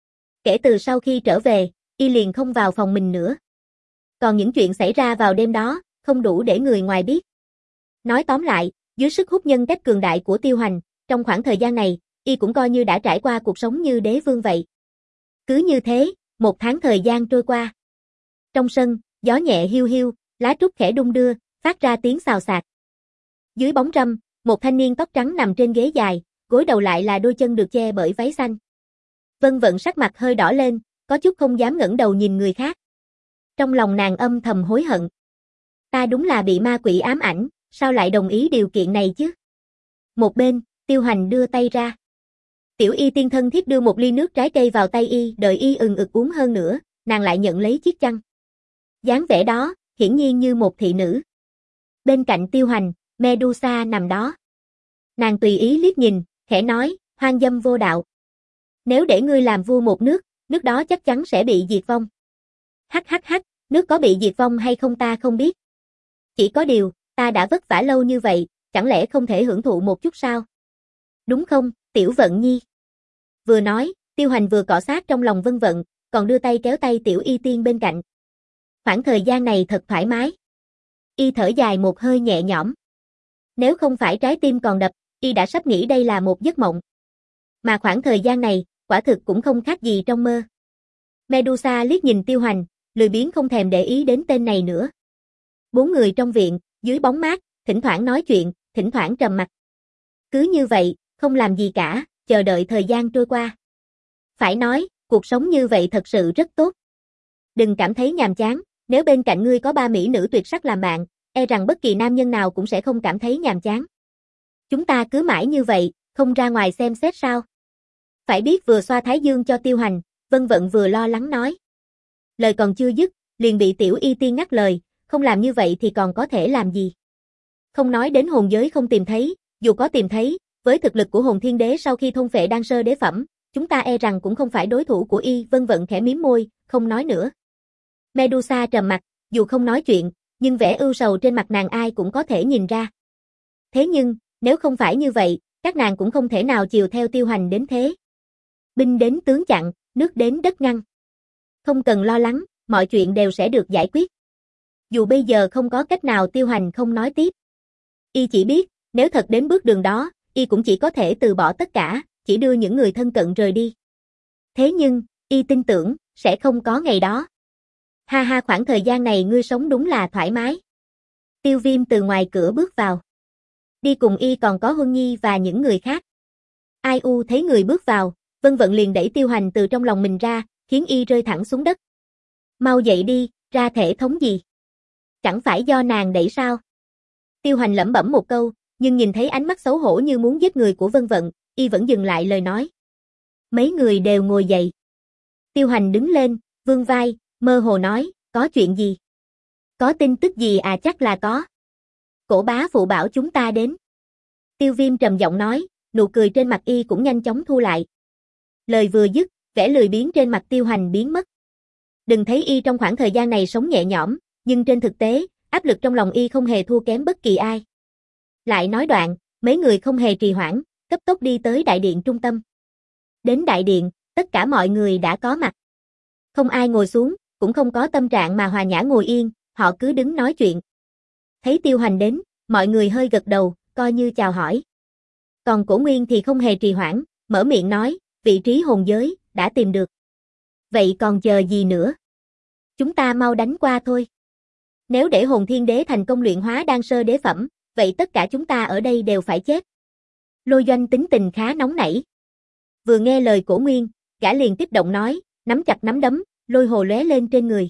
Kể từ sau khi trở về, y liền không vào phòng mình nữa. Còn những chuyện xảy ra vào đêm đó, không đủ để người ngoài biết. Nói tóm lại, dưới sức hút nhân cách cường đại của Tiêu Hành, trong khoảng thời gian này, y cũng coi như đã trải qua cuộc sống như đế vương vậy. Cứ như thế, một tháng thời gian trôi qua. Trong sân, gió nhẹ hiu hiu, lá trúc khẽ đung đưa, phát ra tiếng xào xạc. Dưới bóng râm, một thanh niên tóc trắng nằm trên ghế dài, gối đầu lại là đôi chân được che bởi váy xanh. Vân Vận sắc mặt hơi đỏ lên, có chút không dám ngẩng đầu nhìn người khác. Trong lòng nàng âm thầm hối hận. Ta đúng là bị ma quỷ ám ảnh, sao lại đồng ý điều kiện này chứ? Một bên, Tiêu Hành đưa tay ra. Tiểu Y tiên thân thiết đưa một ly nước trái cây vào tay y, đợi y ừng ực uống hơn nữa, nàng lại nhận lấy chiếc chăn. Dáng vẻ đó, hiển nhiên như một thị nữ. Bên cạnh Tiêu Hành, Medusa nằm đó. Nàng tùy ý liếc nhìn, khẽ nói, hoang dâm vô đạo. Nếu để ngươi làm vua một nước, nước đó chắc chắn sẽ bị diệt vong. Hắc hắc hắc, nước có bị diệt vong hay không ta không biết. Chỉ có điều, ta đã vất vả lâu như vậy, chẳng lẽ không thể hưởng thụ một chút sao? Đúng không, Tiểu Vận Nhi? Vừa nói, Tiêu Hành vừa cọ sát trong lòng Vân Vận, còn đưa tay kéo tay Tiểu Y Tiên bên cạnh. Khoảng thời gian này thật thoải mái. Y thở dài một hơi nhẹ nhõm. Nếu không phải trái tim còn đập, y đã sắp nghĩ đây là một giấc mộng. Mà khoảng thời gian này, quả thực cũng không khác gì trong mơ. Medusa liếc nhìn Tiêu Hành, lười biếng không thèm để ý đến tên này nữa. Bốn người trong viện, dưới bóng mát, thỉnh thoảng nói chuyện, thỉnh thoảng trầm mặc. Cứ như vậy, không làm gì cả, chờ đợi thời gian trôi qua. Phải nói, cuộc sống như vậy thật sự rất tốt. Đừng cảm thấy nhàm chán, nếu bên cạnh ngươi có ba mỹ nữ tuyệt sắc làm bạn, e rằng bất kỳ nam nhân nào cũng sẽ không cảm thấy nhàm chán. Chúng ta cứ mãi như vậy, không ra ngoài xem xét sao? Phải biết vừa xoa thái dương cho Tiêu Hành, Vân Vận vừa lo lắng nói. Lời còn chưa dứt, liền bị Tiểu Y Tiên ngắt lời, không làm như vậy thì còn có thể làm gì? Không nói đến hồn giới không tìm thấy, dù có tìm thấy, với thực lực của hồn thiên đế sau khi thôn phệ đan sơ đế phẩm, chúng ta e rằng cũng không phải đối thủ của y. Vân Vận khẽ mím môi, không nói nữa. Medusa trầm mặt, dù không nói chuyện, nhưng vẻ ưu sầu trên mặt nàng ai cũng có thể nhìn ra. Thế nhưng, nếu không phải như vậy, các nàng cũng không thể nào chiều theo Tiêu Hành đến thế. Binh đến tướng chặn, nước đến đất ngăn. Không cần lo lắng, mọi chuyện đều sẽ được giải quyết. Dù bây giờ không có cách nào, Tiêu Hành không nói tiếp. Y chỉ biết, nếu thật đến bước đường đó, y cũng chỉ có thể từ bỏ tất cả, chỉ đưa những người thân cận rời đi. Thế nhưng, y tin tưởng, sẽ không có ngày đó. Ha ha, khoảng thời gian này ngươi sống đúng là thoải mái. Tiêu Viêm từ ngoài cửa bước vào. Đi cùng y còn có Huân Nhi và những người khác. Ai u thấy người bước vào, Vân Vận liền đẩy Tiêu Hành từ trong lòng mình ra, khiến y rơi thẳng xuống đất. Mau dậy đi, ra thể thống gì? Chẳng phải do nàng đẩy sao? Tiêu Hành lẩm bẩm một câu, nhưng nhìn thấy ánh mắt xấu hổ như muốn giết người của Vân Vận, y vẫn dừng lại lời nói. Mấy người đều ngồi dậy. Tiêu Hành đứng lên, vươn vai, mơ hồ nói, có chuyện gì? Có tin tức gì à? Chắc là có. Cổ bá phụ bảo chúng ta đến. Tiêu Viêm trầm giọng nói, nụ cười trên mặt y cũng nhanh chóng thu lại. Lời vừa dứt, vẻ lười biếng trên mặt Tiêu Hành biến mất. Đừng thấy y trong khoảng thời gian này sống nhẹ nhõm, nhưng trên thực tế, áp lực trong lòng y không hề thua kém bất kỳ ai. Lại nói đoạn, mấy người không hề trì hoãn, cấp tốc đi tới đại điện trung tâm. Đến đại điện, tất cả mọi người đã có mặt. Không ai ngồi xuống, cũng không có tâm trạng mà hòa nhã ngồi yên, họ cứ đứng nói chuyện. Thấy Tiêu Hành đến, mọi người hơi gật đầu, coi như chào hỏi. Còn Cổ Nguyên thì không hề trì hoãn, mở miệng nói, vị trí hồn giới, đã tìm được. Vậy còn chờ gì nữa? Chúng ta mau đánh qua thôi. Nếu để hồn thiên đế thành công luyện hóa đan sơ đế phẩm, vậy tất cả chúng ta ở đây đều phải chết. Lôi Doanh tính tình khá nóng nảy. Vừa nghe lời Cổ Nguyên, gã liền kích động nói, nắm chặt nắm đấm, lôi hồ lóe lên trên người.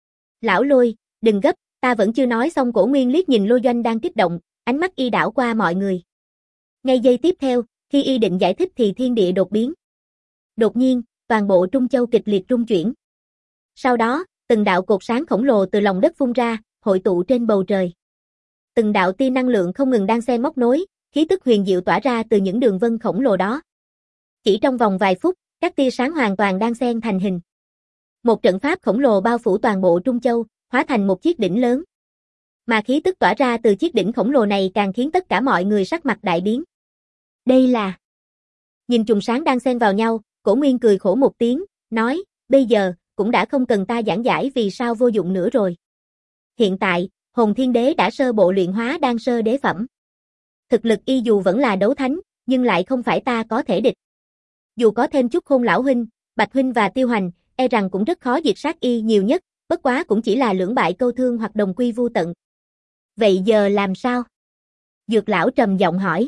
Lão Lôi, đừng gấp, ta vẫn chưa nói xong. Cổ Nguyên liếc nhìn Lôi Doanh đang kích động, ánh mắt y đảo qua mọi người. Ngay giây tiếp theo, khi y định giải thích thì thiên địa đột biến. Đột nhiên, toàn bộ Trung Châu kịch liệt rung chuyển. Sau đó, từng đạo cột sáng khổng lồ từ lòng đất phun ra, hội tụ trên bầu trời. Từng đạo tia năng lượng không ngừng đan xen móc nối, khí tức huyền diệu tỏa ra từ những đường vân khổng lồ đó. Chỉ trong vòng vài phút, các tia sáng hoàn toàn đan xen thành hình. Một trận pháp khổng lồ bao phủ toàn bộ Trung Châu, hóa thành một chiếc đỉnh lớn. Mà khí tức tỏa ra từ chiếc đỉnh khổng lồ này càng khiến tất cả mọi người sắc mặt đại biến. Đây là... Nhìn chùm sáng đan xen vào nhau, Cổ Nguyên cười khổ một tiếng, nói, bây giờ, cũng đã không cần ta giảng giải vì sao vô dụng nữa rồi. Hiện tại, Hồn Thiên Đế đã sơ bộ luyện hóa đan sơ đế phẩm. Thực lực y dù vẫn là đấu thánh, nhưng lại không phải ta có thể địch. Dù có thêm chút Khôn lão huynh, Bạch huynh và Tiêu Hoành, e rằng cũng rất khó diệt sát y nhiều nhất, bất quá cũng chỉ là lưỡng bại câu thương hoặc đồng quy vu tận. Vậy giờ làm sao? Dược lão trầm giọng hỏi.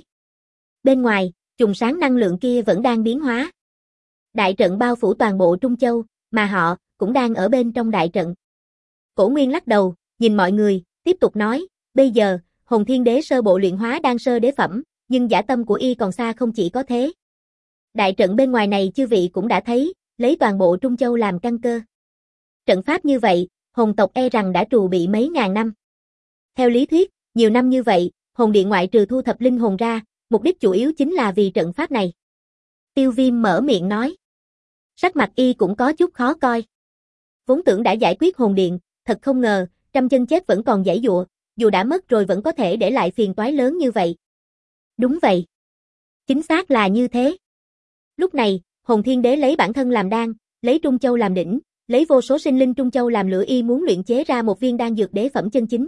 Bên ngoài, chùm sáng năng lượng kia vẫn đang biến hóa. Đại trận bao phủ toàn bộ Trung Châu, mà họ cũng đang ở bên trong đại trận. Cổ Nguyên lắc đầu, nhìn mọi người, tiếp tục nói, bây giờ, Hồn Thiên Đế sơ bộ luyện hóa đan sơ đế phẩm, nhưng dã tâm của y còn xa không chỉ có thế. Đại trận bên ngoài này chư vị cũng đã thấy, lấy toàn bộ Trung Châu làm căn cơ. Trận pháp như vậy, hồn tộc e rằng đã trù bị mấy ngàn năm. Theo lý thuyết, nhiều năm như vậy, hồn điện ngoại trừ thu thập linh hồn ra, mục đích chủ yếu chính là vì trận pháp này. Tiêu Viêm mở miệng nói. Sắc mặt y cũng có chút khó coi. Vốn tưởng đã giải quyết hồn điện, thật không ngờ, trăm chân chết vẫn còn giãy giụa, dù đã mất rồi vẫn có thể để lại phiền toái lớn như vậy. Đúng vậy. Chính xác là như thế. Lúc này, Hồn Thiên Đế lấy bản thân làm đan, lấy Trung Châu làm đỉnh, lấy vô số sinh linh Trung Châu làm lửa, y muốn luyện chế ra một viên đan dược đế phẩm chân chính.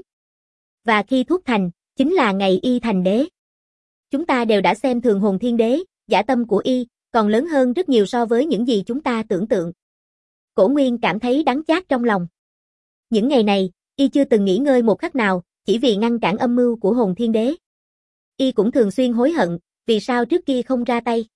Và khi thuốc thành, chính là ngày y thành đế. Chúng ta đều đã xem thường Hồn Thiên Đế, dã tâm của y còn lớn hơn rất nhiều so với những gì chúng ta tưởng tượng. Cổ Nguyên cảm thấy đắng chát trong lòng. Những ngày này, y chưa từng nghỉ ngơi một khắc nào, chỉ vì ngăn cản âm mưu của Hồn Thiên Đế. Y cũng thường xuyên hối hận, vì sao trước kia không ra tay.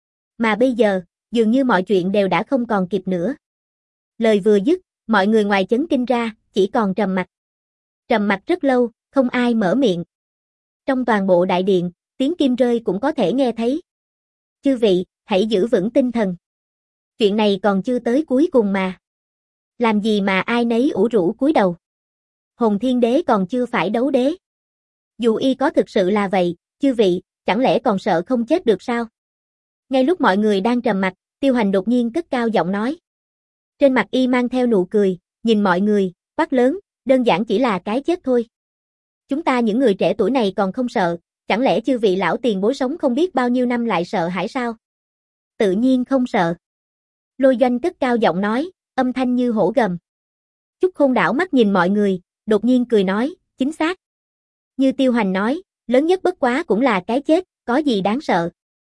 Mà bây giờ, dường như mọi chuyện đều đã không còn kịp nữa. Lời vừa dứt, mọi người ngoài chấn kinh ra, chỉ còn trầm mặc. Trầm mặc rất lâu, không ai mở miệng. Trong toàn bộ đại điện, tiếng kim rơi cũng có thể nghe thấy. Chư vị, hãy giữ vững tinh thần. Chuyện này còn chưa tới cuối cùng mà. Làm gì mà ai nấy ủ rũ cúi đầu. Hồn Thiên Đế còn chưa phải đấu đế. Dù y có thực sự là vậy, chư vị, chẳng lẽ còn sợ không chết được sao? Ngay lúc mọi người đang trầm mặc, Tiêu Hành đột nhiên cất cao giọng nói. Trên mặt y mang theo nụ cười, nhìn mọi người, quát lớn, đơn giản chỉ là cái chết thôi. Chúng ta những người trẻ tuổi này còn không sợ, chẳng lẽ chư vị lão tiền bối sống không biết bao nhiêu năm lại sợ hãi sao? Tự nhiên không sợ. Lôi Doanh cất cao giọng nói, âm thanh như hổ gầm. Chúc Khôn đảo mắt nhìn mọi người, đột nhiên cười nói, chính xác. Như Tiêu Hành nói, lớn nhất bất quá cũng là cái chết, có gì đáng sợ.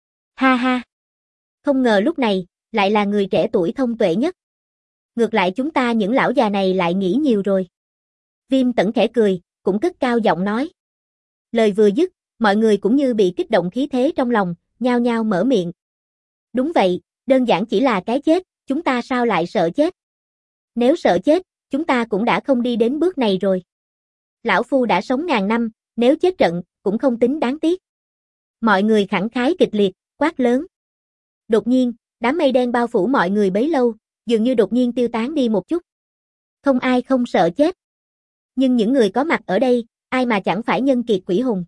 Ha ha. Không ngờ lúc này, lại là người trẻ tuổi thông tuệ nhất. Ngược lại chúng ta những lão già này lại nghĩ nhiều rồi. Viêm Tẩn khẽ cười, cũng cất cao giọng nói. Lời vừa dứt, mọi người cũng như bị kích động khí thế trong lòng, nhao nhao mở miệng. Đúng vậy, đơn giản chỉ là cái chết, chúng ta sao lại sợ chết? Nếu sợ chết, chúng ta cũng đã không đi đến bước này rồi. Lão Phu đã sống ngàn năm, nếu chết trận, cũng không tính đáng tiếc. Mọi người khẳng khái kịch liệt, quát lớn. Đột nhiên, đám mây đen bao phủ mọi người bấy lâu, dường như đột nhiên tiêu tán đi một chút. Không ai không sợ chết. Nhưng những người có mặt ở đây, ai mà chẳng phải nhân kiệt quỷ hùng.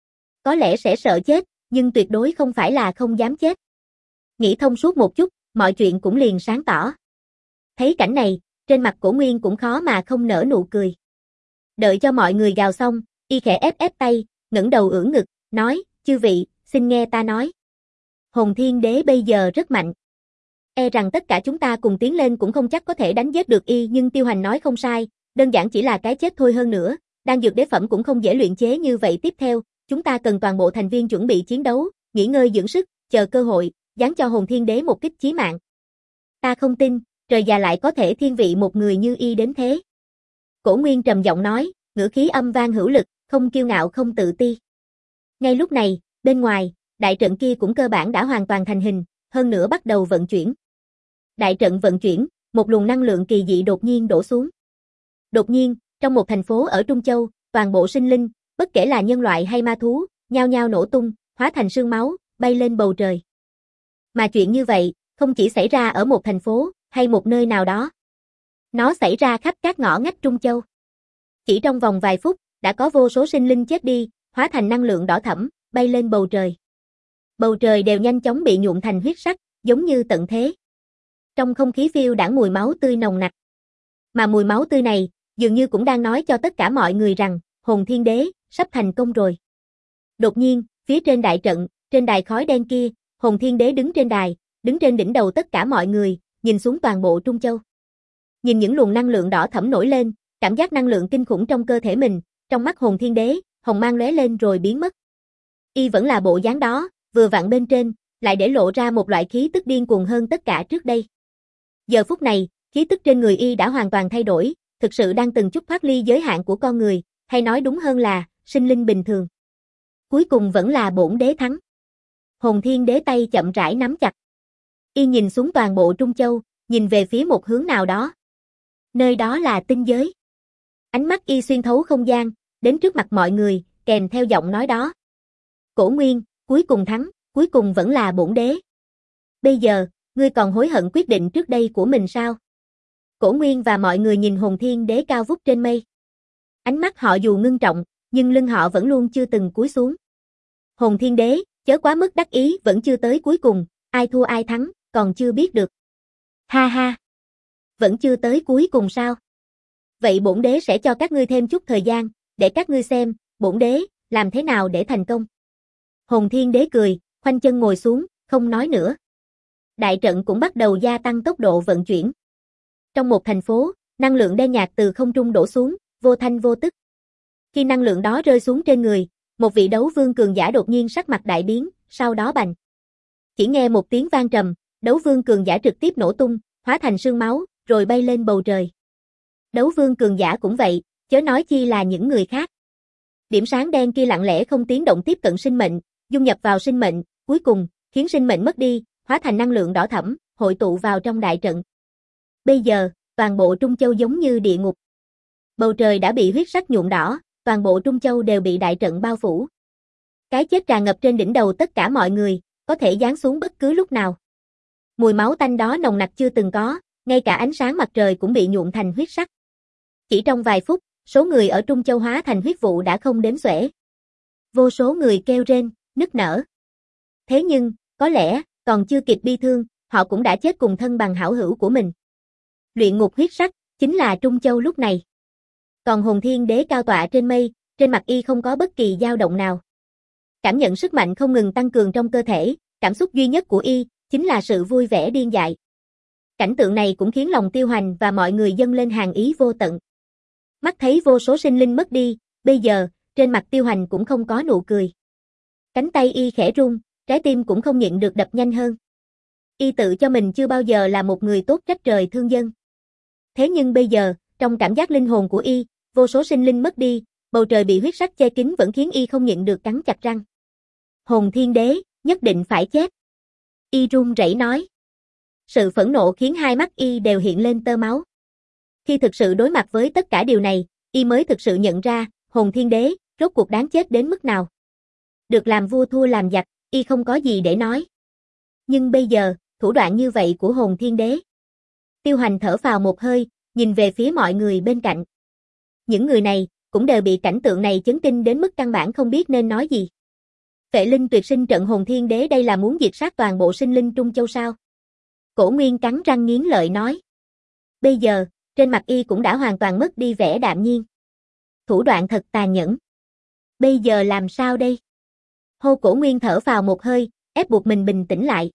Có lẽ sẽ sợ chết, nhưng tuyệt đối không phải là không dám chết. Nghĩ thông suốt một chút, mọi chuyện cũng liền sáng tỏ. Thấy cảnh này, trên mặt Cổ Nguyên cũng khó mà không nở nụ cười. Đợi cho mọi người gào xong, y khẽ ép ép tay, ngẩng đầu ưỡn ngực, nói, chư vị, xin nghe ta nói. Hồn Thiên Đế bây giờ rất mạnh. E rằng tất cả chúng ta cùng tiến lên cũng không chắc có thể đánh giết được y, nhưng Tiêu Hành nói không sai, đơn giản chỉ là cái chết thôi. Hơn nữa, đan dược đế phẩm cũng không dễ luyện chế như vậy. Tiếp theo, chúng ta cần toàn bộ thành viên chuẩn bị chiến đấu, nghỉ ngơi dưỡng sức, chờ cơ hội, giáng cho Hồn Thiên Đế một kích chí mạng. Ta không tin, trời già lại có thể thiên vị một người như y đến thế. Cổ Nguyên trầm giọng nói, ngữ khí âm vang hữu lực, không kiêu ngạo không tự ti. Ngay lúc này, bên ngoài, đại trận kia cũng cơ bản đã hoàn toàn thành hình, hơn nữa bắt đầu vận chuyển. Đại trận vận chuyển, một luồng năng lượng kỳ dị đột nhiên đổ xuống. Đột nhiên, trong một thành phố ở Trung Châu, toàn bộ sinh linh, bất kể là nhân loại hay ma thú, nhao nhao nổ tung, hóa thành sương máu, bay lên bầu trời. Mà chuyện như vậy, không chỉ xảy ra ở một thành phố, hay một nơi nào đó. Nó xảy ra khắp các ngõ ngách Trung Châu. Chỉ trong vòng vài phút, đã có vô số sinh linh chết đi, hóa thành năng lượng đỏ thẫm, bay lên bầu trời. Bầu trời đều nhanh chóng bị nhuộm thành huyết sắc, giống như tận thế. Trong không khí phiêu đãng mùi máu tươi nồng nặc. Mà mùi máu tươi này, dường như cũng đang nói cho tất cả mọi người rằng, Hồn Thiên Đế, sắp thành công rồi. Đột nhiên, phía trên đại trận, trên đài khói đen kia, Hồn Thiên Đế đứng trên đài, đứng trên đỉnh đầu tất cả mọi người, nhìn xuống toàn bộ Trung Châu. Nhìn những luồng năng lượng đỏ thẫm nổi lên, cảm giác năng lượng kinh khủng trong cơ thể mình, trong mắt Hồn Thiên Đế, hồng mang lóe lên rồi biến mất. Y vẫn là bộ dáng đó, vừa vặn bên trên, lại để lộ ra một loại khí tức điên cuồng hơn tất cả trước đây. Giờ phút này, khí tức trên người Y đã hoàn toàn thay đổi, thực sự đang từng chút thoát ly giới hạn của con người, hay nói đúng hơn là, sinh linh bình thường. Cuối cùng vẫn là bổn đế thắng. Hồn Thiên Đế tay chậm rãi nắm chặt. Y nhìn xuống toàn bộ Trung Châu, nhìn về phía một hướng nào đó. Nơi đó là tinh giới. Ánh mắt Y xuyên thấu không gian, đến trước mặt mọi người, kèm theo giọng nói đó. Cổ Nguyên, cuối cùng thắng, cuối cùng vẫn là bổn đế. Bây giờ, ngươi còn hối hận quyết định trước đây của mình sao? Cổ Nguyên và mọi người nhìn Hồn Thiên Đế cao vút trên mây. Ánh mắt họ dù ngưng trọng, nhưng lưng họ vẫn luôn chưa từng cúi xuống. Hồn Thiên Đế, chớ quá mức đắc ý, vẫn chưa tới cuối cùng, ai thua ai thắng, còn chưa biết được. Ha ha. Vẫn chưa tới cuối cùng sao? Vậy bổn đế sẽ cho các ngươi thêm chút thời gian, để các ngươi xem, bổn đế, làm thế nào để thành công. Hồn Thiên Đế cười, khoanh chân ngồi xuống, không nói nữa. Đại trận cũng bắt đầu gia tăng tốc độ vận chuyển. Trong một thành phố, năng lượng đen nhạt từ không trung đổ xuống, vô thanh vô tức. Khi năng lượng đó rơi xuống trên người, một vị đấu vương cường giả đột nhiên sắc mặt đại biến, sau đó bành. Chỉ nghe một tiếng vang trầm, đấu vương cường giả trực tiếp nổ tung, hóa thành sương máu, rồi bay lên bầu trời. Đấu vương cường giả cũng vậy, chớ nói chi là những người khác. Điểm sáng đen kia lặng lẽ không tiếng động tiếp cận sinh mệnh, dung nhập vào sinh mệnh, cuối cùng, khiến sinh mệnh mất đi, hóa thành năng lượng đỏ thẫm, hội tụ vào trong đại trận. Bây giờ, toàn bộ Trung Châu giống như địa ngục. Bầu trời đã bị huyết sắc nhuộm đỏ, toàn bộ Trung Châu đều bị đại trận bao phủ. Cái chết tràn ngập trên đỉnh đầu tất cả mọi người, có thể giáng xuống bất cứ lúc nào. Mùi máu tanh đó nồng nặc chưa từng có, ngay cả ánh sáng mặt trời cũng bị nhuộm thành huyết sắc. Chỉ trong vài phút, số người ở Trung Châu hóa thành huyết vụ đã không đếm xuể. Vô số người kêu rên, nức nở. Thế nhưng, có lẽ, còn chưa kịp bi thương, họ cũng đã chết cùng thân bằng hảo hữu của mình. Luyện ngục huyết sắc, chính là Trung Châu lúc này. Còn Hồn Thiên Đế cao tọa trên mây, trên mặt Y không có bất kỳ dao động nào. Cảm nhận sức mạnh không ngừng tăng cường trong cơ thể, cảm xúc duy nhất của Y, chính là sự vui vẻ điên dại. Cảnh tượng này cũng khiến lòng Tiêu Hoành và mọi người dâng lên hàng ý vô tận. Mắt thấy vô số sinh linh mất đi, bây giờ, trên mặt Tiêu Hoành cũng không có nụ cười. Cánh tay Y khẽ run, trái tim cũng không nhịn được đập nhanh hơn. Y tự cho mình chưa bao giờ là một người tốt trách trời thương dân. Thế nhưng bây giờ, trong cảm giác linh hồn của Y, vô số sinh linh mất đi, bầu trời bị huyết sắc che kín vẫn khiến Y không nhịn được cắn chặt răng. Hồn Thiên Đế, nhất định phải chết. Y run rẩy nói. Sự phẫn nộ khiến hai mắt Y đều hiện lên tơ máu. Khi thực sự đối mặt với tất cả điều này, Y mới thực sự nhận ra, Hồn Thiên Đế, rốt cuộc đáng chết đến mức nào. Được làm vua thua làm giặc, Y không có gì để nói. Nhưng bây giờ, thủ đoạn như vậy của Hồn Thiên Đế. Tiêu Hoành thở phào một hơi, nhìn về phía mọi người bên cạnh. Những người này, cũng đều bị cảnh tượng này chấn kinh đến mức căn bản không biết nên nói gì. Phệ linh tuyệt sinh trận Hồn Thiên Đế đây là muốn diệt sát toàn bộ sinh linh Trung Châu sao? Cổ Nguyên cắn răng nghiến lợi nói. Bây giờ, trên mặt Y cũng đã hoàn toàn mất đi vẻ đạm nhiên. Thủ đoạn thật tàn nhẫn. Bây giờ làm sao đây? Hô Cổ Nguyên thở phào một hơi, ép buộc mình bình tĩnh lại.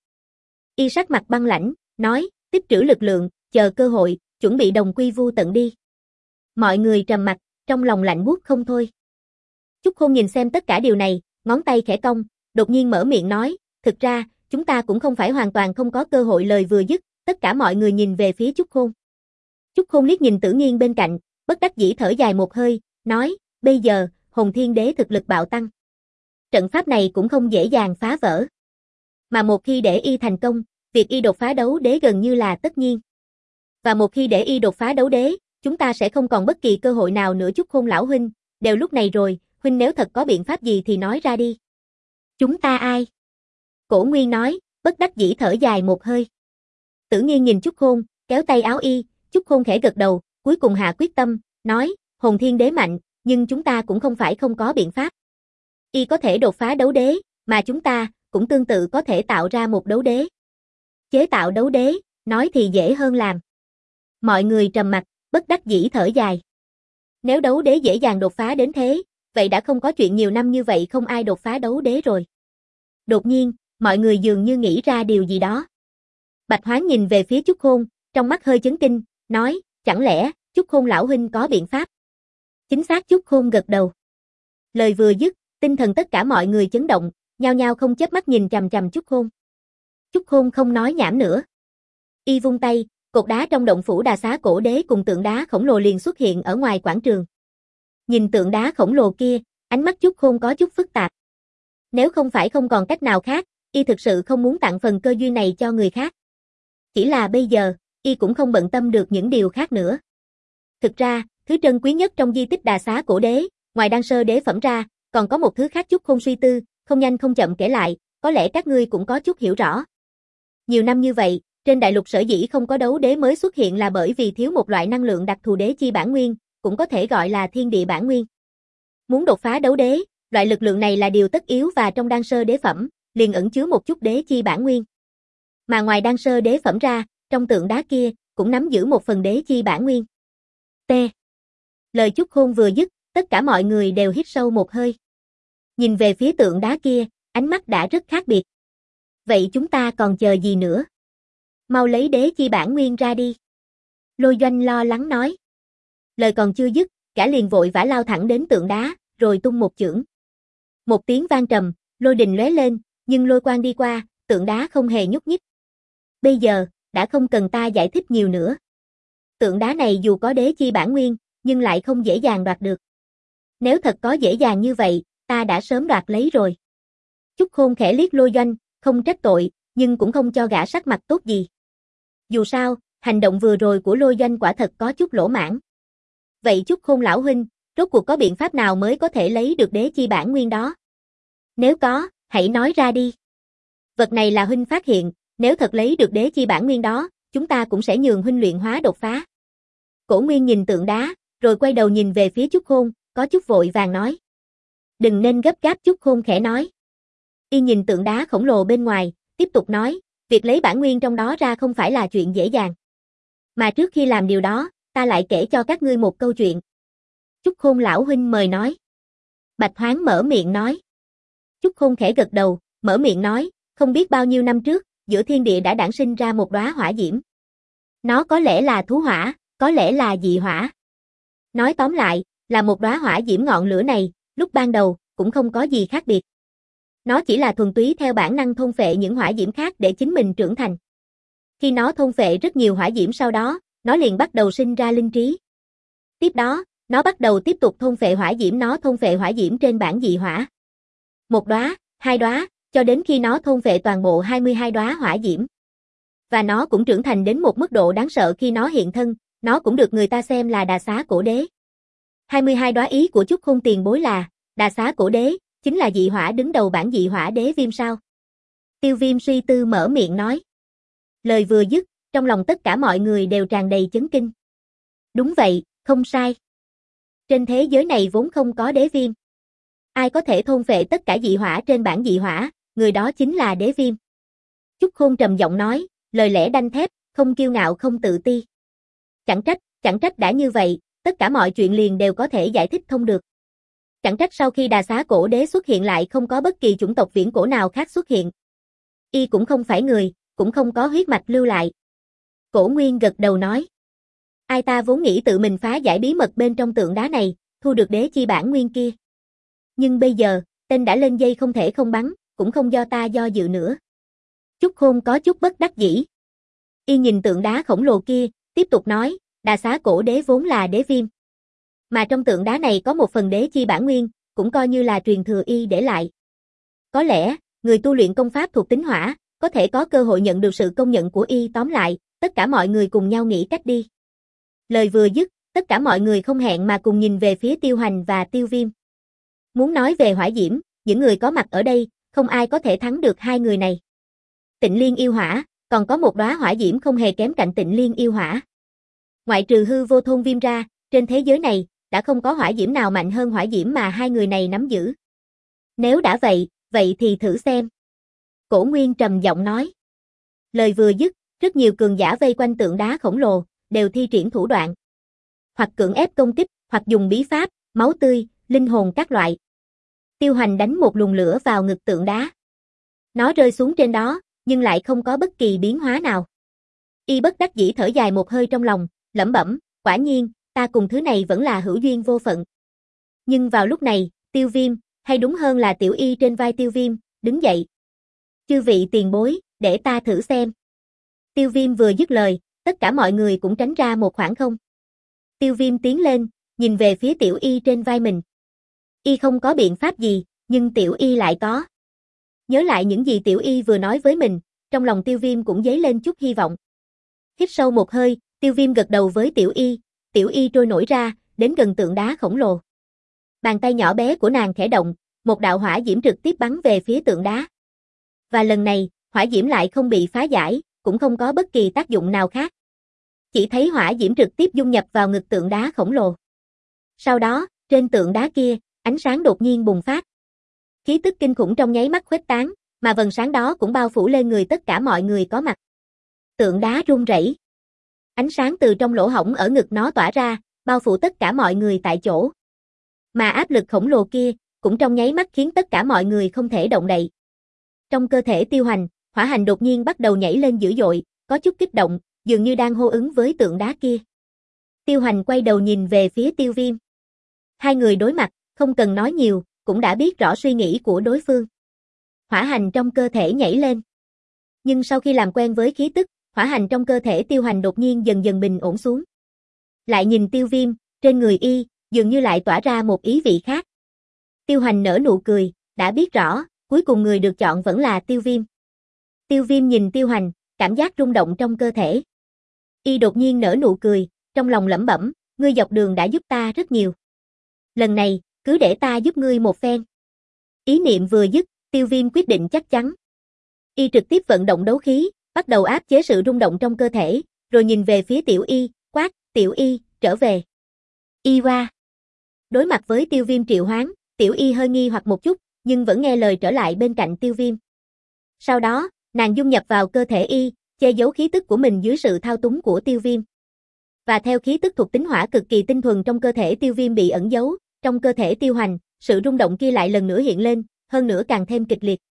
Y sắc mặt băng lãnh, nói, tích trữ lực lượng, chờ cơ hội, chuẩn bị đồng quy vu tận đi. Mọi người trầm mặc, trong lòng lạnh buốt không thôi. Chúc Khôn nhìn xem tất cả điều này, ngón tay khẽ cong, đột nhiên mở miệng nói, thực ra, chúng ta cũng không phải hoàn toàn không có cơ hội. Lời vừa dứt, tất cả mọi người nhìn về phía Chúc Khôn. Chúc Khôn liếc nhìn Tử Nghiên bên cạnh, bất đắc dĩ thở dài một hơi, nói, bây giờ, Hồn Thiên Đế thực lực bạo tăng. Trận pháp này cũng không dễ dàng phá vỡ. Mà một khi để Y thành công, việc y đột phá đấu đế gần như là tất nhiên. Và một khi để y đột phá đấu đế, chúng ta sẽ không còn bất kỳ cơ hội nào nữa. Chúc Khôn lão huynh, đều lúc này rồi, huynh nếu thật có biện pháp gì thì nói ra đi. Chúng ta ai? Cổ Nguyên nói, bất đắc dĩ thở dài một hơi. Tử Nghiên nhìn Chúc Khôn, kéo tay áo y, Chúc Khôn khẽ gật đầu, cuối cùng hạ quyết tâm, nói, hồn thiên đế mạnh, nhưng chúng ta cũng không phải không có biện pháp. Y có thể đột phá đấu đế, mà chúng ta cũng tương tự có thể tạo ra một đấu đế. Chế tạo đấu đế, nói thì dễ hơn làm. Mọi người trầm mặc, bất đắc dĩ thở dài. Nếu đấu đế dễ dàng đột phá đến thế, vậy đã không có chuyện nhiều năm như vậy không ai đột phá đấu đế rồi. Đột nhiên, mọi người dường như nghĩ ra điều gì đó. Bạch Hoáng nhìn về phía Chúc Khôn, trong mắt hơi chấn kinh, nói, chẳng lẽ, Chúc Khôn lão huynh có biện pháp? Chính xác. Chúc Khôn gật đầu. Lời vừa dứt, tinh thần tất cả mọi người chấn động, nhao nhao không chớp mắt nhìn chằm chằm Chúc Khôn. Chúc Khôn không nói nhảm nữa. Y vung tay, cột đá trong động phủ Đà Xá Cổ Đế cùng tượng đá khổng lồ liền xuất hiện ở ngoài quảng trường. Nhìn tượng đá khổng lồ kia, ánh mắt Chúc Khôn có chút phức tạp. Nếu không phải không còn cách nào khác, y thực sự không muốn tặng phần cơ duyên này cho người khác. Chỉ là bây giờ, y cũng không bận tâm được những điều khác nữa. Thực ra, thứ trân quý nhất trong di tích Đà Xá Cổ Đế, ngoài đan sơ đế phẩm ra, còn có một thứ khác. Chúc Khôn suy tư, không nhanh không chậm kể lại, có lẽ các ngươi cũng có chút hiểu rõ. Nhiều năm như vậy, trên đại lục sở dĩ không có đấu đế mới xuất hiện là bởi vì thiếu một loại năng lượng đặc thù đế chi bản nguyên, cũng có thể gọi là thiên địa bản nguyên. Muốn đột phá đấu đế, loại lực lượng này là điều tất yếu và trong đan sơ đế phẩm, liền ẩn chứa một chút đế chi bản nguyên. Mà ngoài đan sơ đế phẩm ra, trong tượng đá kia, cũng nắm giữ một phần đế chi bản nguyên. T. Lời Chúc Khôn vừa dứt, tất cả mọi người đều hít sâu một hơi. Nhìn về phía tượng đá kia, ánh mắt đã rất khác biệt. Vậy chúng ta còn chờ gì nữa? Mau lấy đế chi bản nguyên ra đi. Lôi Doanh lo lắng nói. Lời còn chưa dứt, gã liền vội vã lao thẳng đến tượng đá, rồi tung một chưởng. Một tiếng vang trầm, lôi đình lóe lên, nhưng lôi quang đi qua, tượng đá không hề nhúc nhích. Bây giờ, đã không cần ta giải thích nhiều nữa. Tượng đá này dù có đế chi bản nguyên, nhưng lại không dễ dàng đoạt được. Nếu thật có dễ dàng như vậy, ta đã sớm đoạt lấy rồi. Chúc Khôn khẽ liếc Lôi Doanh, không trách tội, nhưng cũng không cho gã sắc mặt tốt gì. Dù sao, hành động vừa rồi của Lôi Doanh quả thật có chút lỗ mãng. Vậy Chúc Khôn lão huynh, rốt cuộc có biện pháp nào mới có thể lấy được đế chi bản nguyên đó? Nếu có, hãy nói ra đi. Vật này là huynh phát hiện, nếu thật lấy được đế chi bản nguyên đó, chúng ta cũng sẽ nhường huynh luyện hóa đột phá. Cổ Nguyên nhìn tượng đá, rồi quay đầu nhìn về phía Chúc Khôn, có chút vội vàng nói. Đừng nên gấp gáp. Chúc Khôn khẽ nói. Y nhìn tượng đá khổng lồ bên ngoài, tiếp tục nói, việc lấy bản nguyên trong đó ra không phải là chuyện dễ dàng. Mà trước khi làm điều đó, ta lại kể cho các ngươi một câu chuyện. Chúc Khôn lão huynh mời nói. Bạch Hoáng mở miệng nói. Chúc Khôn khẽ gật đầu, mở miệng nói, không biết bao nhiêu năm trước, giữa thiên địa đã đản sinh ra một đóa hỏa diễm. Nó có lẽ là thú hỏa, có lẽ là dị hỏa. Nói tóm lại, là một đóa hỏa diễm. Ngọn lửa này, lúc ban đầu, cũng không có gì khác biệt. Nó chỉ là thuần túy theo bản năng thôn phệ những hỏa diễm khác để chính mình trưởng thành. Khi nó thôn phệ rất nhiều hỏa diễm sau đó, nó liền bắt đầu sinh ra linh trí. Tiếp đó, nó bắt đầu tiếp tục thôn phệ hỏa diễm. Nó thôn phệ hỏa diễm trên bản dị hỏa. Một đóa, hai đóa, cho đến khi nó thôn phệ toàn bộ hai mươi hai đóa hỏa diễm. Và nó cũng trưởng thành đến một mức độ đáng sợ. Khi nó hiện thân, nó cũng được người ta xem là Đà Xá Cổ Đế. hai mươi hai đóa ý của Chúc Khôn tiền bối là, Đà Xá Cổ Đế, chính là dị hỏa đứng đầu bản dị hỏa đế viêm sao? Tiêu Viêm suy tư mở miệng nói. Lời vừa dứt, trong lòng tất cả mọi người đều tràn đầy chấn kinh. Đúng vậy, không sai. Trên thế giới này vốn không có đế viêm. Ai có thể thôn phệ tất cả dị hỏa trên bản dị hỏa, người đó chính là đế viêm. Chúc Khôn trầm giọng nói, lời lẽ đanh thép, không kiêu ngạo không tự ti. Chẳng trách, chẳng trách đã như vậy, tất cả mọi chuyện liền đều có thể giải thích thông được. Chẳng trách sau khi Đà Xá Cổ Đế xuất hiện lại không có bất kỳ chủng tộc viễn cổ nào khác xuất hiện. Y cũng không phải người, cũng không có huyết mạch lưu lại. Cổ Nguyên gật đầu nói. Ai ta vốn nghĩ tự mình phá giải bí mật bên trong tượng đá này, thu được đế chi bản nguyên kia. Nhưng bây giờ, tên đã lên dây không thể không bắn, cũng không do ta do dự nữa. Chúc Khôn có chút bất đắc dĩ. Y nhìn tượng đá khổng lồ kia, tiếp tục nói, Đà Xá Cổ Đế vốn là đế viêm. Mà trong tượng đá này có một phần đế chi bản nguyên, cũng coi như là truyền thừa y để lại. Có lẽ, người tu luyện công pháp thuộc tính hỏa, có thể có cơ hội nhận được sự công nhận của y. Tóm lại, tất cả mọi người cùng nhau nghĩ cách đi. Lời vừa dứt, tất cả mọi người không hẹn mà cùng nhìn về phía Tiêu Hoành và Tiêu Viêm. Muốn nói về hỏa diễm, những người có mặt ở đây, không ai có thể thắng được hai người này. Tịnh Liên yêu hỏa, còn có một đóa hỏa diễm không hề kém cạnh Tịnh Liên yêu hỏa. Ngoại trừ hư vô thôn viêm ra, trên thế giới này, đã không có hỏa diễm nào mạnh hơn hỏa diễm mà hai người này nắm giữ. Nếu đã vậy, vậy thì thử xem. Cổ Nguyên trầm giọng nói. Lời vừa dứt, rất nhiều cường giả vây quanh tượng đá khổng lồ, đều thi triển thủ đoạn. Hoặc cưỡng ép công kích, hoặc dùng bí pháp, máu tươi, linh hồn các loại. Tiêu Hoành đánh một luồng lửa vào ngực tượng đá. Nó rơi xuống trên đó, nhưng lại không có bất kỳ biến hóa nào. Y bất đắc dĩ thở dài một hơi trong lòng, lẩm bẩm, quả nhiên, ta cùng thứ này vẫn là hữu duyên vô phận. Nhưng vào lúc này, Tiêu Viêm, hay đúng hơn là Tiểu Y trên vai Tiêu Viêm, đứng dậy. Chư vị tiền bối, để ta thử xem. Tiêu Viêm vừa dứt lời, tất cả mọi người cũng tránh ra một khoảng không. Tiêu Viêm tiến lên, nhìn về phía Tiểu Y trên vai mình. Y không có biện pháp gì, nhưng Tiểu Y lại có. Nhớ lại những gì Tiểu Y vừa nói với mình, trong lòng Tiêu Viêm cũng dấy lên chút hy vọng. Hít sâu một hơi, Tiêu Viêm gật đầu với Tiểu Y, Tiểu Y trôi nổi ra, đến gần tượng đá khổng lồ. Bàn tay nhỏ bé của nàng khẽ động, một đạo hỏa diễm trực tiếp bắn về phía tượng đá. Và lần này, hỏa diễm lại không bị phá giải, cũng không có bất kỳ tác dụng nào khác. Chỉ thấy hỏa diễm trực tiếp dung nhập vào ngực tượng đá khổng lồ. Sau đó, trên tượng đá kia, ánh sáng đột nhiên bùng phát. Khí tức kinh khủng trong nháy mắt khuếch tán, mà vầng sáng đó cũng bao phủ lên người tất cả mọi người có mặt. Tượng đá rung rẩy. Ánh sáng từ trong lỗ hổng ở ngực nó tỏa ra, bao phủ tất cả mọi người tại chỗ. Mà áp lực khổng lồ kia, cũng trong nháy mắt khiến tất cả mọi người không thể động đậy. Trong cơ thể Tiêu Hoành, hỏa hành đột nhiên bắt đầu nhảy lên dữ dội, có chút kích động, dường như đang hô ứng với tượng đá kia. Tiêu Hoành quay đầu nhìn về phía Tiêu Viêm. Hai người đối mặt, không cần nói nhiều, cũng đã biết rõ suy nghĩ của đối phương. Hỏa hành trong cơ thể nhảy lên. Nhưng sau khi làm quen với khí tức, hỏa hành trong cơ thể Tiêu Hoành đột nhiên dần dần bình ổn xuống. Lại nhìn Tiêu Viêm, trên người y, dường như lại tỏa ra một ý vị khác. Tiêu Hoành nở nụ cười, đã biết rõ, cuối cùng người được chọn vẫn là Tiêu Viêm. Tiêu Viêm nhìn Tiêu Hoành, cảm giác rung động trong cơ thể. Y đột nhiên nở nụ cười, trong lòng lẩm bẩm, ngươi dọc đường đã giúp ta rất nhiều. Lần này, cứ để ta giúp ngươi một phen. Ý niệm vừa dứt, Tiêu Viêm quyết định chắc chắn. Y trực tiếp vận động đấu khí, bắt đầu áp chế sự rung động trong cơ thể, rồi nhìn về phía Tiểu Y, quát, Tiểu Y, trở về. Y qua. Đối mặt với Tiêu Viêm triệu hoán, Tiểu Y hơi nghi hoặc một chút, nhưng vẫn nghe lời trở lại bên cạnh Tiêu Viêm. Sau đó, nàng dung nhập vào cơ thể Y, che giấu khí tức của mình dưới sự thao túng của Tiêu Viêm. Và theo khí tức thuộc tính hỏa cực kỳ tinh thuần trong cơ thể Tiêu Viêm bị ẩn giấu, trong cơ thể Tiêu Hoành, sự rung động kia lại lần nữa hiện lên, hơn nữa càng thêm kịch liệt.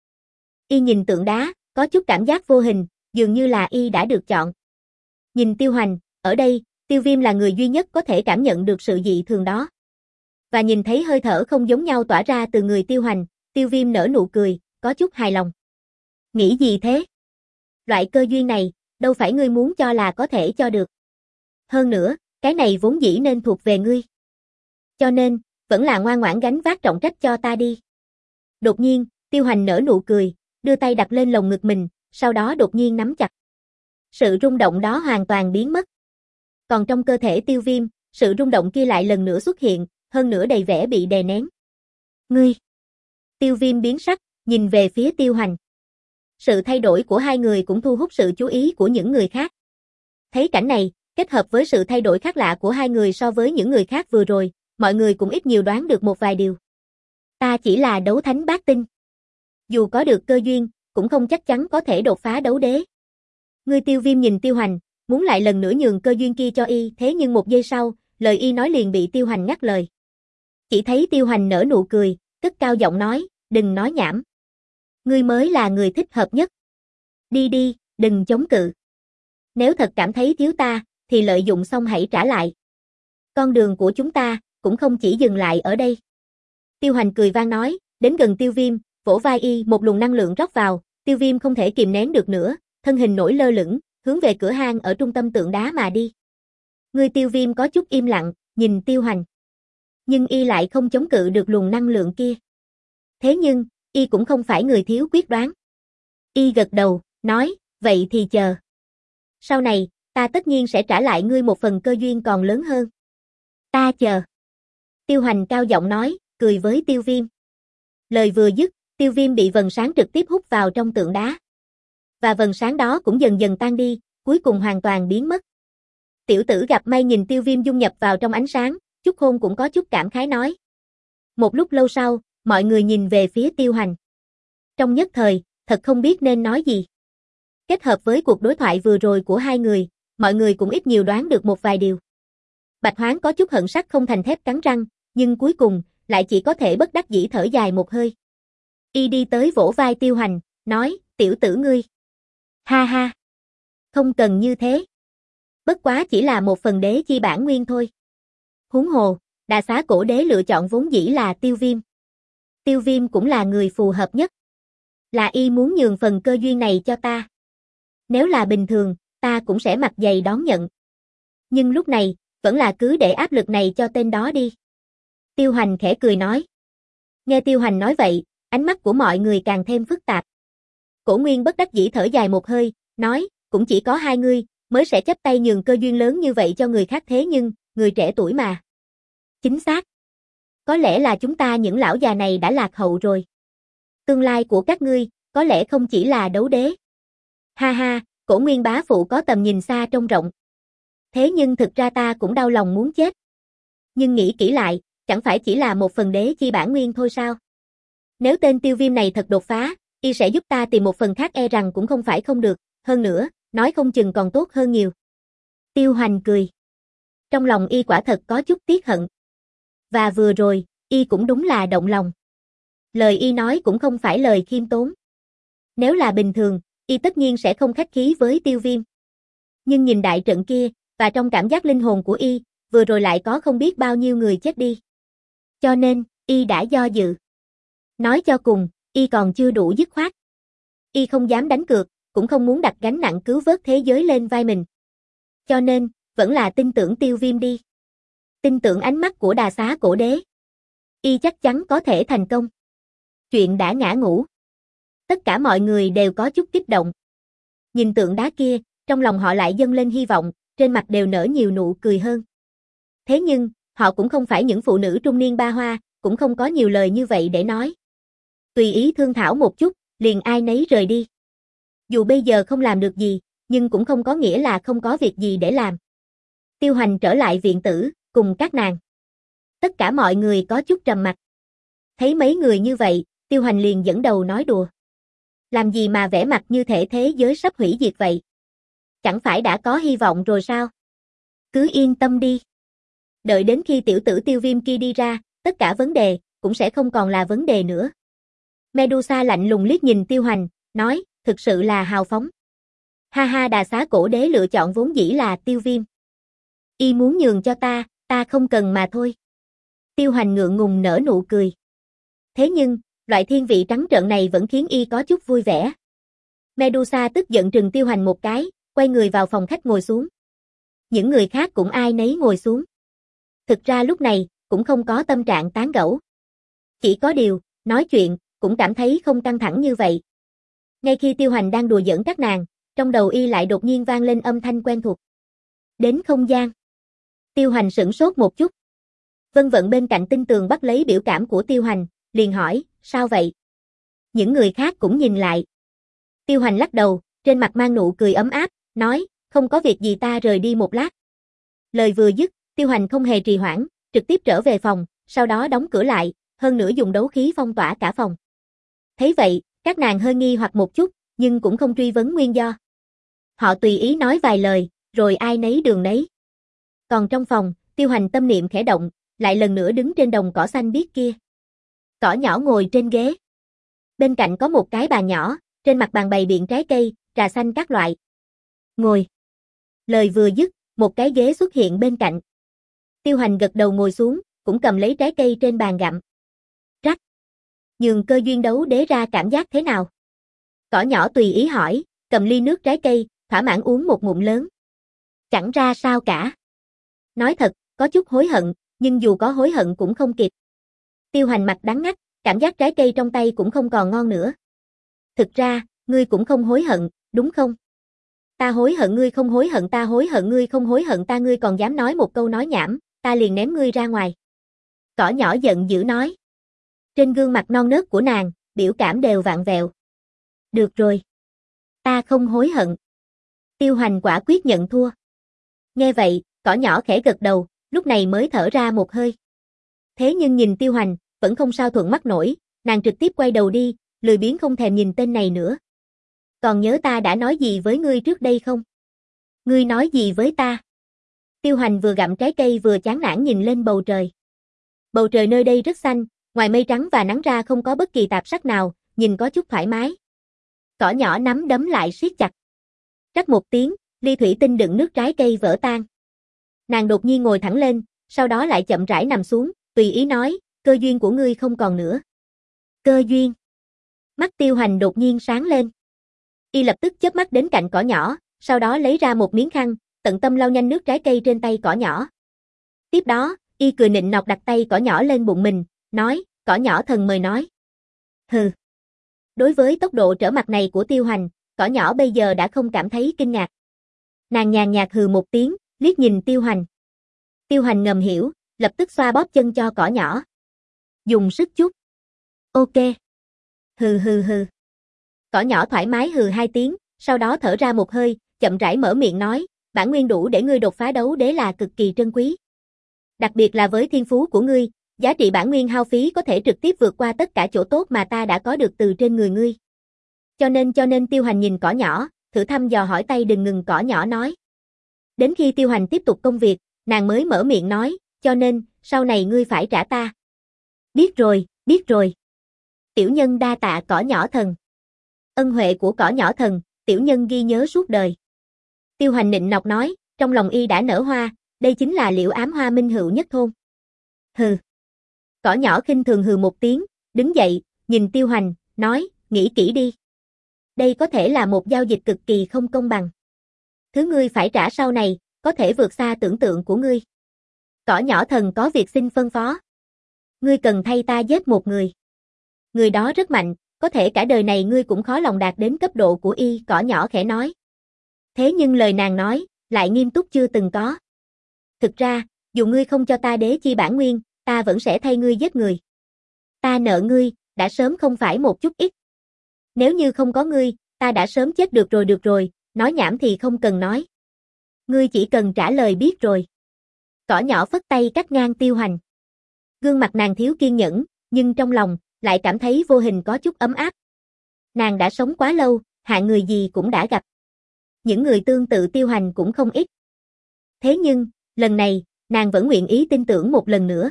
Y nhìn tượng đá, có chút cảm giác vô hình, dường như là Y đã được chọn. Nhìn Tiêu Hoành, ở đây, Tiêu Viêm là người duy nhất có thể cảm nhận được sự dị thường đó. Và nhìn thấy hơi thở không giống nhau tỏa ra từ người Tiêu Hoành, Tiêu Viêm nở nụ cười, có chút hài lòng. Nghĩ gì thế? Loại cơ duyên này, đâu phải ngươi muốn cho là có thể cho được. Hơn nữa, cái này vốn dĩ nên thuộc về ngươi. Cho nên, vẫn là ngoan ngoãn gánh vác trọng trách cho ta đi. Đột nhiên, Tiêu Hoành nở nụ cười, đưa tay đặt lên lồng ngực mình, sau đó đột nhiên nắm chặt. Sự rung động đó hoàn toàn biến mất. Còn trong cơ thể Tiêu Viêm, sự rung động kia lại lần nữa xuất hiện, hơn nữa đầy vẻ bị đè nén. Ngươi! Tiêu Viêm biến sắc, nhìn về phía Tiêu Hoành. Sự thay đổi của hai người cũng thu hút sự chú ý của những người khác. Thấy cảnh này, kết hợp với sự thay đổi khác lạ của hai người so với những người khác vừa rồi, mọi người cũng ít nhiều đoán được một vài điều. Ta chỉ là đấu thánh bát tinh. Dù có được cơ duyên, cũng không chắc chắn có thể đột phá đấu đế. Ngươi Tiêu Viêm nhìn Tiêu Hoành, muốn lại lần nữa nhường cơ duyên kia cho y, thế nhưng một giây sau, lời y nói liền bị Tiêu Hoành ngắt lời. Chỉ thấy Tiêu Hoành nở nụ cười, cất cao giọng nói, đừng nói nhảm. Ngươi mới là người thích hợp nhất. Đi đi, đừng chống cự. Nếu thật cảm thấy thiếu ta, thì lợi dụng xong hãy trả lại. Con đường của chúng ta, cũng không chỉ dừng lại ở đây. Tiêu Hoành cười vang nói, đến gần Tiêu Viêm, vỗ vai y, một luồng năng lượng rót vào, Tiêu Viêm không thể kìm nén được nữa, thân hình nổi lơ lửng, hướng về cửa hang ở trung tâm tượng đá mà đi. Người Tiêu Viêm có chút im lặng, nhìn Tiêu Hoành. Nhưng y lại không chống cự được luồng năng lượng kia. Thế nhưng, y cũng không phải người thiếu quyết đoán. Y gật đầu, nói, vậy thì chờ. Sau này, ta tất nhiên sẽ trả lại ngươi một phần cơ duyên còn lớn hơn. Ta chờ. Tiêu Hoành cao giọng nói, cười với Tiêu Viêm. Lời vừa dứt, Tiêu Viêm bị vầng sáng trực tiếp hút vào trong tượng đá. Và vầng sáng đó cũng dần dần tan đi, cuối cùng hoàn toàn biến mất. Tiểu tử gặp may nhìn Tiêu Viêm dung nhập vào trong ánh sáng, Chúc Khôn cũng có chút cảm khái nói. Một lúc lâu sau, mọi người nhìn về phía Tiêu Hoành. Trong nhất thời, thật không biết nên nói gì. Kết hợp với cuộc đối thoại vừa rồi của hai người, mọi người cũng ít nhiều đoán được một vài điều. Bạch Hoáng có chút hận sắt không thành thép cắn răng, nhưng cuối cùng, lại chỉ có thể bất đắc dĩ thở dài một hơi. Y đi tới vỗ vai Tiêu Hoành, nói, tiểu tử ngươi. Ha ha. Không cần như thế. Bất quá chỉ là một phần đế chi bản nguyên thôi. Huống hồ, Đà Xá Cổ Đế lựa chọn vốn dĩ là Tiêu Viêm. Tiêu Viêm cũng là người phù hợp nhất. Là y muốn nhường phần cơ duyên này cho ta. Nếu là bình thường, ta cũng sẽ mặt dày đón nhận. Nhưng lúc này, vẫn là cứ để áp lực này cho tên đó đi. Tiêu Hoành khẽ cười nói. Nghe Tiêu Hoành nói vậy, ánh mắt của mọi người càng thêm phức tạp. Cổ Nguyên bất đắc dĩ thở dài một hơi, nói, cũng chỉ có hai ngươi, mới sẽ chấp tay nhường cơ duyên lớn như vậy cho người khác thế nhưng, người trẻ tuổi mà. Chính xác. Có lẽ là chúng ta những lão già này đã lạc hậu rồi. Tương lai của các ngươi, có lẽ không chỉ là đấu đế. Ha ha, Cổ Nguyên bá phụ có tầm nhìn xa trông rộng. Thế nhưng thực ra ta cũng đau lòng muốn chết. Nhưng nghĩ kỹ lại, chẳng phải chỉ là một phần đế chi bản nguyên thôi sao? Nếu tên Tiêu Viêm này thật đột phá, y sẽ giúp ta tìm một phần khác e rằng cũng không phải không được, hơn nữa, nói không chừng còn tốt hơn nhiều. Tiêu Hoành cười. Trong lòng y quả thật có chút tiếc hận. Và vừa rồi, y cũng đúng là động lòng. Lời y nói cũng không phải lời khiêm tốn. Nếu là bình thường, y tất nhiên sẽ không khách khí với Tiêu Viêm. Nhưng nhìn đại trận kia, và trong cảm giác linh hồn của y, vừa rồi lại có không biết bao nhiêu người chết đi. Cho nên, y đã do dự. Nói cho cùng, y còn chưa đủ dứt khoát. Y không dám đánh cược, cũng không muốn đặt gánh nặng cứu vớt thế giới lên vai mình. Cho nên, vẫn là tin tưởng Tiêu Viêm đi. Tin tưởng ánh mắt của Đà Xá Cổ Đế. Y chắc chắn có thể thành công. Chuyện đã ngã ngũ. Tất cả mọi người đều có chút kích động. Nhìn tượng đá kia, trong lòng họ lại dâng lên hy vọng, trên mặt đều nở nhiều nụ cười hơn. Thế nhưng, họ cũng không phải những phụ nữ trung niên ba hoa, cũng không có nhiều lời như vậy để nói. Tùy ý thương thảo một chút, liền ai nấy rời đi. Dù bây giờ không làm được gì, nhưng cũng không có nghĩa là không có việc gì để làm. Tiêu Hoành trở lại viện tử, cùng các nàng. Tất cả mọi người có chút trầm mặc. Thấy mấy người như vậy, Tiêu Hoành liền dẫn đầu nói đùa. Làm gì mà vẻ mặt như thể thế giới sắp hủy diệt vậy? Chẳng phải đã có hy vọng rồi sao? Cứ yên tâm đi. Đợi đến khi tiểu tử Tiêu Viêm kia đi ra, tất cả vấn đề, cũng sẽ không còn là vấn đề nữa. Medusa lạnh lùng liếc nhìn Tiêu Hoành, nói, thực sự là hào phóng. Ha ha, Đà Xá Cổ Đế lựa chọn vốn dĩ là Tiêu Viêm. Y muốn nhường cho ta, ta không cần mà thôi. Tiêu Hoành ngượng ngùng nở nụ cười. Thế nhưng, loại thiên vị trắng trợn này vẫn khiến y có chút vui vẻ. Medusa tức giận trừng Tiêu Hoành một cái, quay người vào phòng khách ngồi xuống. Những người khác cũng ai nấy ngồi xuống. Thực ra lúc này, cũng không có tâm trạng tán gẫu. Chỉ có điều, nói chuyện, cũng cảm thấy không căng thẳng như vậy. Ngay khi Tiêu Hoành đang đùa giỡn các nàng, trong đầu y lại đột nhiên vang lên âm thanh quen thuộc. Đến không gian. Tiêu Hoành sửng sốt một chút. Vân Vận bên cạnh tinh tường bắt lấy biểu cảm của Tiêu Hoành, liền hỏi, sao vậy? Những người khác cũng nhìn lại. Tiêu Hoành lắc đầu, trên mặt mang nụ cười ấm áp, nói, không có việc gì ta rời đi một lát. Lời vừa dứt, Tiêu Hoành không hề trì hoãn, trực tiếp trở về phòng, sau đó đóng cửa lại, hơn nữa dùng đấu khí phong tỏa cả phòng. Thấy vậy, các nàng hơi nghi hoặc một chút, nhưng cũng không truy vấn nguyên do. Họ tùy ý nói vài lời, rồi ai nấy đường nấy. Còn trong phòng, Tiêu Hoành tâm niệm khẽ động, lại lần nữa đứng trên đồng cỏ xanh biếc kia. Cỏ nhỏ ngồi trên ghế. Bên cạnh có một cái bàn nhỏ, trên mặt bàn bày biện trái cây, trà xanh các loại. Ngồi. Lời vừa dứt, một cái ghế xuất hiện bên cạnh. Tiêu Hoành gật đầu ngồi xuống, cũng cầm lấy trái cây trên bàn gặm. Rắc. Nhường cơ duyên đấu đế ra cảm giác thế nào? Cỏ nhỏ tùy ý hỏi, cầm ly nước trái cây, thỏa mãn uống một ngụm lớn. Chẳng ra sao cả. Nói thật, có chút hối hận, nhưng dù có hối hận cũng không kịp. Tiêu Hoành mặt đắng ngắt, cảm giác trái cây trong tay cũng không còn ngon nữa. Thực ra, ngươi cũng không hối hận, đúng không? Ta hối hận ngươi không hối hận ta hối hận ngươi không hối hận ta ngươi còn dám nói một câu nói nhảm, ta liền ném ngươi ra ngoài. Cỏ nhỏ giận dữ nói. Trên gương mặt non nớt của nàng, biểu cảm đều vặn vẹo. Được rồi. Ta không hối hận. Tiêu Hoành quả quyết nhận thua. Nghe vậy, cỏ nhỏ khẽ gật đầu, lúc này mới thở ra một hơi. Thế nhưng nhìn Tiêu Hoành, vẫn không sao thuận mắt nổi, nàng trực tiếp quay đầu đi, lười biếng không thèm nhìn tên này nữa. Còn nhớ ta đã nói gì với ngươi trước đây không? Ngươi nói gì với ta? Tiêu Hoành vừa gặm trái cây vừa chán nản nhìn lên bầu trời. Bầu trời nơi đây rất xanh, ngoài mây trắng và nắng ra không có bất kỳ tạp sắc nào, nhìn có chút thoải mái. Cỏ nhỏ nắm đấm lại siết chặt. Rắc một tiếng, ly thủy tinh đựng nước trái cây vỡ tan. Nàng đột nhiên ngồi thẳng lên, sau đó lại chậm rãi nằm xuống, tùy ý nói, cơ duyên của ngươi không còn nữa. Cơ duyên. Mắt Tiêu Hoành đột nhiên sáng lên. Y lập tức chớp mắt đến cạnh cỏ nhỏ, sau đó lấy ra một miếng khăn, tận tâm lau nhanh nước trái cây trên tay cỏ nhỏ. Tiếp đó, Y cười nịnh nọt đặt tay cỏ nhỏ lên bụng mình, nói, cỏ nhỏ thần mời nói. Hừ. Đối với tốc độ trở mặt này của Tiêu Hoành, cỏ nhỏ bây giờ đã không cảm thấy kinh ngạc. Nàng nhàn nhạt hừ một tiếng, liếc nhìn Tiêu Hoành. Tiêu Hoành ngầm hiểu, lập tức xoa bóp chân cho cỏ nhỏ. Dùng sức chút. Ok. Hừ hừ hừ. Cỏ nhỏ thoải mái hừ hai tiếng, sau đó thở ra một hơi, chậm rãi mở miệng nói, bản nguyên đủ để ngươi đột phá đấu đế là cực kỳ trân quý. Đặc biệt là với thiên phú của ngươi, giá trị bản nguyên hao phí có thể trực tiếp vượt qua tất cả chỗ tốt mà ta đã có được từ trên người ngươi. Cho nên cho nên Tiêu Hoành nhìn cỏ nhỏ, thử thăm dò hỏi tay đừng ngừng cỏ nhỏ nói. Đến khi Tiêu Hoành tiếp tục công việc, nàng mới mở miệng nói, cho nên, sau này ngươi phải trả ta. Biết rồi, biết rồi. Tiểu nhân đa tạ cỏ nhỏ thần. Ân huệ của cỏ nhỏ thần, tiểu nhân ghi nhớ suốt đời. Tiêu Hoành nịnh nọt nói, trong lòng Y đã nở hoa, đây chính là liễu ám hoa minh hữu nhất thôn. Hừ. Cỏ nhỏ khinh thường hừ một tiếng, đứng dậy, nhìn Tiêu Hoành, nói, nghĩ kỹ đi. Đây có thể là một giao dịch cực kỳ không công bằng. Thứ ngươi phải trả sau này, có thể vượt xa tưởng tượng của ngươi. Cỏ nhỏ thần có việc xin phân phó. Ngươi cần thay ta giết một người. Người đó rất mạnh, có thể cả đời này ngươi cũng khó lòng đạt đến cấp độ của Y, cỏ nhỏ khẽ nói. Thế nhưng lời nàng nói, lại nghiêm túc chưa từng có. Thực ra, dù ngươi không cho ta đế chi bản nguyên, ta vẫn sẽ thay ngươi giết người. Ta nợ ngươi, đã sớm không phải một chút ít. Nếu như không có ngươi, ta đã sớm chết được rồi được rồi, nói nhảm thì không cần nói. Ngươi chỉ cần trả lời biết rồi. Cỏ nhỏ phất tay cắt ngang Tiêu Hoành. Gương mặt nàng thiếu kiên nhẫn, nhưng trong lòng, lại cảm thấy vô hình có chút ấm áp. Nàng đã sống quá lâu, hạng người gì cũng đã gặp. Những người tương tự Tiêu Hoành cũng không ít. Thế nhưng, lần này, nàng vẫn nguyện ý tin tưởng một lần nữa.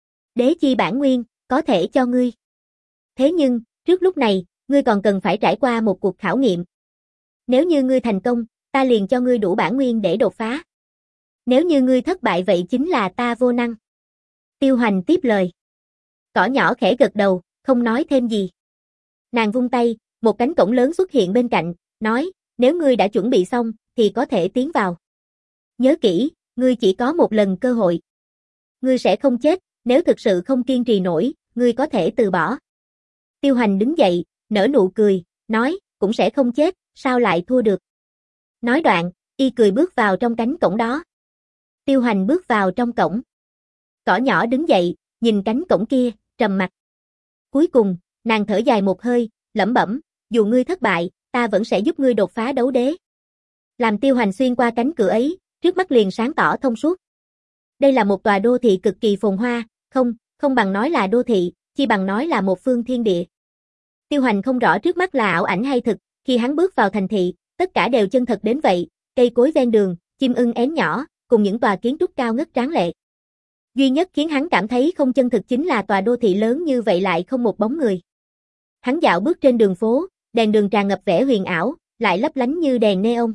Đế chi bản nguyên, có thể cho ngươi. Thế nhưng, trước lúc này, ngươi còn cần phải trải qua một cuộc khảo nghiệm. Nếu như ngươi thành công, ta liền cho ngươi đủ bản nguyên để đột phá. Nếu như ngươi thất bại vậy chính là ta vô năng. Tiêu Hoành tiếp lời. Cỏ nhỏ khẽ gật đầu, không nói thêm gì. Nàng vung tay, một cánh cổng lớn xuất hiện bên cạnh, nói, nếu ngươi đã chuẩn bị xong, thì có thể tiến vào. Nhớ kỹ, ngươi chỉ có một lần cơ hội. Ngươi sẽ không chết, nếu thực sự không kiên trì nổi, ngươi có thể từ bỏ. Tiêu Hoành đứng dậy, nở nụ cười, nói, cũng sẽ không chết, sao lại thua được. Nói đoạn, Y cười bước vào trong cánh cổng đó. Tiêu Hoành bước vào trong cổng. Cỏ nhỏ đứng dậy, nhìn cánh cổng kia, trầm mặc. Cuối cùng, nàng thở dài một hơi, lẩm bẩm, dù ngươi thất bại, ta vẫn sẽ giúp ngươi đột phá đấu đế. Làm Tiêu Hoành xuyên qua cánh cửa ấy, trước mắt liền sáng tỏ thông suốt. Đây là một tòa đô thị cực kỳ phồn hoa, không, không bằng nói là đô thị, chi bằng nói là một phương thiên địa. Tiêu Hoành không rõ trước mắt là ảo ảnh hay thực, khi hắn bước vào thành thị, tất cả đều chân thật đến vậy, cây cối ven đường, chim ưng én nhỏ, cùng những tòa kiến trúc cao ngất tráng lệ. Duy nhất khiến hắn cảm thấy không chân thực chính là tòa đô thị lớn như vậy lại không một bóng người. Hắn dạo bước trên đường phố, đèn đường tràn ngập vẻ huyền ảo, lại lấp lánh như đèn neon.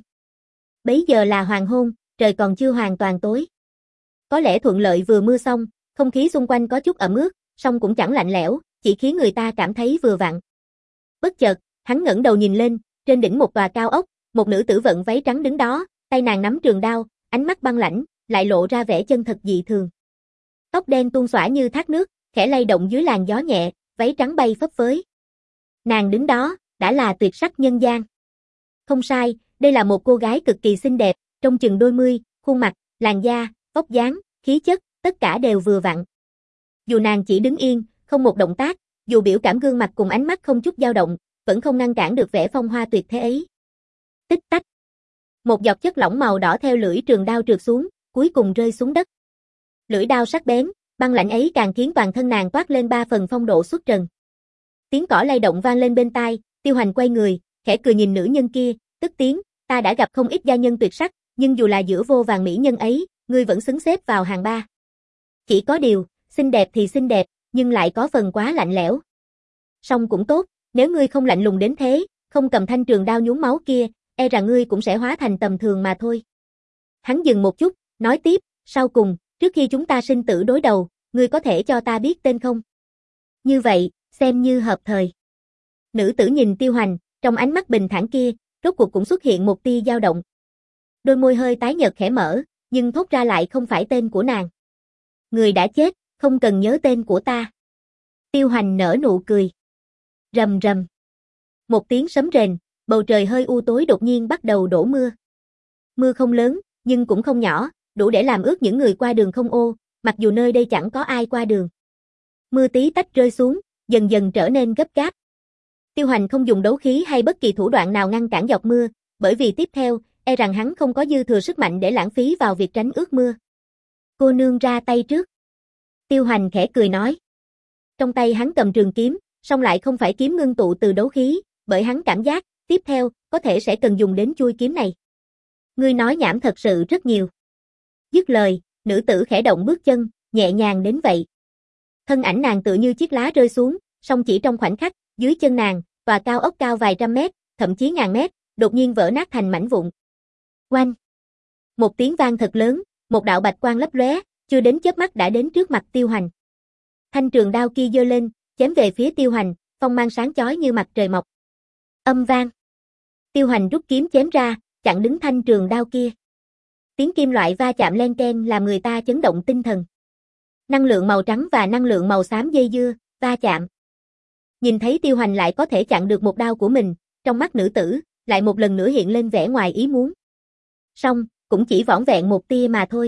Bấy giờ là hoàng hôn, trời còn chưa hoàn toàn tối. Có lẽ thuận lợi vừa mưa xong, không khí xung quanh có chút ẩm ướt, song cũng chẳng lạnh lẽo, chỉ khiến người ta cảm thấy vừa vặn. Bất chợt, hắn ngẩng đầu nhìn lên, trên đỉnh một tòa cao ốc, một nữ tử vận váy trắng đứng đó, tay nàng nắm trường đao, ánh mắt băng lãnh, lại lộ ra vẻ chân thật dị thường. Tóc đen tuôn xõa như thác nước, khẽ lay động dưới làn gió nhẹ, váy trắng bay phấp phới. Nàng đứng đó, đã là tuyệt sắc nhân gian. Không sai, đây là một cô gái cực kỳ xinh đẹp, trông chừng đôi mươi, khuôn mặt, làn da, vóc dáng, khí chất, tất cả đều vừa vặn. Dù nàng chỉ đứng yên, không một động tác, dù biểu cảm gương mặt cùng ánh mắt không chút dao động, vẫn không ngăn cản được vẻ phong hoa tuyệt thế ấy. Tích tách. Một giọt chất lỏng màu đỏ theo lưỡi trường đao trượt xuống, cuối cùng rơi xuống đất. Lưỡi đao sắc bén, băng lạnh ấy càng khiến toàn thân nàng toát lên ba phần phong độ xuất trần. Tiếng cỏ lay động vang lên bên tai, Tiêu Hành quay người, khẽ cười nhìn nữ nhân kia, tức tiếng, ta đã gặp không ít gia nhân tuyệt sắc, nhưng dù là giữa vô vàn mỹ nhân ấy, ngươi vẫn xứng xếp vào hàng ba. Chỉ có điều, xinh đẹp thì xinh đẹp, nhưng lại có phần quá lạnh lẽo. Song cũng tốt, nếu ngươi không lạnh lùng đến thế, không cầm thanh trường đao nhuốm máu kia, e rằng ngươi cũng sẽ hóa thành tầm thường mà thôi. Hắn dừng một chút, nói tiếp, sau cùng, trước khi chúng ta sinh tử đối đầu, ngươi có thể cho ta biết tên không? Như vậy, xem như hợp thời. Nữ tử nhìn Tiêu Hành, trong ánh mắt bình thản kia, rốt cuộc cũng xuất hiện một tia dao động. Đôi môi hơi tái nhợt khẽ mở, nhưng thốt ra lại không phải tên của nàng. Người đã chết, không cần nhớ tên của ta. Tiêu Hành nở nụ cười. Rầm rầm. Một tiếng sấm rền, bầu trời hơi u tối đột nhiên bắt đầu đổ mưa. Mưa không lớn, nhưng cũng không nhỏ, đủ để làm ướt những người qua đường không ô, mặc dù nơi đây chẳng có ai qua đường. Mưa tí tách rơi xuống, dần dần trở nên gấp gáp. Tiêu Hành không dùng đấu khí hay bất kỳ thủ đoạn nào ngăn cản giọt mưa, bởi vì tiếp theo, e rằng hắn không có dư thừa sức mạnh để lãng phí vào việc tránh ướt mưa. Cô nương ra tay trước. Tiêu Hành khẽ cười nói. Trong tay hắn cầm trường kiếm, song lại không phải kiếm ngưng tụ từ đấu khí, bởi hắn cảm giác, tiếp theo, có thể sẽ cần dùng đến chuôi kiếm này. Ngươi nói nhảm thật sự rất nhiều. Dứt lời, nữ tử khẽ động bước chân, nhẹ nhàng đến vậy. Thân ảnh nàng tựa như chiếc lá rơi xuống, song chỉ trong khoảnh khắc, dưới chân nàng, tòa cao ốc cao vài trăm mét, thậm chí ngàn mét, đột nhiên vỡ nát thành mảnh vụn. Oanh! Một tiếng vang thật lớn, một đạo bạch quang lấp lóe, chưa đến chớp mắt đã đến trước mặt Tiêu Hành. Thanh trường đao kia giơ lên, chém về phía Tiêu Hành, phong mang sáng chói như mặt trời mọc. Âm vang. Tiêu Hành rút kiếm chém ra, chặn đứng thanh trường đao kia. Tiếng kim loại va chạm len keng làm người ta chấn động tinh thần. Năng lượng màu trắng và năng lượng màu xám dây dưa, va chạm. Nhìn thấy Tiêu Hành lại có thể chặn được một đao của mình, trong mắt nữ tử, lại một lần nữa hiện lên vẻ ngoài ý muốn. Song, cũng chỉ vỏn vẹn một tia mà thôi.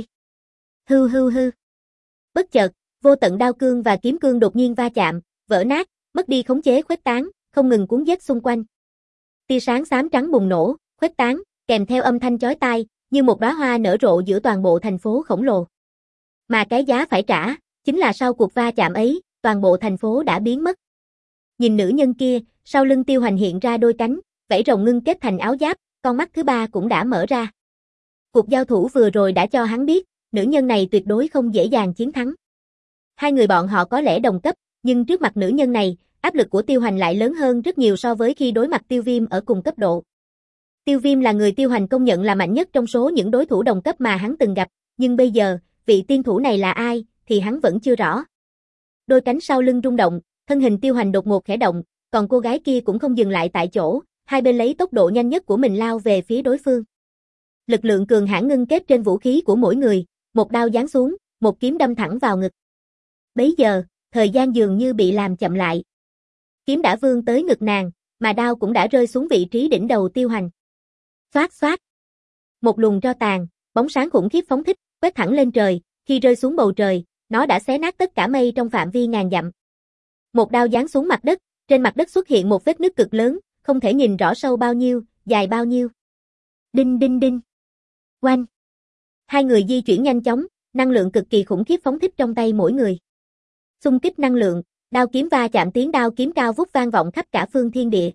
Hư hư hư. Bất chợt, vô tận đao cương và kiếm cương đột nhiên va chạm, vỡ nát, mất đi khống chế khuếch tán, không ngừng cuốn giết xung quanh. Tia sáng xám trắng bùng nổ, khuếch tán, kèm theo âm thanh chói tai, như một đóa hoa nở rộ giữa toàn bộ thành phố khổng lồ. Mà cái giá phải trả, chính là sau cuộc va chạm ấy, toàn bộ thành phố đã biến mất. Nhìn nữ nhân kia, sau lưng Tiêu Hành hiện ra đôi cánh, vảy rồng ngưng kết thành áo giáp, con mắt thứ ba cũng đã mở ra. Cuộc giao thủ vừa rồi đã cho hắn biết, nữ nhân này tuyệt đối không dễ dàng chiến thắng. Hai người bọn họ có lẽ đồng cấp, nhưng trước mặt nữ nhân này, áp lực của Tiêu Hành lại lớn hơn rất nhiều so với khi đối mặt Tiêu Viêm ở cùng cấp độ. Tiêu Viêm là người Tiêu Hành công nhận là mạnh nhất trong số những đối thủ đồng cấp mà hắn từng gặp, nhưng bây giờ, vị tiên thủ này là ai, thì hắn vẫn chưa rõ. Đôi cánh sau lưng rung động, thân hình Tiêu Hành đột ngột khẽ động, còn cô gái kia cũng không dừng lại tại chỗ, hai bên lấy tốc độ nhanh nhất của mình lao về phía đối phương. Lực lượng cường hãn ngưng kết trên vũ khí của mỗi người, một đao giáng xuống, một kiếm đâm thẳng vào ngực. Bấy giờ, thời gian dường như bị làm chậm lại. Kiếm đã vươn tới ngực nàng, mà đao cũng đã rơi xuống vị trí đỉnh đầu Tiêu Hành. Xoát xoát. Một luồng tro tàn, bóng sáng khủng khiếp phóng thích, quét thẳng lên trời, khi rơi xuống bầu trời, nó đã xé nát tất cả mây trong phạm vi ngàn dặm. Một đao giáng xuống mặt đất, trên mặt đất xuất hiện một vết nứt cực lớn, không thể nhìn rõ sâu bao nhiêu, dài bao nhiêu. Đinh đinh đinh. Oanh. Hai người di chuyển nhanh chóng, năng lượng cực kỳ khủng khiếp phóng thích trong tay mỗi người. Xung kích năng lượng, đao kiếm va chạm, tiếng đao kiếm cao vút vang vọng khắp cả phương thiên địa.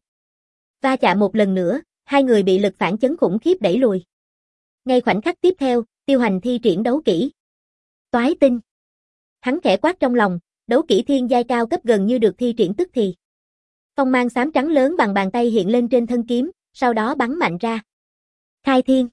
Va chạm một lần nữa, hai người bị lực phản chấn khủng khiếp đẩy lùi. Ngay khoảnh khắc tiếp theo, Tiêu Hành thi triển đấu kỹ. Toái tinh. Hắn khẽ quát trong lòng, đấu kỹ thiên giai cao cấp gần như được thi triển tức thì. Phong mang xám trắng lớn bằng bàn tay hiện lên trên thân kiếm, sau đó bắn mạnh ra. Khai thiên.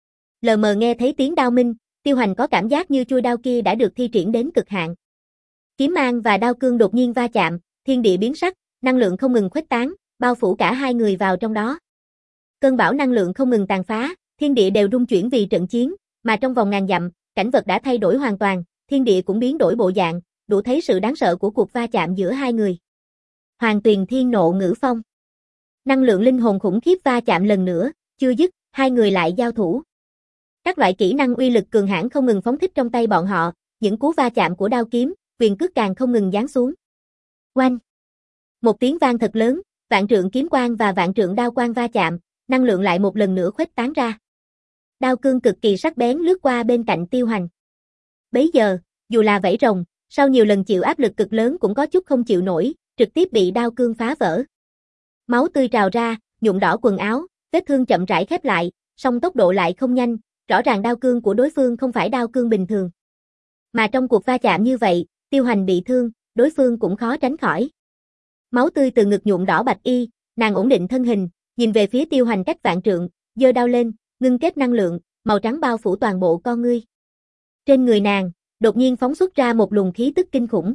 Lờ mờ nghe thấy tiếng đao minh, Tiêu Hành có cảm giác như chuôi đao kia đã được thi triển đến cực hạn. Kiếm mang và đao cương đột nhiên va chạm, thiên địa biến sắc, năng lượng không ngừng khuếch tán, bao phủ cả hai người vào trong đó. Cơn bão năng lượng không ngừng tàn phá, thiên địa đều rung chuyển vì trận chiến, mà trong vòng ngàn dặm, cảnh vật đã thay đổi hoàn toàn, thiên địa cũng biến đổi bộ dạng, đủ thấy sự đáng sợ của cuộc va chạm giữa hai người. Hoàng Tuyền Thiên Nộ Ngữ Phong. Năng lượng linh hồn khủng khiếp va chạm lần nữa, chưa dứt, hai người lại giao thủ. Các loại kỹ năng uy lực cường hãn không ngừng phóng thích trong tay bọn họ, những cú va chạm của đao kiếm, quyền cước càng không ngừng giáng xuống. Oanh! Một tiếng vang thật lớn, vạn trượng kiếm quang và vạn trượng đao quang va chạm, năng lượng lại một lần nữa khuếch tán ra. Đao cương cực kỳ sắc bén lướt qua bên cạnh Tiêu Hoành. Bấy giờ, dù là vảy rồng, sau nhiều lần chịu áp lực cực lớn cũng có chút không chịu nổi, trực tiếp bị đao cương phá vỡ. Máu tươi trào ra, nhuộm đỏ quần áo, vết thương chậm rãi khép lại, song tốc độ lại không nhanh, rõ ràng đao cương của đối phương không phải đao cương bình thường. Mà trong cuộc va chạm như vậy, Tiêu Hoành bị thương, đối phương cũng khó tránh khỏi. Máu tươi từ ngực nhuộm đỏ bạch y, nàng ổn định thân hình, nhìn về phía Tiêu Hoành cách vạn trượng, giơ đao lên, ngưng kết năng lượng, màu trắng bao phủ toàn bộ con ngươi. Trên người nàng, đột nhiên phóng xuất ra một luồng khí tức kinh khủng.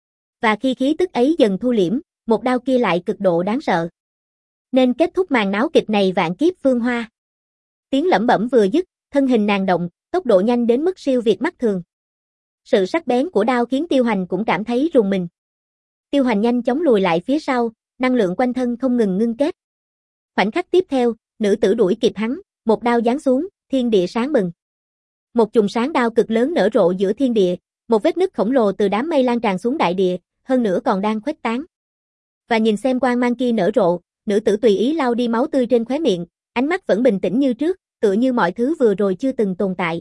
Và khi khí tức ấy dần thu liễm, một đao kia lại cực độ đáng sợ. Nên kết thúc màn náo kịch này vạn kiếp phương hoa. Tiếng lẩm bẩm vừa dứt, thân hình nàng động, tốc độ nhanh đến mức siêu việt mắt thường. Sự sắc bén của đao khiến Tiêu Hoành cũng cảm thấy rùng mình. Tiêu Hoành nhanh chóng lùi lại phía sau, năng lượng quanh thân không ngừng ngưng kết. Khoảnh khắc tiếp theo, nữ tử đuổi kịp hắn, một đao giáng xuống, thiên địa sáng bừng. Một chùm sáng đao cực lớn nở rộ giữa thiên địa, một vết nứt khổng lồ từ đám mây lan tràn xuống đại địa, hơn nữa còn đang khuếch tán. Và nhìn xem quang mang kia nở rộ, nữ tử tùy ý lau đi máu tươi trên khóe miệng, ánh mắt vẫn bình tĩnh như trước, tựa như mọi thứ vừa rồi chưa từng tồn tại.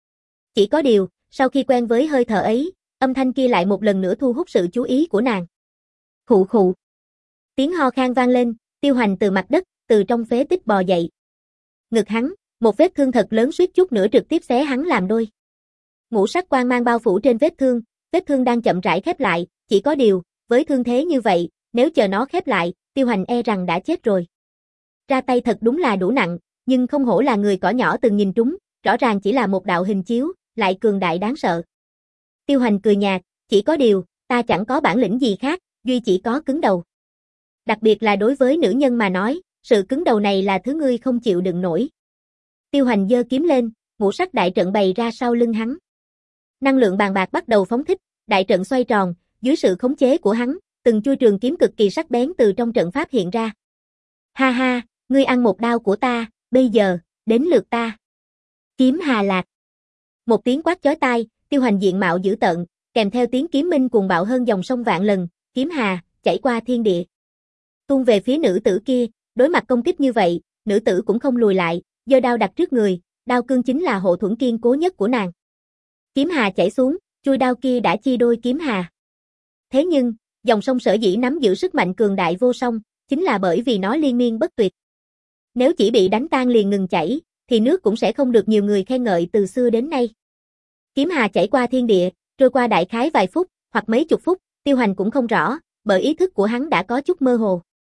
Chỉ có điều, sau khi quen với hơi thở ấy, âm thanh kia lại một lần nữa thu hút sự chú ý của nàng. Khụ khụ. Tiếng ho khan vang lên, Tiêu Hoành từ mặt đất, từ trong phế tích bò dậy. Ngực hắn, một vết thương thật lớn suýt chút nữa trực tiếp xé hắn làm đôi. Ngũ sắc quang mang bao phủ trên vết thương, vết thương đang chậm rãi khép lại, chỉ có điều, với thương thế như vậy, nếu chờ nó khép lại, Tiêu Hoành e rằng đã chết rồi. Ra tay thật đúng là đủ nặng, nhưng không hổ là người cỏ nhỏ từng nhìn trúng, rõ ràng chỉ là một đạo hình chiếu, lại cường đại đáng sợ. Tiêu Hoành cười nhạt, chỉ có điều, ta chẳng có bản lĩnh gì khác, duy chỉ có cứng đầu. Đặc biệt là đối với nữ nhân mà nói, sự cứng đầu này là thứ ngươi không chịu đựng nổi. Tiêu Hoành giơ kiếm lên, ngũ sắc đại trận bày ra sau lưng hắn. Năng lượng bàn bạc bắt đầu phóng thích, đại trận xoay tròn, dưới sự khống chế của hắn, từng chuôi trường kiếm cực kỳ sắc bén từ trong trận pháp hiện ra. Ha ha, ngươi ăn một đao của ta, bây giờ, đến lượt ta. Kiếm Hà Lạc. Một tiếng quát chói tai, Tiêu Hoành diện mạo dữ tợn, kèm theo tiếng kiếm minh cuồng bạo hơn dòng sông vạn lần, kiếm hà, chảy qua thiên địa. Tuôn về phía nữ tử kia, đối mặt công kích như vậy, nữ tử cũng không lùi lại, giơ đao đặt trước người, đao cương chính là hộ thuẫn kiên cố nhất của nàng. Kiếm hà chảy xuống, chui đao kia đã chia đôi kiếm hà. Thế nhưng, dòng sông sở dĩ nắm giữ sức mạnh cường đại vô song, chính là bởi vì nó liên miên bất tuyệt. Nếu chỉ bị đánh tan liền ngừng chảy, thì nước cũng sẽ không được nhiều người khen ngợi từ xưa đến nay. Kiếm hà chảy qua thiên địa, trôi qua đại khái vài phút, hoặc mấy chục phút, Tiêu Hoành cũng không rõ, bởi ý thức của hắn đã có chút mơ hồ.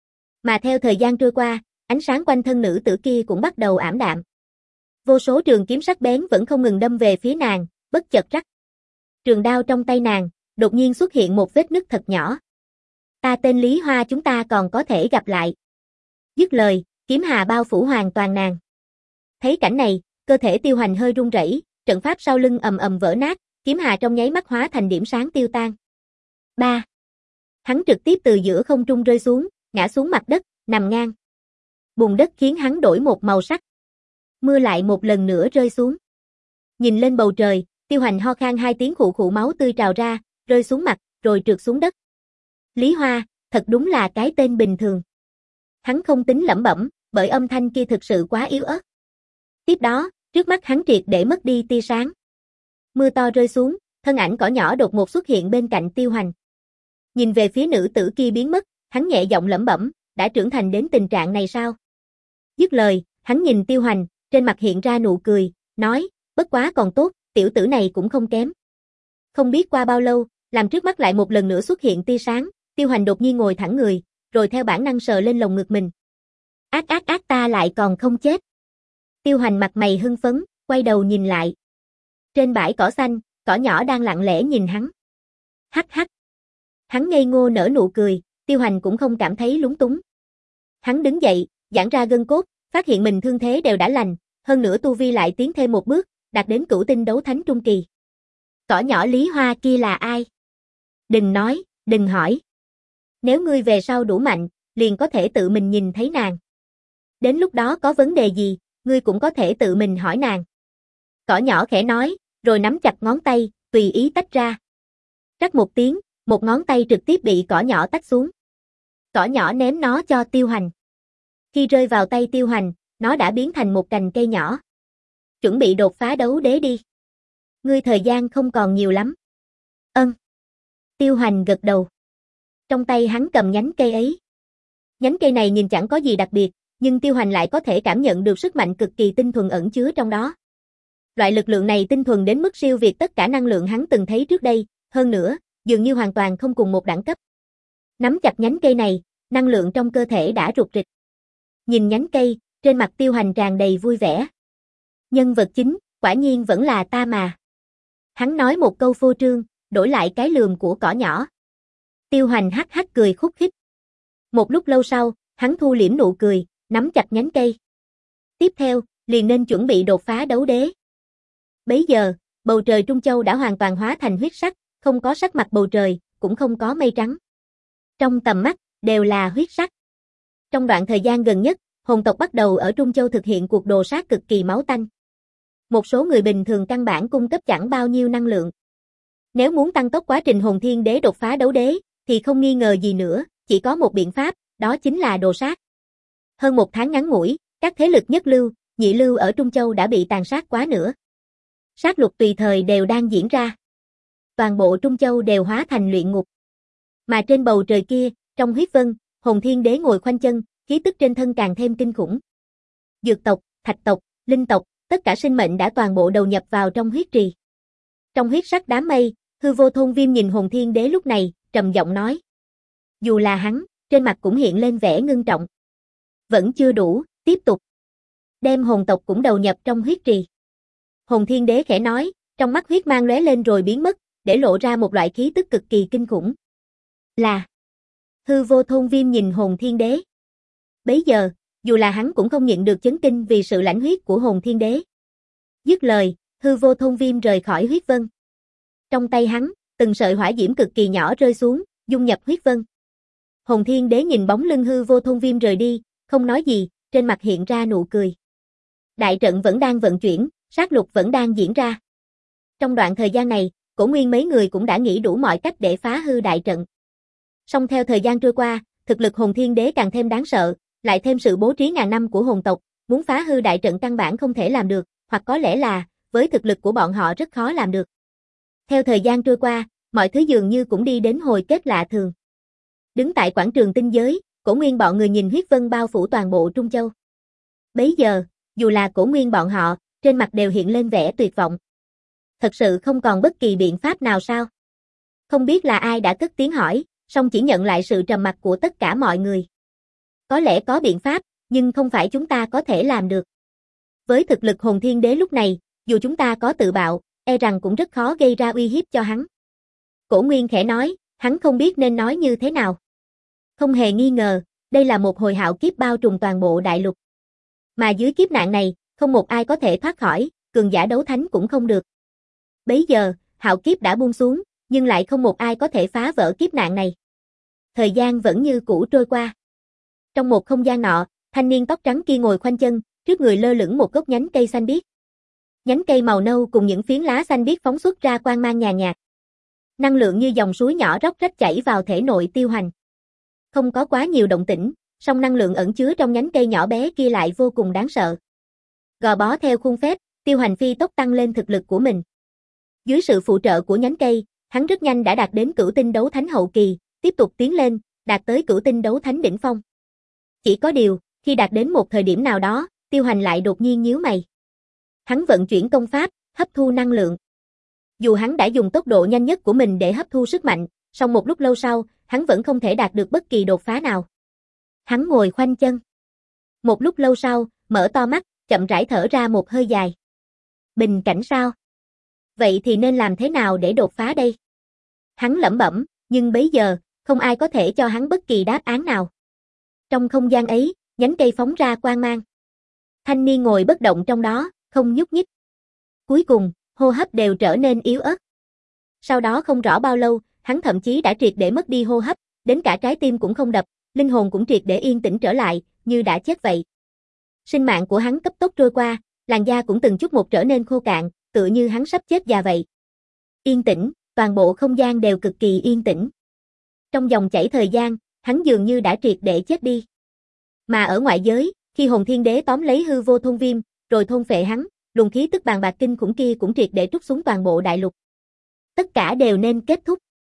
Mà theo thời gian trôi qua, ánh sáng quanh thân nữ tử kia cũng bắt đầu ảm đạm. Vô số trường kiếm sắc bén vẫn không ngừng đâm về phía nàng, bất chợt rắc. Trường đao trong tay nàng, đột nhiên xuất hiện một vết nứt thật nhỏ. Ta tên Lý Hoa, chúng ta còn có thể gặp lại. Dứt lời, kiếm hà bao phủ hoàn toàn nàng. Thấy cảnh này, cơ thể Tiêu Hoành hơi run rẩy, trận pháp sau lưng ầm ầm vỡ nát, kiếm hà trong nháy mắt hóa thành điểm sáng tiêu tan. ba. Hắn trực tiếp từ giữa không trung rơi xuống, ngã xuống mặt đất, nằm ngang. Bùn đất khiến hắn đổi một màu sắc. Mưa lại một lần nữa rơi xuống. Nhìn lên bầu trời, Tiêu Hoành ho khan hai tiếng, khụ khụ máu tươi trào ra, rơi xuống mặt, rồi trượt xuống đất. Lý Hoa, thật đúng là cái tên bình thường. Hắn không tính lẩm bẩm, bởi âm thanh kia thực sự quá yếu ớt. Tiếp đó, trước mắt hắn triệt để mất đi tia sáng. Mưa to rơi xuống, thân ảnh cỏ nhỏ đột ngột xuất hiện bên cạnh Tiêu Hoành. Nhìn về phía nữ tử kia biến mất, hắn nhẹ giọng lẩm bẩm, đã trưởng thành đến tình trạng này sao? Dứt lời, hắn nhìn Tiêu Hoành, trên mặt hiện ra nụ cười, nói, bất quá còn tốt, tiểu tử này cũng không kém. Không biết qua bao lâu, làm trước mắt lại một lần nữa xuất hiện tia sáng, Tiêu Hoành đột nhiên ngồi thẳng người, rồi theo bản năng sờ lên lồng ngực mình. Ác ác ác, ta lại còn không chết. Tiêu Hoành mặt mày hưng phấn, quay đầu nhìn lại. Trên bãi cỏ xanh, cỏ nhỏ đang lặng lẽ nhìn hắn. Hắc hắc. Hắn ngây ngô nở nụ cười, Tiêu Hoành cũng không cảm thấy lúng túng. Hắn đứng dậy, giãn ra gân cốt, phát hiện mình thương thế đều đã lành, hơn nữa tu vi lại tiến thêm một bước, đạt đến cửu tinh đấu thánh trung kỳ. Cỏ nhỏ Lý Hoa kia là ai? Đừng nói, đừng hỏi. Nếu ngươi về sau đủ mạnh, liền có thể tự mình nhìn thấy nàng. Đến lúc đó có vấn đề gì, ngươi cũng có thể tự mình hỏi nàng. Cỏ nhỏ khẽ nói, rồi nắm chặt ngón tay, tùy ý tách ra. Rắc một tiếng, một ngón tay trực tiếp bị cỏ nhỏ tách xuống. Cỏ nhỏ ném nó cho Tiêu Hành. Khi rơi vào tay Tiêu Hành, nó đã biến thành một cành cây nhỏ. Chuẩn bị đột phá đấu đế đi. Ngươi thời gian không còn nhiều lắm. Ân. Tiêu Hành gật đầu. Trong tay hắn cầm nhánh cây ấy. Nhánh cây này nhìn chẳng có gì đặc biệt, nhưng Tiêu Hành lại có thể cảm nhận được sức mạnh cực kỳ tinh thuần ẩn chứa trong đó. Loại lực lượng này tinh thuần đến mức siêu việt tất cả năng lượng hắn từng thấy trước đây, hơn nữa, dường như hoàn toàn không cùng một đẳng cấp. Nắm chặt nhánh cây này, năng lượng trong cơ thể đã rục rịch. Nhìn nhánh cây, trên mặt Tiêu Hành tràn đầy vui vẻ. Nhân vật chính, quả nhiên vẫn là ta mà. Hắn nói một câu phô trương, đổi lại cái lườm của cỏ nhỏ. Tiêu Hành hắc hắc cười khúc khích. Một lúc lâu sau, hắn thu liễm nụ cười, nắm chặt nhánh cây. Tiếp theo, liền nên chuẩn bị đột phá đấu đế. Bấy giờ, bầu trời Trung Châu đã hoàn toàn hóa thành huyết sắc, không có sắc mặt bầu trời, cũng không có mây trắng. Trong tầm mắt, đều là huyết sắc. Trong đoạn thời gian gần nhất, hồn tộc bắt đầu ở Trung Châu thực hiện cuộc đồ sát cực kỳ máu tanh. Một số người bình thường căn bản cung cấp chẳng bao nhiêu năng lượng. Nếu muốn tăng tốc quá trình hồn thiên đế đột phá đấu đế, thì không nghi ngờ gì nữa, chỉ có một biện pháp, đó chính là đồ sát. Hơn một tháng ngắn ngủi, các thế lực nhất lưu, nhị lưu ở Trung Châu đã bị tàn sát quá nữa. Sát lục tùy thời đều đang diễn ra. Toàn bộ Trung Châu đều hóa thành luyện ngục. Mà trên bầu trời kia, trong huyết vân, hồn thiên đế ngồi khoanh chân, khí tức trên thân càng thêm kinh khủng. Dược tộc, thạch tộc, linh tộc, tất cả sinh mệnh đã toàn bộ đầu nhập vào trong huyết trì. Trong huyết sắc đám mây, Hư Vô Thôn Viêm nhìn hồn thiên đế lúc này, trầm giọng nói. Dù là hắn, trên mặt cũng hiện lên vẻ ngưng trọng. Vẫn chưa đủ, tiếp tục. Đem hồn tộc cũng đầu nhập trong huyết trì. Hồn thiên đế khẽ nói, trong mắt huyết mang lóe lên rồi biến mất, để lộ ra một loại khí tức cực kỳ kinh khủng. Là. Hư Vô Thôn Viêm nhìn hồn thiên đế. Bấy giờ, dù là hắn cũng không nhịn được chấn kinh vì sự lãnh huyết của hồn thiên đế. Dứt lời, Hư Vô Thôn Viêm rời khỏi huyết vân. Trong tay hắn, từng sợi hỏa diễm cực kỳ nhỏ rơi xuống, dung nhập huyết vân. Hồn thiên đế nhìn bóng lưng Hư Vô Thôn Viêm rời đi, không nói gì, trên mặt hiện ra nụ cười. Đại trận vẫn đang vận chuyển, sát lục vẫn đang diễn ra. Trong đoạn thời gian này, Cổ Nguyên mấy người cũng đã nghĩ đủ mọi cách để phá hư đại trận. Song theo thời gian trôi qua, thực lực hồn thiên đế càng thêm đáng sợ, lại thêm sự bố trí ngàn năm của hồn tộc, muốn phá hư đại trận căn bản không thể làm được, hoặc có lẽ là, với thực lực của bọn họ rất khó làm được. Theo thời gian trôi qua, mọi thứ dường như cũng đi đến hồi kết lạ thường. Đứng tại quảng trường tinh giới, Cổ Nguyên bọn người nhìn huyết vân bao phủ toàn bộ Trung Châu. Bấy giờ, dù là Cổ Nguyên bọn họ, trên mặt đều hiện lên vẻ tuyệt vọng. Thật sự không còn bất kỳ biện pháp nào sao? Không biết là ai đã cất tiếng hỏi, song chỉ nhận lại sự trầm mặc của tất cả mọi người. Có lẽ có biện pháp, nhưng không phải chúng ta có thể làm được. Với thực lực hồn thiên đế lúc này, dù chúng ta có tự bạo, e rằng cũng rất khó gây ra uy hiếp cho hắn. Cổ Nguyên khẽ nói, hắn không biết nên nói như thế nào. Không hề nghi ngờ, đây là một hồi hạo kiếp bao trùm toàn bộ đại lục. Mà dưới kiếp nạn này, không một ai có thể thoát khỏi, cường giả đấu thánh cũng không được. Bấy giờ, hạo kiếp đã buông xuống, nhưng lại không một ai có thể phá vỡ kiếp nạn này. Thời gian vẫn như cũ trôi qua. Trong một không gian nọ, thanh niên tóc trắng kia ngồi khoanh chân, trước người lơ lửng một gốc nhánh cây xanh biếc. Nhánh cây màu nâu cùng những phiến lá xanh biếc phóng xuất ra quang mang nhàn nhạt. Năng lượng như dòng suối nhỏ róc rách chảy vào thể nội Tiêu Hành. Không có quá nhiều động tĩnh, song năng lượng ẩn chứa trong nhánh cây nhỏ bé kia lại vô cùng đáng sợ. Gò bó theo khuôn phép, Tiêu Hành phi tốc tăng lên thực lực của mình. Dưới sự phụ trợ của nhánh cây, hắn rất nhanh đã đạt đến cửu tinh đấu thánh hậu kỳ, tiếp tục tiến lên, đạt tới cửu tinh đấu thánh đỉnh phong. Chỉ có điều, khi đạt đến một thời điểm nào đó, Tiêu Hành lại đột nhiên nhíu mày. Hắn vận chuyển công pháp, hấp thu năng lượng. Dù hắn đã dùng tốc độ nhanh nhất của mình để hấp thu sức mạnh, song một lúc lâu sau, hắn vẫn không thể đạt được bất kỳ đột phá nào. Hắn ngồi khoanh chân. Một lúc lâu sau, mở to mắt, chậm rãi thở ra một hơi dài. Bình cảnh sao? Vậy thì nên làm thế nào để đột phá đây? Hắn lẩm bẩm, nhưng bấy giờ, không ai có thể cho hắn bất kỳ đáp án nào. Trong không gian ấy, nhánh cây phóng ra quang mang. Thanh niên ngồi bất động trong đó, không nhúc nhích. Cuối cùng, hô hấp đều trở nên yếu ớt. Sau đó không rõ bao lâu, hắn thậm chí đã triệt để mất đi hô hấp, đến cả trái tim cũng không đập, linh hồn cũng triệt để yên tĩnh trở lại, như đã chết vậy. Sinh mạng của hắn cấp tốc trôi qua, làn da cũng từng chút một trở nên khô cạn, tựa như hắn sắp chết già vậy. Yên tĩnh, toàn bộ không gian đều cực kỳ yên tĩnh. Trong dòng chảy thời gian, hắn dường như đã triệt để chết đi. Mà ở ngoại giới, khi hồn thiên đế tóm lấy hư vô thôn viêm, rồi thôn phệ hắn, luồng khí tức bàn bạc kinh khủng kia cũng triệt để trút xuống toàn bộ đại lục. Tất cả đều nên kết thúc.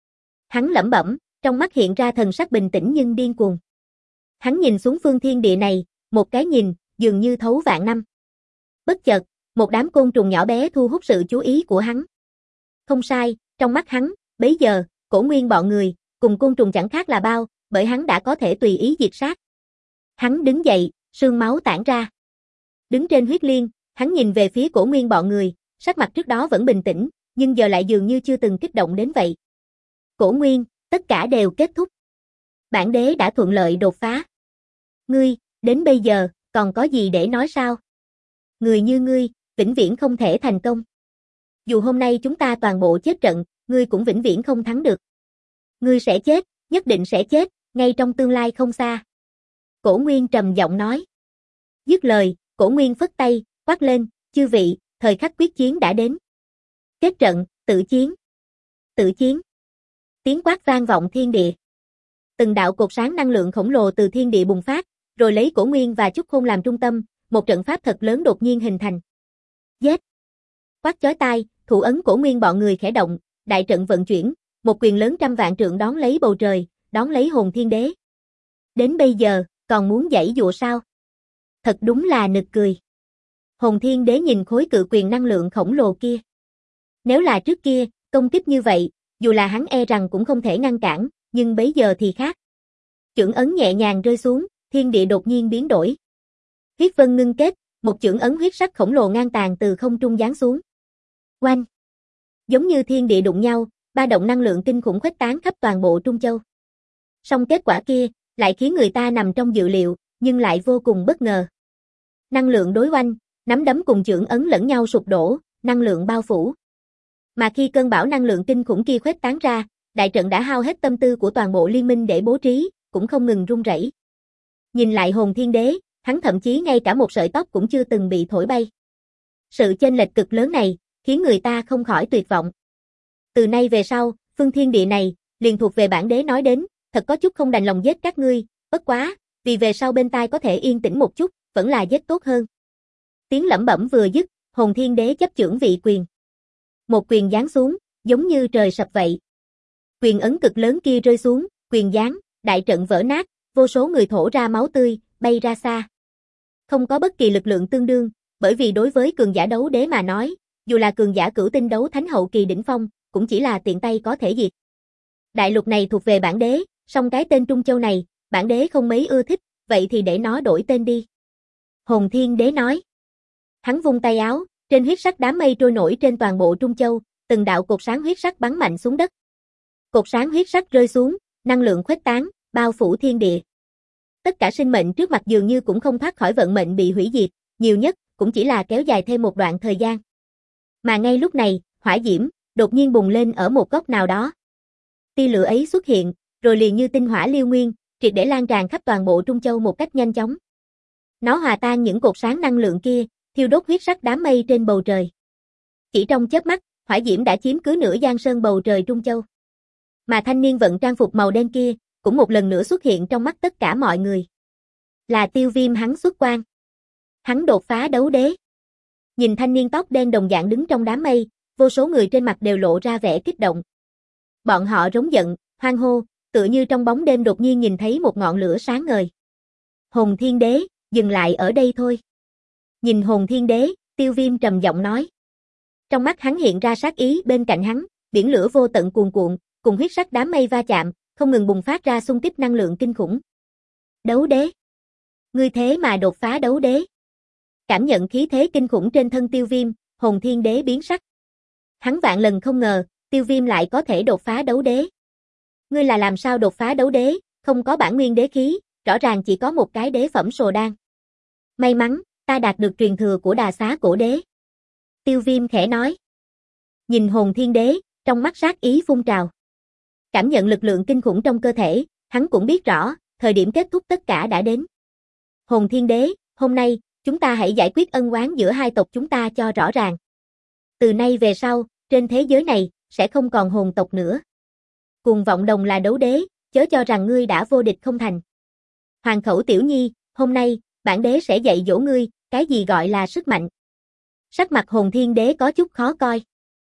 Hắn lẩm bẩm, trong mắt hiện ra thần sắc bình tĩnh nhưng điên cuồng. Hắn nhìn xuống phương thiên địa này, một cái nhìn, dường như thấu vạn năm. Bất chợt, một đám côn trùng nhỏ bé thu hút sự chú ý của hắn. Không sai, trong mắt hắn, bấy giờ, Cổ Nguyên bọn người, cùng côn trùng chẳng khác là bao, bởi hắn đã có thể tùy ý diệt sát. Hắn đứng dậy, sương máu tản ra. Đứng trên huyết liên, hắn nhìn về phía Cổ Nguyên bọn người, sắc mặt trước đó vẫn bình tĩnh, nhưng giờ lại dường như chưa từng kích động đến vậy. Cổ Nguyên, tất cả đều kết thúc. Bản đế đã thuận lợi đột phá. Ngươi, đến bây giờ, còn có gì để nói sao? Người như ngươi, vĩnh viễn không thể thành công. Dù hôm nay chúng ta toàn bộ chết trận, ngươi cũng vĩnh viễn không thắng được. Ngươi sẽ chết, nhất định sẽ chết, ngay trong tương lai không xa. Cổ Nguyên trầm giọng nói. Dứt lời, Cổ Nguyên phất tay, quát lên, chư vị, thời khắc quyết chiến đã đến. Kết trận, tự chiến. Tự chiến. Tiếng quát vang vọng thiên địa. Từng đạo cột sáng năng lượng khổng lồ từ thiên địa bùng phát, rồi lấy Cổ Nguyên và Chúc Khôn làm trung tâm, một trận pháp thật lớn đột nhiên hình thành. Giết! Quát chói tai, thủ ấn Cổ Nguyên bọn người khẽ động, đại trận vận chuyển, một quyền lớn trăm vạn trượng đón lấy bầu trời, đón lấy hồn thiên đế. Đến bây giờ, còn muốn giãy dụa sao? Thật đúng là nực cười. Hồn thiên đế nhìn khối cự quyền năng lượng khổng lồ kia. Nếu là trước kia, công kích như vậy, dù là hắn e rằng cũng không thể ngăn cản, nhưng bấy giờ thì khác. Chưởng ấn nhẹ nhàng rơi xuống, thiên địa đột nhiên biến đổi. Huyết vân ngưng kết, một chưởng ấn huyết sắc khổng lồ ngang tàn từ không trung giáng xuống. Oanh! Giống như thiên địa đụng nhau, ba động năng lượng kinh khủng khuếch tán khắp toàn bộ Trung Châu. Song kết quả kia, lại khiến người ta nằm trong dự liệu, nhưng lại vô cùng bất ngờ. Năng lượng đối oanh, nắm đấm cùng chưởng ấn lẫn nhau sụp đổ, năng lượng bao phủ. Mà khi cơn bão năng lượng kinh khủng kia khuếch tán ra, đại trận đã hao hết tâm tư của toàn bộ liên minh để bố trí, cũng không ngừng rung rẩy. Nhìn lại hồn thiên đế, hắn thậm chí ngay cả một sợi tóc cũng chưa từng bị thổi bay. Sự chênh lệch cực lớn này, khiến người ta không khỏi tuyệt vọng. Từ nay về sau, phương thiên địa này, liền thuộc về bản đế nói đến, thật có chút không đành lòng giết các ngươi, bất quá, vì về sau bên tai có thể yên tĩnh một chút, vẫn là giết tốt hơn. Tiếng lẩm bẩm vừa dứt, hồn thiên đế chấp chưởng vị quyền. Một quyền giáng xuống, giống như trời sập vậy. Quyền ấn cực lớn kia rơi xuống, quyền giáng, đại trận vỡ nát, vô số người thổ ra máu tươi, bay ra xa. Không có bất kỳ lực lượng tương đương, bởi vì đối với cường giả đấu đế mà nói, dù là cường giả cửu tinh đấu thánh hậu kỳ đỉnh phong, cũng chỉ là tiện tay có thể diệt. Đại lục này thuộc về bản đế, song cái tên Trung Châu này, bản đế không mấy ưa thích, vậy thì để nó đổi tên đi. Hồn thiên đế nói. Hắn vung tay áo, trên huyết sắc đám mây trôi nổi trên toàn bộ Trung Châu, từng đạo cột sáng huyết sắc bắn mạnh xuống đất. Cột sáng huyết sắc rơi xuống, năng lượng khuếch tán, bao phủ thiên địa. Tất cả sinh mệnh trước mặt dường như cũng không thoát khỏi vận mệnh bị hủy diệt, nhiều nhất cũng chỉ là kéo dài thêm một đoạn thời gian. Mà ngay lúc này, hỏa diễm đột nhiên bùng lên ở một góc nào đó. Tia lửa ấy xuất hiện, rồi liền như tinh hỏa liêu nguyên, triệt để lan tràn khắp toàn bộ Trung Châu một cách nhanh chóng. Nó hòa tan những cột sáng năng lượng kia, thiêu đốt huyết sắc đám mây trên bầu trời. Chỉ trong chớp mắt, hỏa diễm đã chiếm cứ nửa giang sơn bầu trời Trung Châu. Mà thanh niên vận trang phục màu đen kia, cũng một lần nữa xuất hiện trong mắt tất cả mọi người. Là Tiêu Viêm, hắn xuất quan. Hắn đột phá đấu đế. Nhìn thanh niên tóc đen đồng dạng đứng trong đám mây, vô số người trên mặt đều lộ ra vẻ kích động. Bọn họ rống giận, hoan hô, tựa như trong bóng đêm đột nhiên nhìn thấy một ngọn lửa sáng ngời. Hồn thiên đế, dừng lại ở đây thôi. Nhìn hồn thiên đế, Tiêu Viêm trầm giọng nói. Trong mắt hắn hiện ra sát ý, bên cạnh hắn, biển lửa vô tận cuồn cuộn, cùng huyết sắc đám mây va chạm, không ngừng bùng phát ra xung kích năng lượng kinh khủng. Đấu đế. Ngươi thế mà đột phá đấu đế. Cảm nhận khí thế kinh khủng trên thân Tiêu Viêm, hồn thiên đế biến sắc. Hắn vạn lần không ngờ, Tiêu Viêm lại có thể đột phá đấu đế. Ngươi là làm sao đột phá đấu đế, không có bản nguyên đế khí, rõ ràng chỉ có một cái đế phẩm sồ đan. May mắn, ta đạt được truyền thừa của Đà Xá cổ đế. Tiêu Viêm khẽ nói. Nhìn hồn thiên đế, trong mắt sát ý phun trào. Cảm nhận lực lượng kinh khủng trong cơ thể, hắn cũng biết rõ, thời điểm kết thúc tất cả đã đến. Hồn thiên đế, hôm nay, chúng ta hãy giải quyết ân oán giữa hai tộc chúng ta cho rõ ràng. Từ nay về sau, trên thế giới này, sẽ không còn hồn tộc nữa. Cùng vọng đồng là đấu đế, chớ cho rằng ngươi đã vô địch không thành. Hoàng khẩu tiểu nhi, hôm nay, bản đế sẽ dạy dỗ ngươi, cái gì gọi là sức mạnh. Sắc mặt Hồn Thiên Đế có chút khó coi.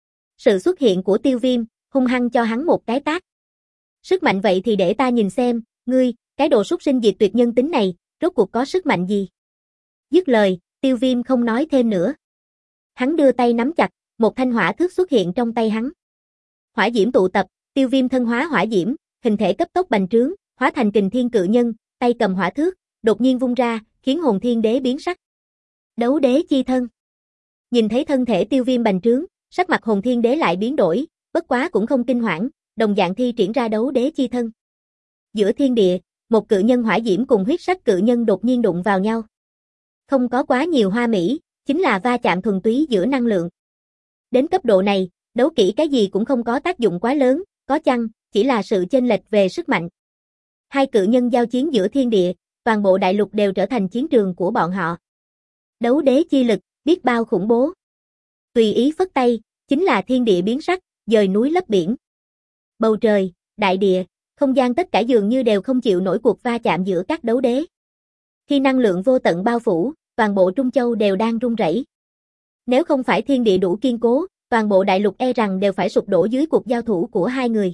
Sự xuất hiện của Tiêu Viêm, hung hăng cho hắn một cái tát. Sức mạnh vậy thì để ta nhìn xem, ngươi, cái đồ súc sinh diệt tuyệt nhân tính này, rốt cuộc có sức mạnh gì? Dứt lời, Tiêu Viêm không nói thêm nữa. Hắn đưa tay nắm chặt, một thanh hỏa thước xuất hiện trong tay hắn. Hỏa diễm tụ tập, Tiêu Viêm thân hóa hỏa diễm, hình thể cấp tốc bành trướng, hóa thành kình thiên cự nhân, tay cầm hỏa thước, đột nhiên vung ra, khiến Hồn Thiên Đế biến sắc. Đấu đế chi thân. Nhìn thấy thân thể Tiêu Viêm bành trướng, sắc mặt Hồn Thiên Đế lại biến đổi, bất quá cũng không kinh hoảng, đồng dạng thi triển ra đấu đế chi thân. Giữa thiên địa, một cự nhân hỏa diễm cùng huyết sắc cự nhân đột nhiên đụng vào nhau. Không có quá nhiều hoa mỹ, chính là va chạm thuần túy giữa năng lượng. Đến cấp độ này, đấu kỹ cái gì cũng không có tác dụng quá lớn, có chăng, chỉ là sự chênh lệch về sức mạnh. Hai cự nhân giao chiến giữa thiên địa, toàn bộ đại lục đều trở thành chiến trường của bọn họ. Đấu đế chi lực, biết bao khủng bố. Tùy ý phất tay, chính là thiên địa biến sắc, dời núi lấp biển. Bầu trời, đại địa, không gian tất cả dường như đều không chịu nổi cuộc va chạm giữa các đấu đế. Khi năng lượng vô tận bao phủ, toàn bộ Trung Châu đều đang rung rẩy. Nếu không phải thiên địa đủ kiên cố, toàn bộ đại lục e rằng đều phải sụp đổ dưới cuộc giao thủ của hai người.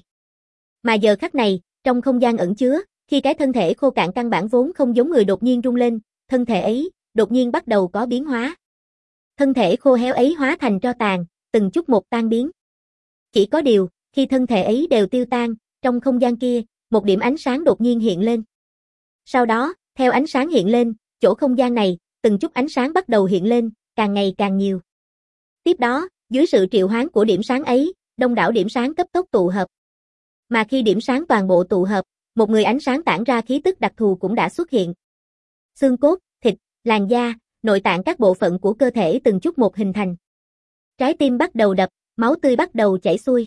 Mà giờ khắc này, trong không gian ẩn chứa, khi cái thân thể khô cạn căn bản vốn không giống người đột nhiên rung lên, thân thể ấy, đột nhiên bắt đầu có biến hóa. Thân thể khô héo ấy hóa thành tro tàn, từng chút một tan biến. Chỉ có điều, khi thân thể ấy đều tiêu tan, trong không gian kia, một điểm ánh sáng đột nhiên hiện lên. Sau đó, theo ánh sáng hiện lên, chỗ không gian này, từng chút ánh sáng bắt đầu hiện lên, càng ngày càng nhiều. Tiếp đó, dưới sự triệu hoán của điểm sáng ấy, đông đảo điểm sáng cấp tốc tụ hợp. Mà khi điểm sáng toàn bộ tụ hợp, một người ánh sáng tản ra khí tức đặc thù cũng đã xuất hiện. Xương cốt, thịt, làn da, nội tạng các bộ phận của cơ thể từng chút một hình thành. Trái tim bắt đầu đập, máu tươi bắt đầu chảy xuôi.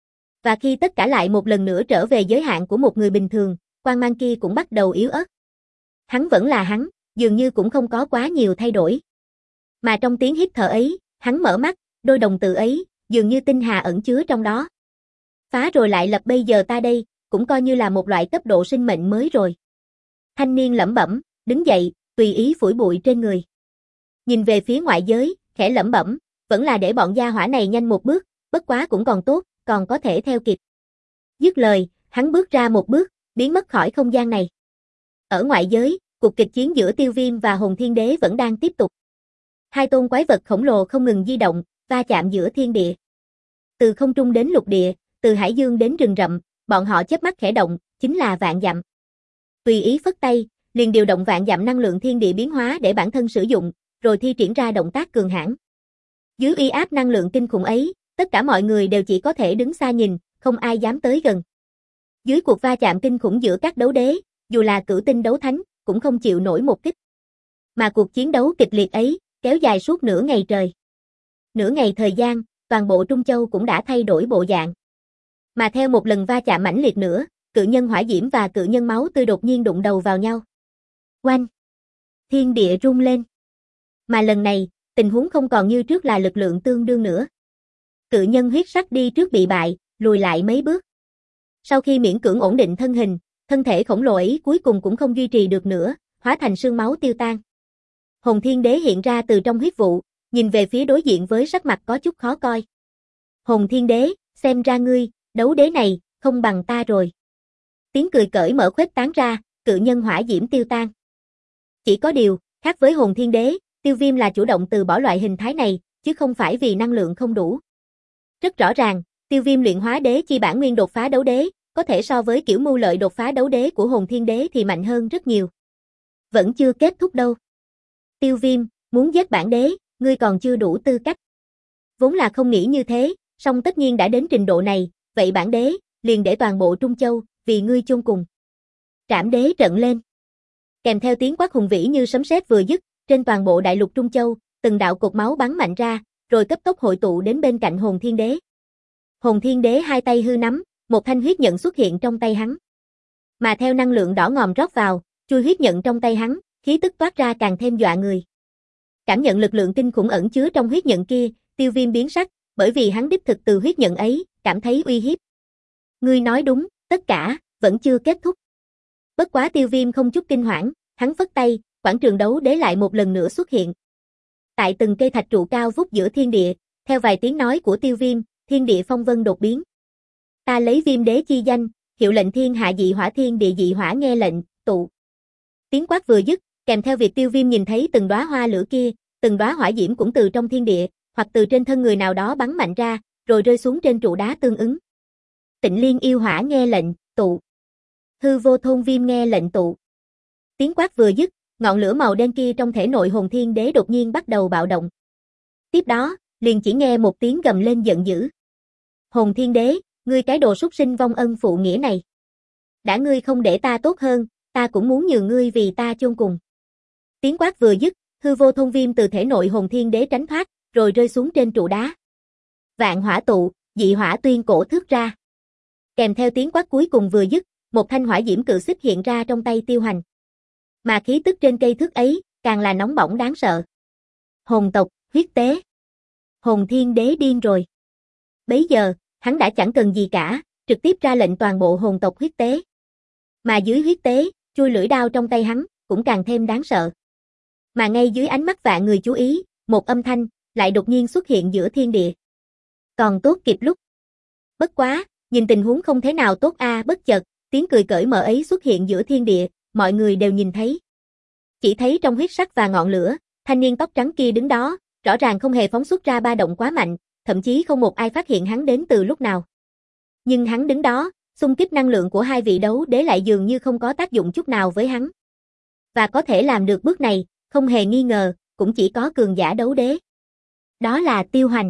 Và khi tất cả lại một lần nữa trở về giới hạn của một người bình thường, quang mang kia cũng bắt đầu yếu ớt. Hắn vẫn là hắn, dường như cũng không có quá nhiều thay đổi. Mà trong tiếng hít thở ấy, hắn mở mắt, đôi đồng tử ấy, dường như tinh hà ẩn chứa trong đó. Phá rồi lại lập, bây giờ ta đây, cũng coi như là một loại cấp độ sinh mệnh mới rồi. Thanh niên lẩm bẩm, đứng dậy, tùy ý phủi bụi trên người. Nhìn về phía ngoại giới, khẽ lẩm bẩm, vẫn là để bọn gia hỏa này nhanh một bước, bất quá cũng còn tốt, còn có thể theo kịp. Dứt lời, hắn bước ra một bước, biến mất khỏi không gian này. Ở ngoại giới, cuộc kịch chiến giữa Tiêu Viêm và Hồn Thiên Đế vẫn đang tiếp tục. Hai tôn quái vật khổng lồ không ngừng di động, va chạm giữa thiên địa. Từ không trung đến lục địa, từ hải dương đến rừng rậm, bọn họ chớp mắt khẽ động, chính là vạn dặm. Tùy ý phất tay, liền điều động vạn dặm năng lượng thiên địa biến hóa để bản thân sử dụng, rồi thi triển ra động tác cường hãn. Dưới uy áp năng lượng kinh khủng ấy, tất cả mọi người đều chỉ có thể đứng xa nhìn, không ai dám tới gần. Dưới cuộc va chạm kinh khủng giữa các đấu đế, dù là cửu tinh đấu thánh, cũng không chịu nổi một kích. Mà cuộc chiến đấu kịch liệt ấy, kéo dài suốt nửa ngày trời. Nửa ngày thời gian, toàn bộ Trung Châu cũng đã thay đổi bộ dạng. Mà theo một lần va chạm mãnh liệt nữa, cự nhân hỏa diễm và cự nhân máu tươi đột nhiên đụng đầu vào nhau. Oanh! Thiên địa rung lên. Mà lần này, tình huống không còn như trước là lực lượng tương đương nữa. Cự nhân huyết sắc đi trước bị bại, lùi lại mấy bước. Sau khi miễn cưỡng ổn định thân hình, thân thể khổng lồ ấy cuối cùng cũng không duy trì được nữa, hóa thành sương máu tiêu tan. Hồn Thiên Đế hiện ra từ trong huyết vụ, nhìn về phía đối diện với sắc mặt có chút khó coi. Hồn Thiên Đế, xem ra ngươi, đấu đế này, không bằng ta rồi. Tiếng cười cởi mở khuếch tán ra, cự nhân hỏa diễm tiêu tan. Chỉ có điều, khác với Hồn Thiên Đế, Tiêu Viêm là chủ động từ bỏ loại hình thái này, chứ không phải vì năng lượng không đủ. Rất rõ ràng, Tiêu Viêm luyện hóa đế chi bản nguyên đột phá đấu đế, có thể so với kiểu mưu lợi đột phá đấu đế của Hồn Thiên Đế thì mạnh hơn rất nhiều. Vẫn chưa kết thúc đâu. Tiêu Viêm, muốn giết bản đế, ngươi còn chưa đủ tư cách. Vốn là không nghĩ như thế, song tất nhiên đã đến trình độ này, vậy bản đế, liền để toàn bộ Trung Châu, vì ngươi chôn cùng. Trảm đế trận lên. Kèm theo tiếng quát hùng vĩ như sấm sét vừa dứt, trên toàn bộ đại lục Trung Châu, từng đạo cột máu bắn mạnh ra, rồi cấp tốc hội tụ đến bên cạnh Hồn Thiên Đế. Hồn Thiên Đế hai tay hư nắm, một thanh huyết nhận xuất hiện trong tay hắn. Mà theo năng lượng đỏ ngòm rót vào, chui huyết nhận trong tay hắn, khí tức toát ra càng thêm dọa người. Cảm nhận lực lượng kinh khủng ẩn chứa trong huyết nhận kia, Tiêu Viêm biến sắc, bởi vì hắn đích thực từ huyết nhận ấy, cảm thấy uy hiếp. Ngươi nói đúng, tất cả, vẫn chưa kết thúc. Bất quá Tiêu Viêm không chút kinh hoảng, hắn phất tay, quảng trường đấu đế lại một lần nữa xuất hiện. Tại từng cây thạch trụ cao vút giữa thiên địa, theo vài tiếng nói của Tiêu Viêm, thiên địa phong vân đột biến. Ta lấy Viêm đế chi danh, hiệu lệnh thiên hạ dị hỏa thiên địa dị hỏa nghe lệnh, tụ. Tiếng quát vừa dứt, kèm theo việc Tiêu Viêm nhìn thấy từng đóa hoa lửa kia, từng đóa hỏa diễm cũng từ trong thiên địa, hoặc từ trên thân người nào đó bắn mạnh ra, rồi rơi xuống trên trụ đá tương ứng. Tịnh Liên yêu hỏa nghe lệnh, tụ. Hư Vô Thôn Viêm nghe lệnh tụ. Tiếng quát vừa dứt, ngọn lửa màu đen kia trong thể nội Hồn Thiên Đế đột nhiên bắt đầu bạo động. Tiếp đó, liền chỉ nghe một tiếng gầm lên giận dữ. Hồn Thiên Đế, ngươi cái đồ súc sinh vong ân phụ nghĩa này. Đã ngươi không để ta tốt hơn, ta cũng muốn nhường ngươi vì ta chôn cùng. Tiếng quát vừa dứt, Hư Vô Thôn Viêm từ thể nội Hồn Thiên Đế tránh thoát, rồi rơi xuống trên trụ đá. Vạn hỏa tụ, dị hỏa tuyên cổ thước ra. Kèm theo tiếng quát cuối cùng vừa dứt, một thanh hỏa diễm cự xích hiện ra trong tay Tiêu Hành. Mà khí tức trên cây thước ấy, càng là nóng bỏng đáng sợ. Hồn tộc, huyết tế. Hồn Thiên Đế điên rồi. Bấy giờ, hắn đã chẳng cần gì cả, trực tiếp ra lệnh toàn bộ hồn tộc huyết tế. Mà dưới huyết tế, chui lưỡi đao trong tay hắn, cũng càng thêm đáng sợ. Mà ngay dưới ánh mắt vạn người chú ý, một âm thanh, lại đột nhiên xuất hiện giữa thiên địa. Còn tốt kịp lúc. Bất quá, nhìn tình huống không thế nào tốt a, bất chợt, tiếng cười cởi mở ấy xuất hiện giữa thiên địa, mọi người đều nhìn thấy. Chỉ thấy trong huyết sắc và ngọn lửa, thanh niên tóc trắng kia đứng đó, rõ ràng không hề phóng xuất ra ba động quá mạnh, thậm chí không một ai phát hiện hắn đến từ lúc nào. Nhưng hắn đứng đó, xung kích năng lượng của hai vị đấu đế lại dường như không có tác dụng chút nào với hắn. Và có thể làm được bước này, không hề nghi ngờ, cũng chỉ có cường giả đấu đế. Đó là Tiêu Hành.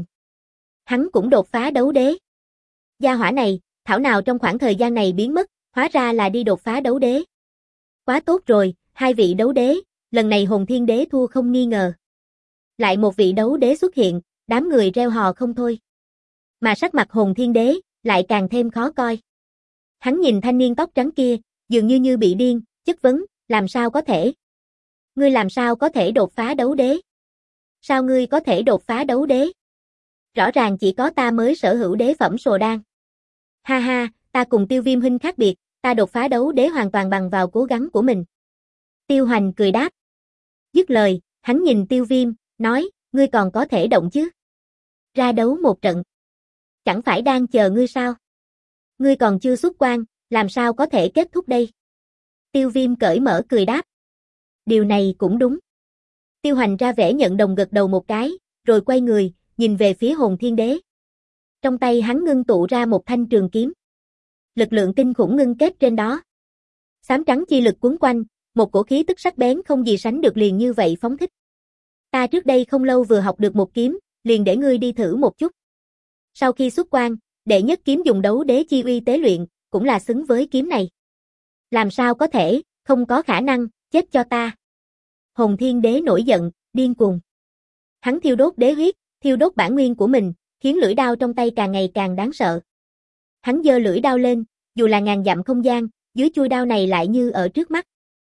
Hắn cũng đột phá đấu đế. Gia hỏa này, thảo nào trong khoảng thời gian này biến mất, hóa ra là đi đột phá đấu đế. Quá tốt rồi, hai vị đấu đế, lần này Hồn Thiên Đế thua không nghi ngờ. Lại một vị đấu đế xuất hiện, đám người reo hò không thôi. Mà sắc mặt Hồn Thiên Đế, lại càng thêm khó coi. Hắn nhìn thanh niên tóc trắng kia, dường như như bị điên, chất vấn, làm sao có thể? Ngươi làm sao có thể đột phá đấu đế? Sao ngươi có thể đột phá đấu đế? Rõ ràng chỉ có ta mới sở hữu đế phẩm sồ đan. Ha ha, ta cùng Tiêu Viêm huynh khác biệt, ta đột phá đấu đế hoàn toàn bằng vào cố gắng của mình. Tiêu Hành cười đáp. Dứt lời, hắn nhìn Tiêu Viêm, nói, ngươi còn có thể động chứ? Ra đấu một trận. Chẳng phải đang chờ ngươi sao? Ngươi còn chưa xuất quan, làm sao có thể kết thúc đây? Tiêu Viêm cởi mở cười đáp. Điều này cũng đúng. Tiêu Hành ra vẻ nhận đồng gật đầu một cái, rồi quay người, nhìn về phía Hồn Thiên Đế. Trong tay hắn ngưng tụ ra một thanh trường kiếm. Lực lượng kinh khủng ngưng kết trên đó. Xám trắng chi lực cuốn quanh, một cổ khí tức sắc bén không gì sánh được liền như vậy phóng thích. Ta trước đây không lâu vừa học được một kiếm, liền để ngươi đi thử một chút. Sau khi xuất quan, đệ nhất kiếm dùng đấu đế chi uy tế luyện, cũng là xứng với kiếm này. Làm sao có thể, không có khả năng, chết cho ta. Hồn Thiên Đế nổi giận, điên cuồng. Hắn thiêu đốt đế huyết, thiêu đốt bản nguyên của mình, khiến lưỡi đao trong tay càng ngày càng đáng sợ. Hắn giơ lưỡi đao lên, dù là ngàn dặm không gian, dưới chuôi đao này lại như ở trước mắt.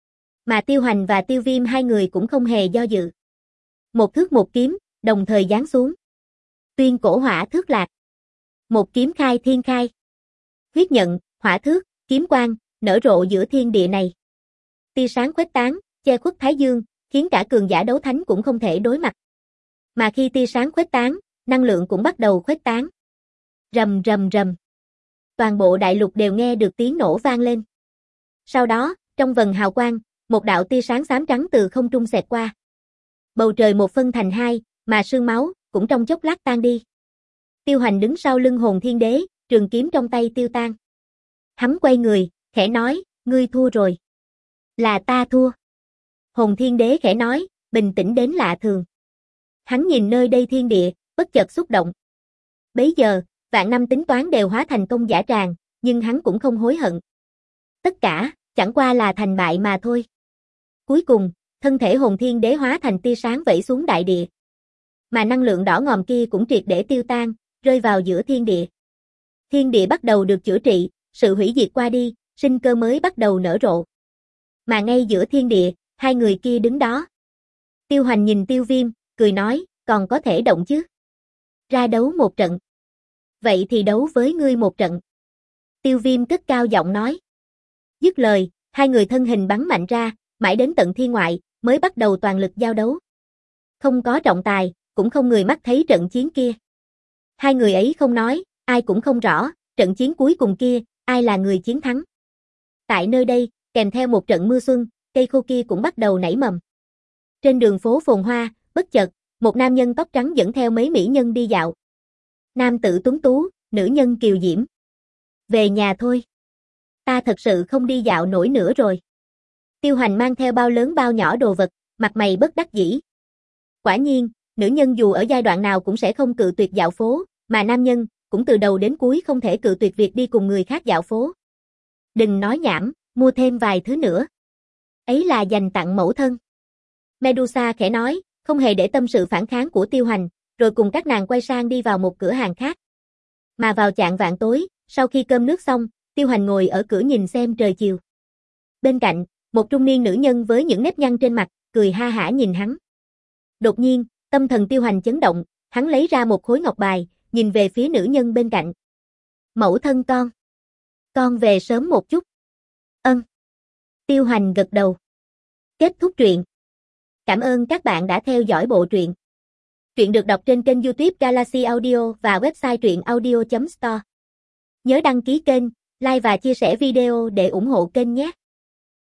Mà Tiêu Hành và Tiêu Viêm hai người cũng không hề do dự. Một thước một kiếm, đồng thời giáng xuống. Tuyên cổ hỏa thước lạc. Một kiếm khai thiên khai. Huyết nhận, hỏa thước, kiếm quang, nở rộ giữa thiên địa này. Tia sáng khuếch tán, che khuất thái dương, khiến cả cường giả đấu thánh cũng không thể đối mặt. Mà khi tia sáng khuếch tán, năng lượng cũng bắt đầu khuếch tán. Rầm rầm rầm. Toàn bộ đại lục đều nghe được tiếng nổ vang lên. Sau đó, trong vầng hào quang, một đạo tia sáng xám trắng từ không trung xẹt qua. Bầu trời một phân thành hai, mà sương máu cũng trong chốc lát tan đi. Tiêu Hành đứng sau lưng Hồn Thiên Đế, trường kiếm trong tay tiêu tan. Hắn quay người, khẽ nói, ngươi thua rồi. Là ta thua. Hồn Thiên Đế khẽ nói, bình tĩnh đến lạ thường. Hắn nhìn nơi đây thiên địa, bất chợt xúc động. Bấy giờ, vạn năm tính toán đều hóa thành công giả tràng, nhưng hắn cũng không hối hận. Tất cả, chẳng qua là thành bại mà thôi. Cuối cùng, thân thể Hồn Thiên Đế hóa thành tia sáng vẩy xuống đại địa. Mà năng lượng đỏ ngòm kia cũng triệt để tiêu tan, rơi vào giữa thiên địa. Thiên địa bắt đầu được chữa trị, sự hủy diệt qua đi, sinh cơ mới bắt đầu nở rộ. Mà ngay giữa thiên địa, hai người kia đứng đó. Tiêu Hoành nhìn Tiêu Viêm, cười nói, còn có thể động chứ. Ra đấu một trận. Vậy thì đấu với ngươi một trận. Tiêu Viêm cất cao giọng nói. Dứt lời, hai người thân hình bắn mạnh ra, mãi đến tận thiên ngoại, mới bắt đầu toàn lực giao đấu. Không có trọng tài, cũng không người mắt thấy trận chiến kia. Hai người ấy không nói, ai cũng không rõ, trận chiến cuối cùng kia, ai là người chiến thắng. Tại nơi đây, kèm theo một trận mưa xuân, cây khô kia cũng bắt đầu nảy mầm. Trên đường phố phồn hoa, bất chợt, một nam nhân tóc trắng dẫn theo mấy mỹ nhân đi dạo. Nam tử tuấn tú, nữ nhân kiều diễm. Về nhà thôi. Ta thật sự không đi dạo nổi nữa rồi. Tiêu Hoành mang theo bao lớn bao nhỏ đồ vật, mặt mày bất đắc dĩ. Quả nhiên, nữ nhân dù ở giai đoạn nào cũng sẽ không cự tuyệt dạo phố, mà nam nhân, cũng từ đầu đến cuối không thể cự tuyệt việc đi cùng người khác dạo phố. Đừng nói nhảm, mua thêm vài thứ nữa. Ấy là dành tặng mẫu thân. Medusa khẽ nói, không hề để tâm sự phản kháng của Tiêu Hoành, rồi cùng các nàng quay sang đi vào một cửa hàng khác. Mà vào chạng vạng tối, sau khi cơm nước xong, Tiêu Hoành ngồi ở cửa nhìn xem trời chiều. Bên cạnh, một trung niên nữ nhân với những nếp nhăn trên mặt, cười ha hả nhìn hắn. Đột nhiên, tâm thần Tiêu Hoành chấn động, hắn lấy ra một khối ngọc bài, nhìn về phía nữ nhân bên cạnh. Mẫu thân con. Con về sớm một chút. Ân. Tiêu Hoành gật đầu. Kết thúc truyện. Cảm ơn các bạn đã theo dõi bộ truyện. Truyện được đọc trên kênh YouTube Galaxy Audio và website truyện audio chấm store. Nhớ đăng ký kênh, like và chia sẻ video để ủng hộ kênh nhé.